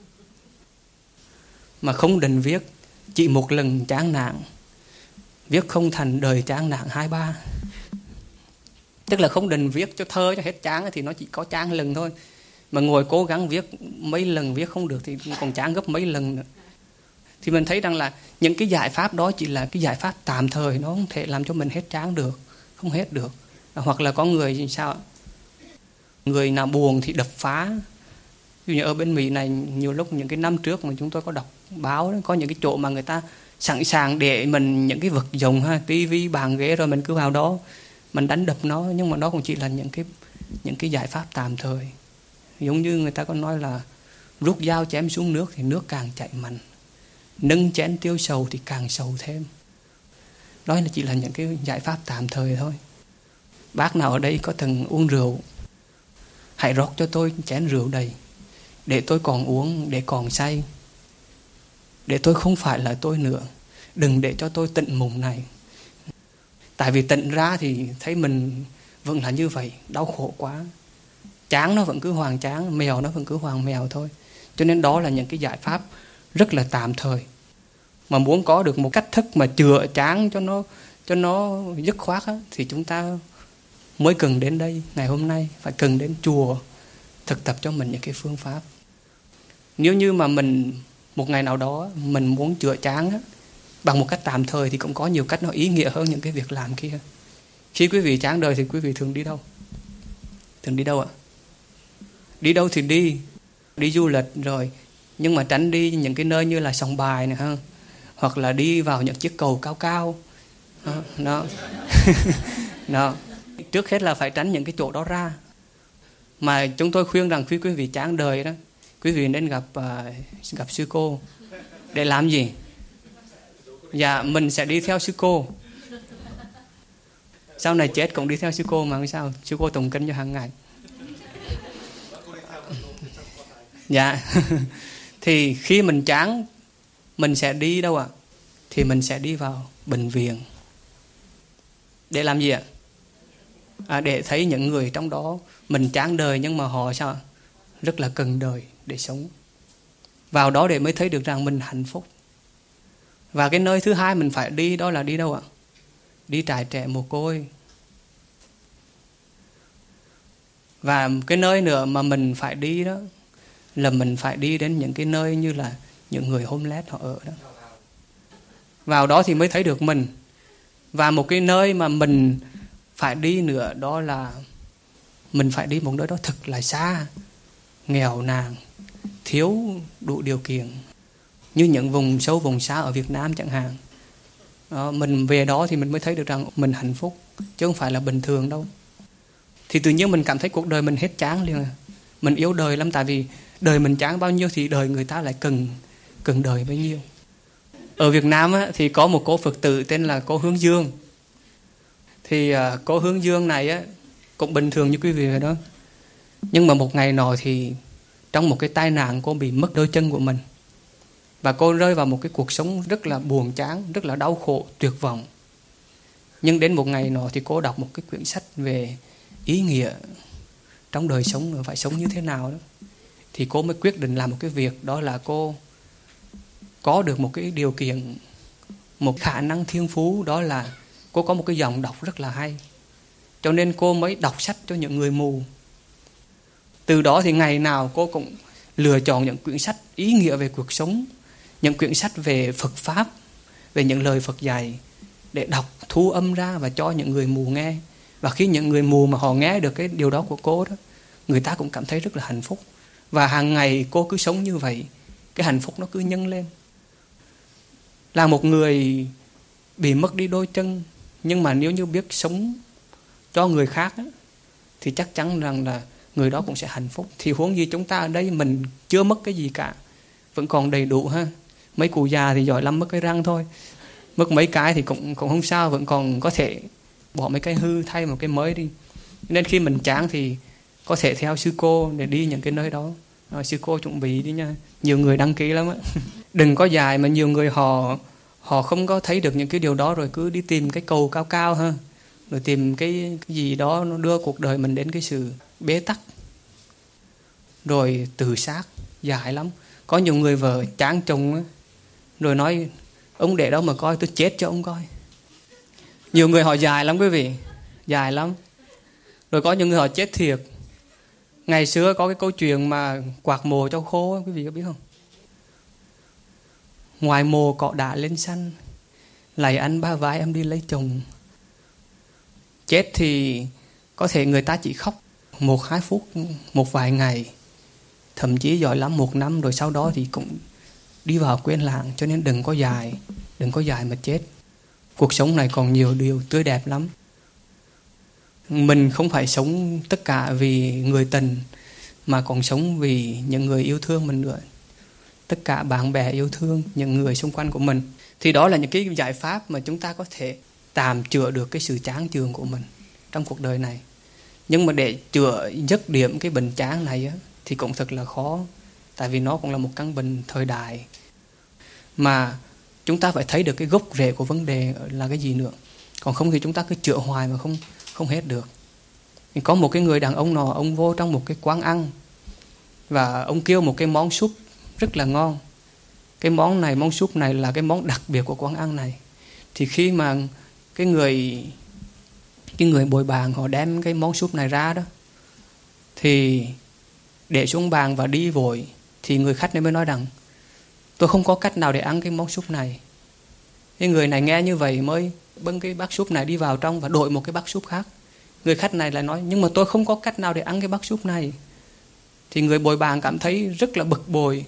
mà không định viết chỉ một lần chán nản, viết không thành đời chán nản 2-3. Tức là không định viết cho thơ cho hết chán thì nó chỉ có chán lần thôi, mà ngồi cố gắng viết mấy lần viết không được thì còn chán gấp mấy lần nữa. Thì mình thấy rằng là những cái giải pháp đó chỉ là cái giải pháp tạm thời, nó không thể làm cho mình hết chán được, không hết được. Hoặc là có người sao, người nào buồn thì đập phá. Ví dụ như ở bên Mỹ này, nhiều lúc những cái năm trước mà chúng tôi có đọc báo đó, có những cái chỗ mà người ta sẵn sàng để mình những cái vật dụng ha, tivi, bàn ghế, rồi mình cứ vào đó mình đánh đập nó. Nhưng mà đó cũng chỉ là những cái giải pháp tạm thời. Giống như người ta có nói là rút dao chém xuống nước thì nước càng chảy mạnh, nâng chén tiêu sầu thì càng sầu thêm. Đó là chỉ là những cái giải pháp tạm thời thôi. Bác nào ở đây có từng uống rượu, hãy rót cho tôi chén rượu đầy, để tôi còn uống, để còn say, để tôi không phải là tôi nữa. Đừng để cho tôi tịnh mùng này. Tại vì tịnh ra thì thấy mình vẫn là như vậy, đau khổ quá. Chán nó vẫn cứ hoàng chán, mèo nó vẫn cứ hoàng mèo thôi. Cho nên đó là những cái giải pháp rất là tạm thời. Mà muốn có được một cách thức mà chữa chán cho nó dứt khoát á, thì chúng ta mới cần đến đây ngày hôm nay, phải cần đến chùa thực tập cho mình những cái phương pháp. Nếu như mà mình một ngày nào đó mình muốn chữa chán á, bằng một cách tạm thời thì cũng có nhiều cách nó ý nghĩa hơn những cái việc làm kia. Khi quý vị chán đời thì quý vị thường đi đâu? Thường đi đâu ạ? Đi đâu thì đi du lịch rồi, nhưng mà tránh đi những cái nơi như là Sòng Bài này ha, hoặc là đi vào những chiếc cầu cao cao. Nó trước hết là phải tránh những cái chỗ đó ra. Mà chúng tôi khuyên rằng khi quý vị chán đời đó, quý vị nên gặp sư cô. Để làm gì? Dạ, mình sẽ đi theo sư cô. Sau này chết cũng đi theo sư cô mà sao? Sư cô tụng kinh cho hàng ngày. Dạ. Thì khi mình chán, mình sẽ đi đâu ạ? Thì mình sẽ đi vào bệnh viện. Để làm gì ạ? Để thấy những người trong đó mình chán đời nhưng mà họ sao? Rất là cần đời để sống. Vào đó để mới thấy được rằng mình hạnh phúc. Và cái nơi thứ hai mình phải đi đó là đi đâu ạ? Đi trại trẻ mồ côi. Và cái nơi nữa mà mình phải đi đó là mình phải đi đến những cái nơi như là những người homeless họ ở đó. Vào đó thì mới thấy được mình. Và một cái nơi mà mình phải đi nữa đó là mình phải đi một nơi đó thật là xa, nghèo nàn, thiếu đủ điều kiện, như những vùng sâu vùng xa ở Việt Nam chẳng hạn. Mình về đó thì mình mới thấy được rằng mình hạnh phúc, chứ không phải là bình thường đâu. Thì tự nhiên mình cảm thấy cuộc đời mình hết chán liền. Mình yêu đời lắm, tại vì đời mình chán bao nhiêu thì đời người ta lại cần đời bấy nhiêu. Ở Việt Nam á, thì có một cô Phật tử tên là cô Hướng Dương. Thì cô Hướng Dương này á, cũng bình thường như quý vị vậy đó. Nhưng mà một ngày nọ thì trong một cái tai nạn cô bị mất đôi chân của mình. Và cô rơi vào một cái cuộc sống rất là buồn chán, rất là đau khổ, tuyệt vọng. Nhưng đến một ngày nọ thì cô đọc một cái quyển sách về ý nghĩa trong đời sống, phải sống như thế nào đó. Thì cô mới quyết định làm một cái việc, đó là cô có được một cái điều kiện, một khả năng thiên phú, đó là cô có một cái giọng đọc rất là hay. Cho nên cô mới đọc sách cho những người mù. Từ đó thì ngày nào cô cũng lựa chọn những quyển sách ý nghĩa về cuộc sống, những quyển sách về Phật Pháp, về những lời Phật dạy, để đọc thu âm ra và cho những người mù nghe. Và khi những người mù mà họ nghe được cái điều đó của cô đó, người ta cũng cảm thấy rất là hạnh phúc. Và hàng ngày cô cứ sống như vậy, cái hạnh phúc nó cứ nhân lên. Là một người bị mất đi đôi chân, nhưng mà nếu như biết sống cho người khác á, thì chắc chắn rằng là người đó cũng sẽ hạnh phúc. Thì huống gì chúng ta ở đây mình chưa mất cái gì cả, vẫn còn đầy đủ ha. Mấy cụ già thì giỏi lắm mất cái răng thôi. Mất mấy cái thì cũng không sao, vẫn còn có thể bỏ mấy cái hư thay một cái mới đi. Nên khi mình chán thì có thể theo sư cô để đi những cái nơi đó. Sư cô chuẩn bị đi nha, nhiều người đăng ký lắm á. Đừng có dài mà nhiều người họ không có thấy được những cái điều đó, rồi cứ đi tìm cái cầu cao cao ha, rồi tìm cái gì đó nó đưa cuộc đời mình đến cái sự bế tắc, rồi tự sát. Dài lắm. Có nhiều người vợ chán chồng á, rồi nói ông để đâu mà coi, tôi chết cho ông coi. Nhiều người họ dài lắm quý vị, dài lắm. Rồi có những người họ chết thiệt. Ngày xưa có cái câu chuyện mà quạt mồ cho khô, quý vị có biết không? Ngoài mồ cọ đã lên xanh, lạy anh ba vai em đi lấy chồng. Chết thì có thể người ta chỉ khóc 1-2 phút, một vài ngày, thậm chí giỏi lắm 1 năm, rồi sau đó thì cũng đi vào quên lãng. Cho nên đừng có dài mà chết. Cuộc sống này còn nhiều điều tươi đẹp lắm. Mình không phải sống tất cả vì người tình, mà còn sống vì những người yêu thương mình nữa. Tất cả bạn bè yêu thương, những người xung quanh của mình. Thì đó là những cái giải pháp mà chúng ta có thể tạm chữa được cái sự chán chường của mình trong cuộc đời này. Nhưng mà để chữa dứt điểm cái bệnh chán này á, thì cũng thật là khó. Tại vì nó cũng là một căn bệnh thời đại. Mà chúng ta phải thấy được cái gốc rễ của vấn đề là cái gì nữa. Còn không thì chúng ta cứ chữa hoài mà không hết được. Thì có một cái người đàn ông nọ, ông vô trong một cái quán ăn, và ông kêu một cái món súp rất là ngon. Cái món súp này là cái món đặc biệt của quán ăn này. Thì khi mà cái người bồi bàn họ đem cái món súp này ra đó, thì để xuống bàn và đi vội, thì người khách này mới nói rằng tôi không có cách nào để ăn cái món súp này. Cái người này nghe như vậy mới bưng cái bát súp này đi vào trong và đổi một cái bát súp khác. Người khách này lại nói nhưng mà tôi không có cách nào để ăn cái bát súp này. Thì người bồi bàn cảm thấy rất là bực bội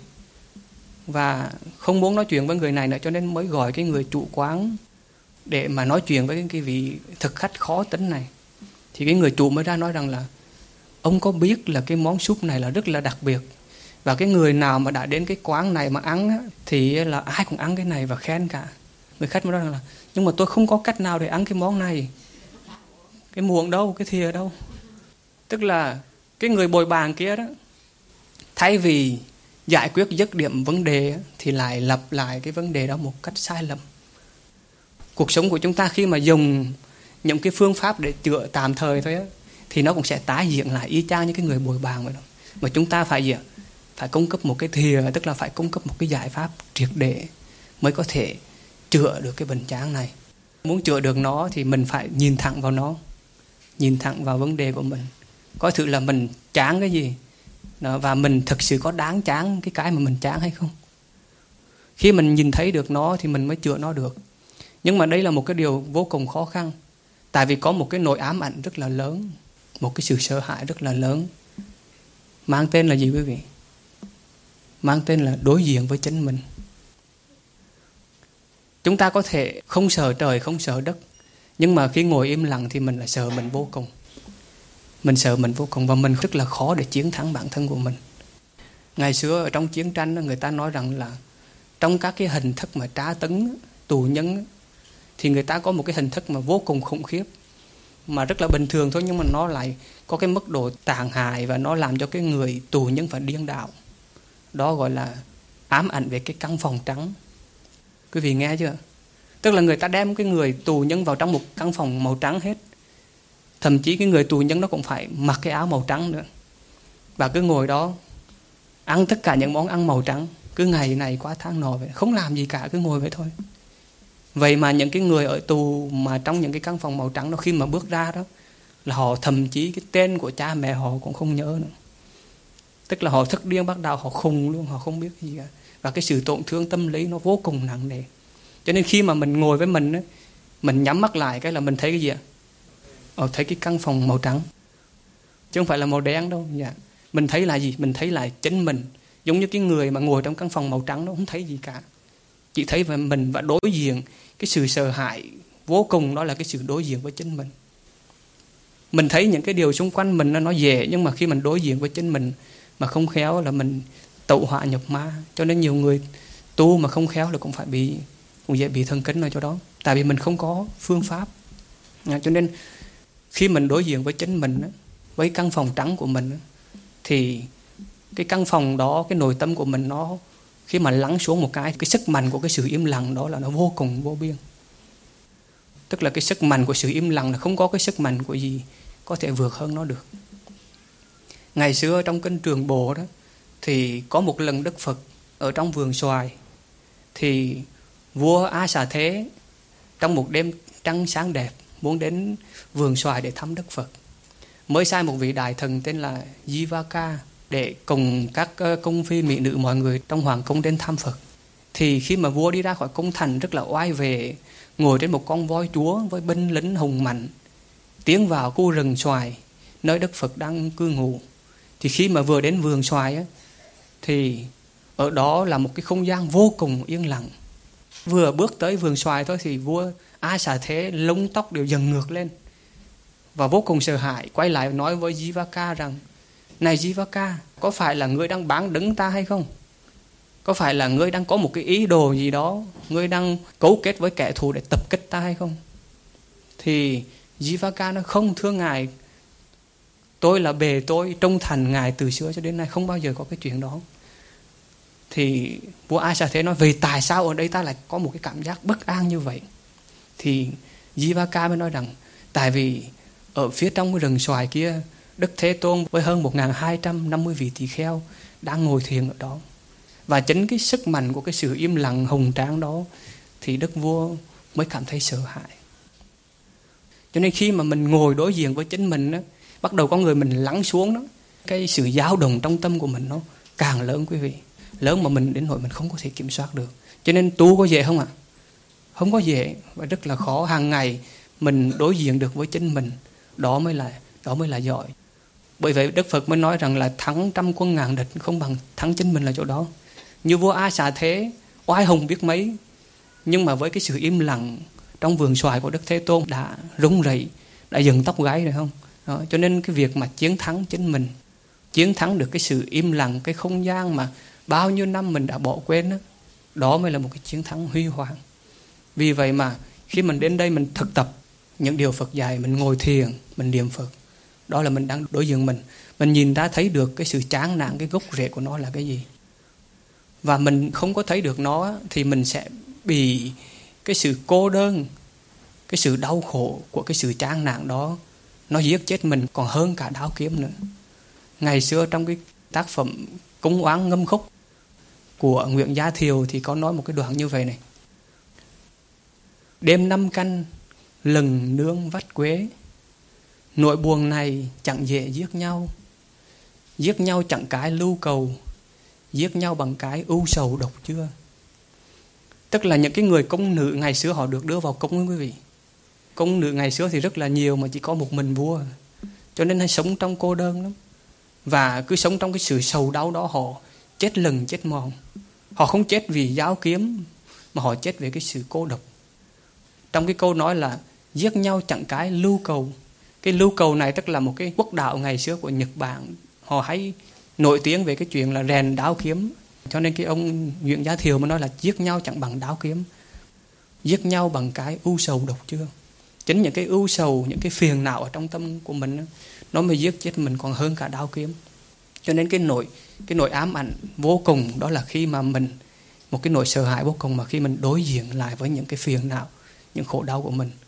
và không muốn nói chuyện với người này nữa, cho nên mới gọi cái người chủ quán để mà nói chuyện với cái vị thực khách khó tính này. Thì cái người chủ mới ra nói rằng là ông có biết là cái món súp này là rất là đặc biệt, và cái người nào mà đã đến cái quán này mà ăn á, thì là ai cũng ăn cái này và khen cả. Người khách mới nói rằng là nhưng mà tôi không có cách nào để ăn cái món này. Cái muỗng đâu, cái thìa đâu. Tức là cái người bồi bàn kia đó, thay vì giải quyết dứt điểm vấn đề thì lại lặp lại cái vấn đề đó một cách sai lầm. Cuộc sống của chúng ta khi mà dùng những cái phương pháp để chữa tạm thời thôi á, thì nó cũng sẽ tái diễn lại y chang như cái người bồi bàn vậy đó. Mà chúng ta phải cung cấp một cái thìa, tức là phải cung cấp một cái giải pháp triệt để mới có thể chữa được cái bệnh chán này. Muốn chữa được nó thì mình phải nhìn thẳng vào nó, nhìn thẳng vào vấn đề của mình, coi thử là mình chán cái gì đó, và mình thực sự có đáng chán cái mà mình chán hay không. Khi mình nhìn thấy được nó thì mình mới chữa nó được. Nhưng mà đây là một cái điều vô cùng khó khăn, tại vì có một cái nỗi ám ảnh rất là lớn, một cái sự sợ hãi rất là lớn, mang tên là gì quý vị? Mang tên là đối diện với chính mình. Chúng ta có thể không sợ trời, không sợ đất, nhưng mà khi ngồi im lặng thì mình lại sợ mình vô cùng. Mình sợ mình vô cùng và mình rất là khó để chiến thắng bản thân của mình. Ngày xưa ở trong chiến tranh người ta nói rằng là trong các cái hình thức mà tra tấn tù nhân thì người ta có một cái hình thức mà vô cùng khủng khiếp, mà rất là bình thường thôi, nhưng mà nó lại có cái mức độ tàn hại và nó làm cho cái người tù nhân phải điên đảo. Đó gọi là ám ảnh về cái căn phòng trắng. Quý vị nghe chưa? Tức là người ta đem cái người tù nhân vào trong một căn phòng màu trắng hết. Thậm chí cái người tù nhân nó cũng phải mặc cái áo màu trắng nữa, và cứ ngồi đó ăn tất cả những món ăn màu trắng, cứ ngày này qua tháng nọ vậy, không làm gì cả, cứ ngồi vậy thôi. Vậy mà những cái người ở tù mà trong những cái căn phòng màu trắng đó, khi mà bước ra đó là họ thậm chí cái tên của cha mẹ họ cũng không nhớ nữa. Tức là họ thức điên, bắt đầu họ khùng luôn, họ không biết gì cả. Và cái sự tổn thương tâm lý nó vô cùng nặng nề. Cho nên khi mà mình ngồi với mình ấy, mình nhắm mắt lại cái là mình thấy cái gì ạ? Thấy cái căn phòng màu trắng, chứ không phải là màu đen đâu. Dạ. Mình thấy là gì? Mình thấy là chính mình. Giống như cái người mà ngồi trong căn phòng màu trắng đó không thấy gì cả, chỉ thấy về mình và đối diện cái sự sợ hãi vô cùng, đó là cái sự đối diện với chính mình. Mình thấy những cái điều xung quanh mình nó dễ, nhưng mà khi mình đối diện với chính mình mà không khéo là mình tẩu hỏa nhập ma. Cho nên nhiều người tu mà không khéo là cũng phải bị cũng dễ bị thần kinh ở chỗ đó. Tại vì mình không có phương pháp. Cho nên khi mình đối diện với chính mình, với căn phòng trắng của mình, thì cái căn phòng đó, cái nội tâm của mình nó khi mà lắng xuống một cái sức mạnh của cái sự im lặng đó là nó vô cùng vô biên. Tức là cái sức mạnh của sự im lặng là không có cái sức mạnh của gì có thể vượt hơn nó được. Ngày xưa trong kinh Trường Bộ đó, thì có một lần Đức Phật ở trong vườn xoài, thì vua A Xà Thế trong một đêm trăng sáng đẹp muốn đến vườn xoài để thăm Đức Phật. Mới sai một vị đại thần tên là Jivaka để cùng các cung phi mỹ nữ mọi người trong hoàng cung đến thăm Phật. Thì khi mà vua đi ra khỏi cung thành rất là oai vệ, ngồi trên một con voi chúa với binh lính hùng mạnh, tiến vào khu rừng xoài nơi Đức Phật đang cư ngụ. Thì khi mà vừa đến vườn xoài á, thì ở đó là một cái không gian vô cùng yên lặng. Vừa bước tới vườn xoài thôi thì vua A Xà Thế lông tóc đều dần ngược lên và vô cùng sợ hãi, quay lại nói với Jivaka rằng: này Jivaka, có phải là ngươi đang bán đứng ta hay không? Có phải là ngươi đang có một cái ý đồ gì đó, ngươi đang cấu kết với kẻ thù để tập kích ta hay không? Thì Jivaka nói: không, thưa ngài, tôi là bề tôi trung thành ngài từ xưa cho đến nay, không bao giờ có cái chuyện đó. Thì vua A Xà Thế nói: vì tại sao ở đây ta lại có một cái cảm giác bất an như vậy? Thì Jivaka mới nói rằng: tại vì ở phía trong cái rừng xoài kia, Đức Thế Tôn với hơn 1250 vị tỳ kheo đang ngồi thiền ở đó. Và chính cái sức mạnh của cái sự im lặng hùng tráng đó thì Đức Vua mới cảm thấy sợ hãi. Cho nên khi mà mình ngồi đối diện với chính mình đó, bắt đầu có người mình lắng xuống đó, cái sự dao động trong tâm của mình nó càng lớn quý vị. Lớn mà mình đến nỗi mình không có thể kiểm soát được. Cho nên tu có dễ không ạ? Không có dễ và rất là khó. Hàng ngày mình đối diện được với chính mình, đó mới là giỏi. Bởi vậy Đức Phật mới nói rằng là thắng trăm quân ngàn địch không bằng thắng chính mình là chỗ đó. Như vua A Xà Thế oai hùng biết mấy, nhưng mà với cái sự im lặng trong vườn xoài của Đức Thế Tôn đã rung rẩy, đã dựng tóc gáy rồi không? Đó, cho nên cái việc mà chiến thắng chính mình, chiến thắng được cái sự im lặng, cái không gian mà bao nhiêu năm mình đã bỏ quên đó, đó mới là một cái chiến thắng huy hoàng. Vì vậy mà khi mình đến đây mình thực tập những điều Phật dạy, mình ngồi thiền, mình niệm Phật, đó là mình đang đối diện mình nhìn ra thấy được cái sự chán nản, cái gốc rễ của nó là cái gì. Và mình không có thấy được nó thì mình sẽ bị cái sự cô đơn, cái sự đau khổ của cái sự chán nản đó nó giết chết mình còn hơn cả đao kiếm nữa. Ngày xưa trong cái tác phẩm Cúng Oán Ngâm Khúc của Nguyễn Gia Thiều thì có nói một cái đoạn như vậy này: đêm năm canh lừng nương vắt quế, nỗi buồn này chẳng dễ giết nhau. Giết nhau chẳng cái lưu cầu, giết nhau bằng cái ưu sầu độc chưa. Tức là những cái người công nữ ngày xưa họ được đưa vào cung quý vị. Công nữ ngày xưa thì rất là nhiều mà chỉ có một mình vua, cho nên hay sống trong cô đơn lắm. Và cứ sống trong cái sự sầu đau đó, họ chết lừng chết mòn. Họ không chết vì giáo kiếm mà họ chết vì cái sự cô độc. Trong cái câu nói là giết nhau chẳng cái lưu cầu, cái lưu cầu này tức là một cái quốc đạo ngày xưa của Nhật Bản. Họ hay nổi tiếng về cái chuyện là rèn đao kiếm. Cho nên cái ông Nguyễn Gia Thiều mới nói là giết nhau chẳng bằng đao kiếm, giết nhau bằng cái ưu sầu độc chưa. Chính những cái ưu sầu, những cái phiền não ở trong tâm của mình nó mới giết chết mình còn hơn cả đao kiếm. Cho nên cái nỗi ám ảnh vô cùng đó là khi mà mình, một cái nỗi sợ hãi vô cùng mà khi mình đối diện lại với những cái phiền não, những khổ đau của mình.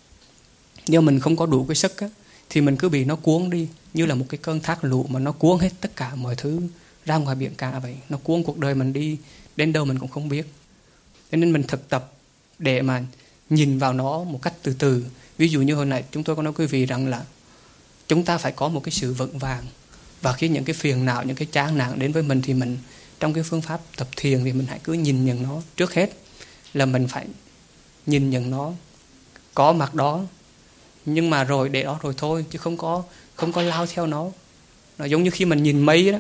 Nếu mình không có đủ cái sức thì mình cứ bị nó cuốn đi, như là một cái cơn thác lũ mà nó cuốn hết tất cả mọi thứ ra ngoài biển cả vậy. Nó cuốn cuộc đời mình đi đến đâu mình cũng không biết. Cho nên mình thực tập để mà nhìn vào nó một cách từ từ. Ví dụ như hồi nãy chúng tôi có nói quý vị rằng là chúng ta phải có một cái sự vững vàng. Và khi những cái phiền não, những cái chán nản đến với mình thì mình trong cái phương pháp tập thiền thì mình hãy cứ nhìn nhận nó. Trước hết là mình phải nhìn nhận nó, có mặt đó, nhưng mà rồi để đó rồi thôi, chứ không có lao theo nó. Nó giống như khi mình nhìn mây đó,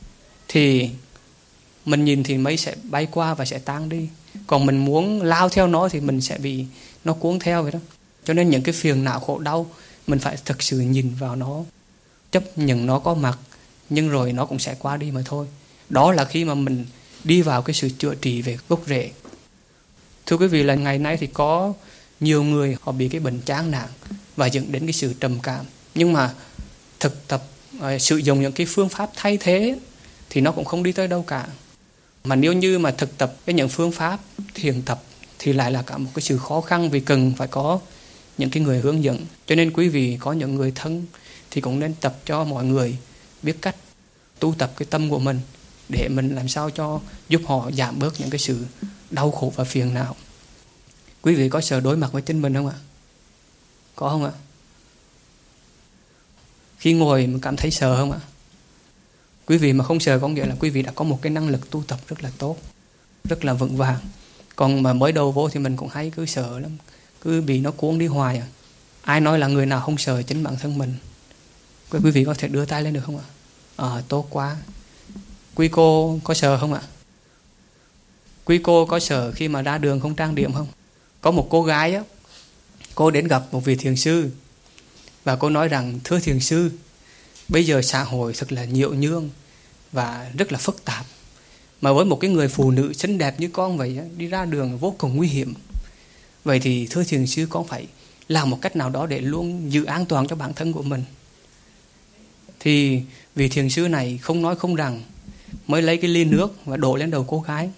thì mình nhìn thì mây sẽ bay qua và sẽ tan đi. Còn mình muốn lao theo nó thì mình sẽ bị nó cuốn theo vậy đó. Cho nên những cái phiền não khổ đau mình phải thực sự nhìn vào nó, chấp nhận nó có mặt, nhưng rồi nó cũng sẽ qua đi mà thôi. Đó là khi mà mình đi vào cái sự chữa trị về gốc rễ. Thưa quý vị, là ngày nay thì có nhiều người họ bị cái bệnh chán nản và dẫn đến cái sự trầm cảm. Nhưng mà thực tập sử dụng những cái phương pháp thay thế thì nó cũng không đi tới đâu cả. Mà nếu như mà thực tập với những phương pháp thiền tập thì lại là cả một cái sự khó khăn, vì cần phải có những cái người hướng dẫn. Cho nên quý vị có những người thân thì cũng nên tập cho mọi người biết cách tu tập cái tâm của mình, để mình làm sao cho giúp họ giảm bớt những cái sự đau khổ và phiền não. Quý vị có sợ đối mặt với chính mình không ạ? Có không ạ? Khi ngồi mình cảm thấy sợ không ạ? Quý vị mà không sợ có nghĩa là quý vị đã có một cái năng lực tu tập rất là tốt, rất là vững vàng. Còn mà mới đầu vô thì mình cũng hay cứ sợ lắm, cứ bị nó cuốn đi hoài à. Ai nói là người nào không sợ chính bản thân mình? Quý vị có thể đưa tay lên được không ạ? Tốt quá. Quý cô có sợ không ạ? Quý cô có sợ khi mà ra đường không trang điểm không? Có một cô gái á, cô đến gặp một vị thiền sư và cô nói rằng: thưa thiền sư, bây giờ xã hội thật là nhiễu nhương và rất là phức tạp, mà với một cái người phụ nữ xinh đẹp như con vậy đi ra đường vô cùng nguy hiểm. Vậy thì thưa thiền sư, con phải làm một cách nào đó để luôn giữ an toàn cho bản thân của mình. Thì vị thiền sư này không nói không rằng mới lấy cái ly nước và đổ lên đầu cô gái.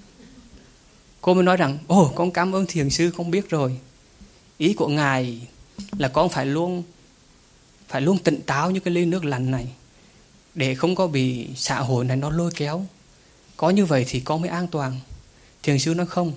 Cô mới nói rằng: con cảm ơn thiền sư, con biết rồi. Ý của ngài là con phải luôn tỉnh táo như cái ly nước lạnh này, để không có bị xã hội này nó lôi kéo. Có như vậy thì con mới an toàn. Thiền sư nói không,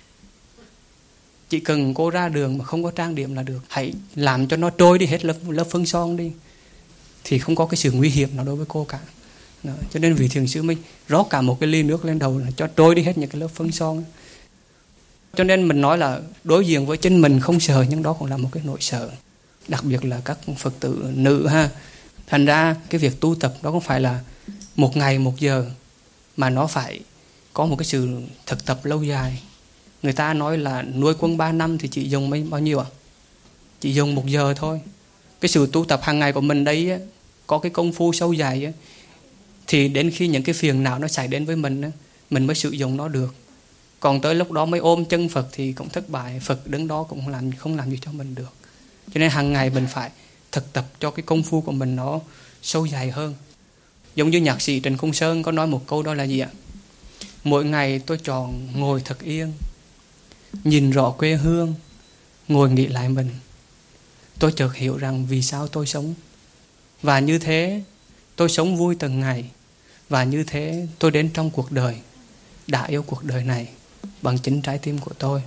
chỉ cần cô ra đường mà không có trang điểm là được. Hãy làm cho nó trôi đi hết lớp phấn son đi, thì không có cái sự nguy hiểm nào đối với cô cả. Đó. Cho nên vị thiền sư mới rót cả một cái ly nước lên đầu, là cho trôi đi hết những cái lớp phấn son. Cho nên mình nói là đối diện với chính mình không sợ, nhưng đó cũng là một cái nỗi sợ. Đặc biệt là các Phật tử nữ ha. Thành ra cái việc tu tập đó không phải là một ngày một giờ, mà nó phải có một cái sự thực tập lâu dài. Người ta nói là nuôi quân 3 năm thì chỉ dùng bao nhiêu ạ? Chỉ dùng 1 giờ thôi. Cái sự tu tập hàng ngày của mình đấy á, có cái công phu sâu dài á, thì đến khi những cái phiền não nó xảy đến với mình á, mình mới sử dụng nó được. Còn tới lúc đó mới ôm chân Phật thì cũng thất bại. Phật đứng đó cũng không làm gì cho mình được. Cho nên hàng ngày mình phải thực tập cho cái công phu của mình nó sâu dài hơn. Giống như nhạc sĩ Trịnh Công Sơn có nói một câu, đó là gì ạ? Mỗi ngày tôi chọn ngồi thật yên, nhìn rõ quê hương, ngồi nghĩ lại mình. Tôi chợt hiểu rằng vì sao tôi sống. Và như thế tôi sống vui từng ngày. Và như thế tôi đến trong cuộc đời, đã yêu cuộc đời này bằng chính trái tim của tôi.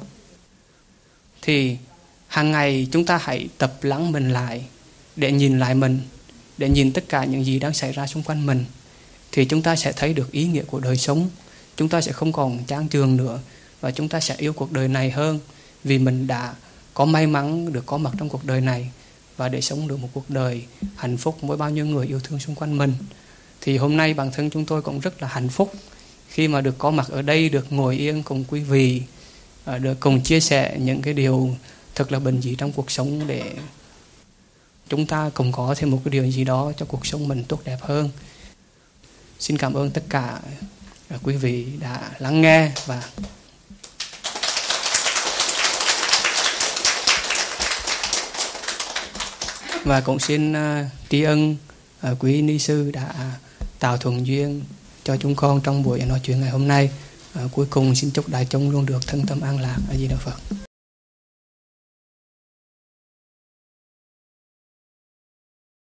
Thì hàng ngày chúng ta hãy tập lắng mình lại, để nhìn lại mình, để nhìn tất cả những gì đang xảy ra xung quanh mình. Thì chúng ta sẽ thấy được ý nghĩa của đời sống. Chúng ta sẽ không còn chán chường nữa, và chúng ta sẽ yêu cuộc đời này hơn, vì mình đã có may mắn được có mặt trong cuộc đời này, và để sống được một cuộc đời hạnh phúc với bao nhiêu người yêu thương xung quanh mình. Thì hôm nay bản thân chúng tôi cũng rất là hạnh phúc khi mà được có mặt ở đây, được ngồi yên cùng quý vị, được cùng chia sẻ những cái điều thật là bình dị trong cuộc sống, để chúng ta cùng có thêm một cái điều gì đó cho cuộc sống mình tốt đẹp hơn. Xin cảm ơn tất cả quý vị đã lắng nghe, và cũng xin tri ân quý ni sư đã tạo thuận duyên cho chúng con trong buổi nói chuyện ngày hôm nay. Cuối cùng xin chúc đại chúng luôn được thân tâm an lạc. A Di Đà Phật.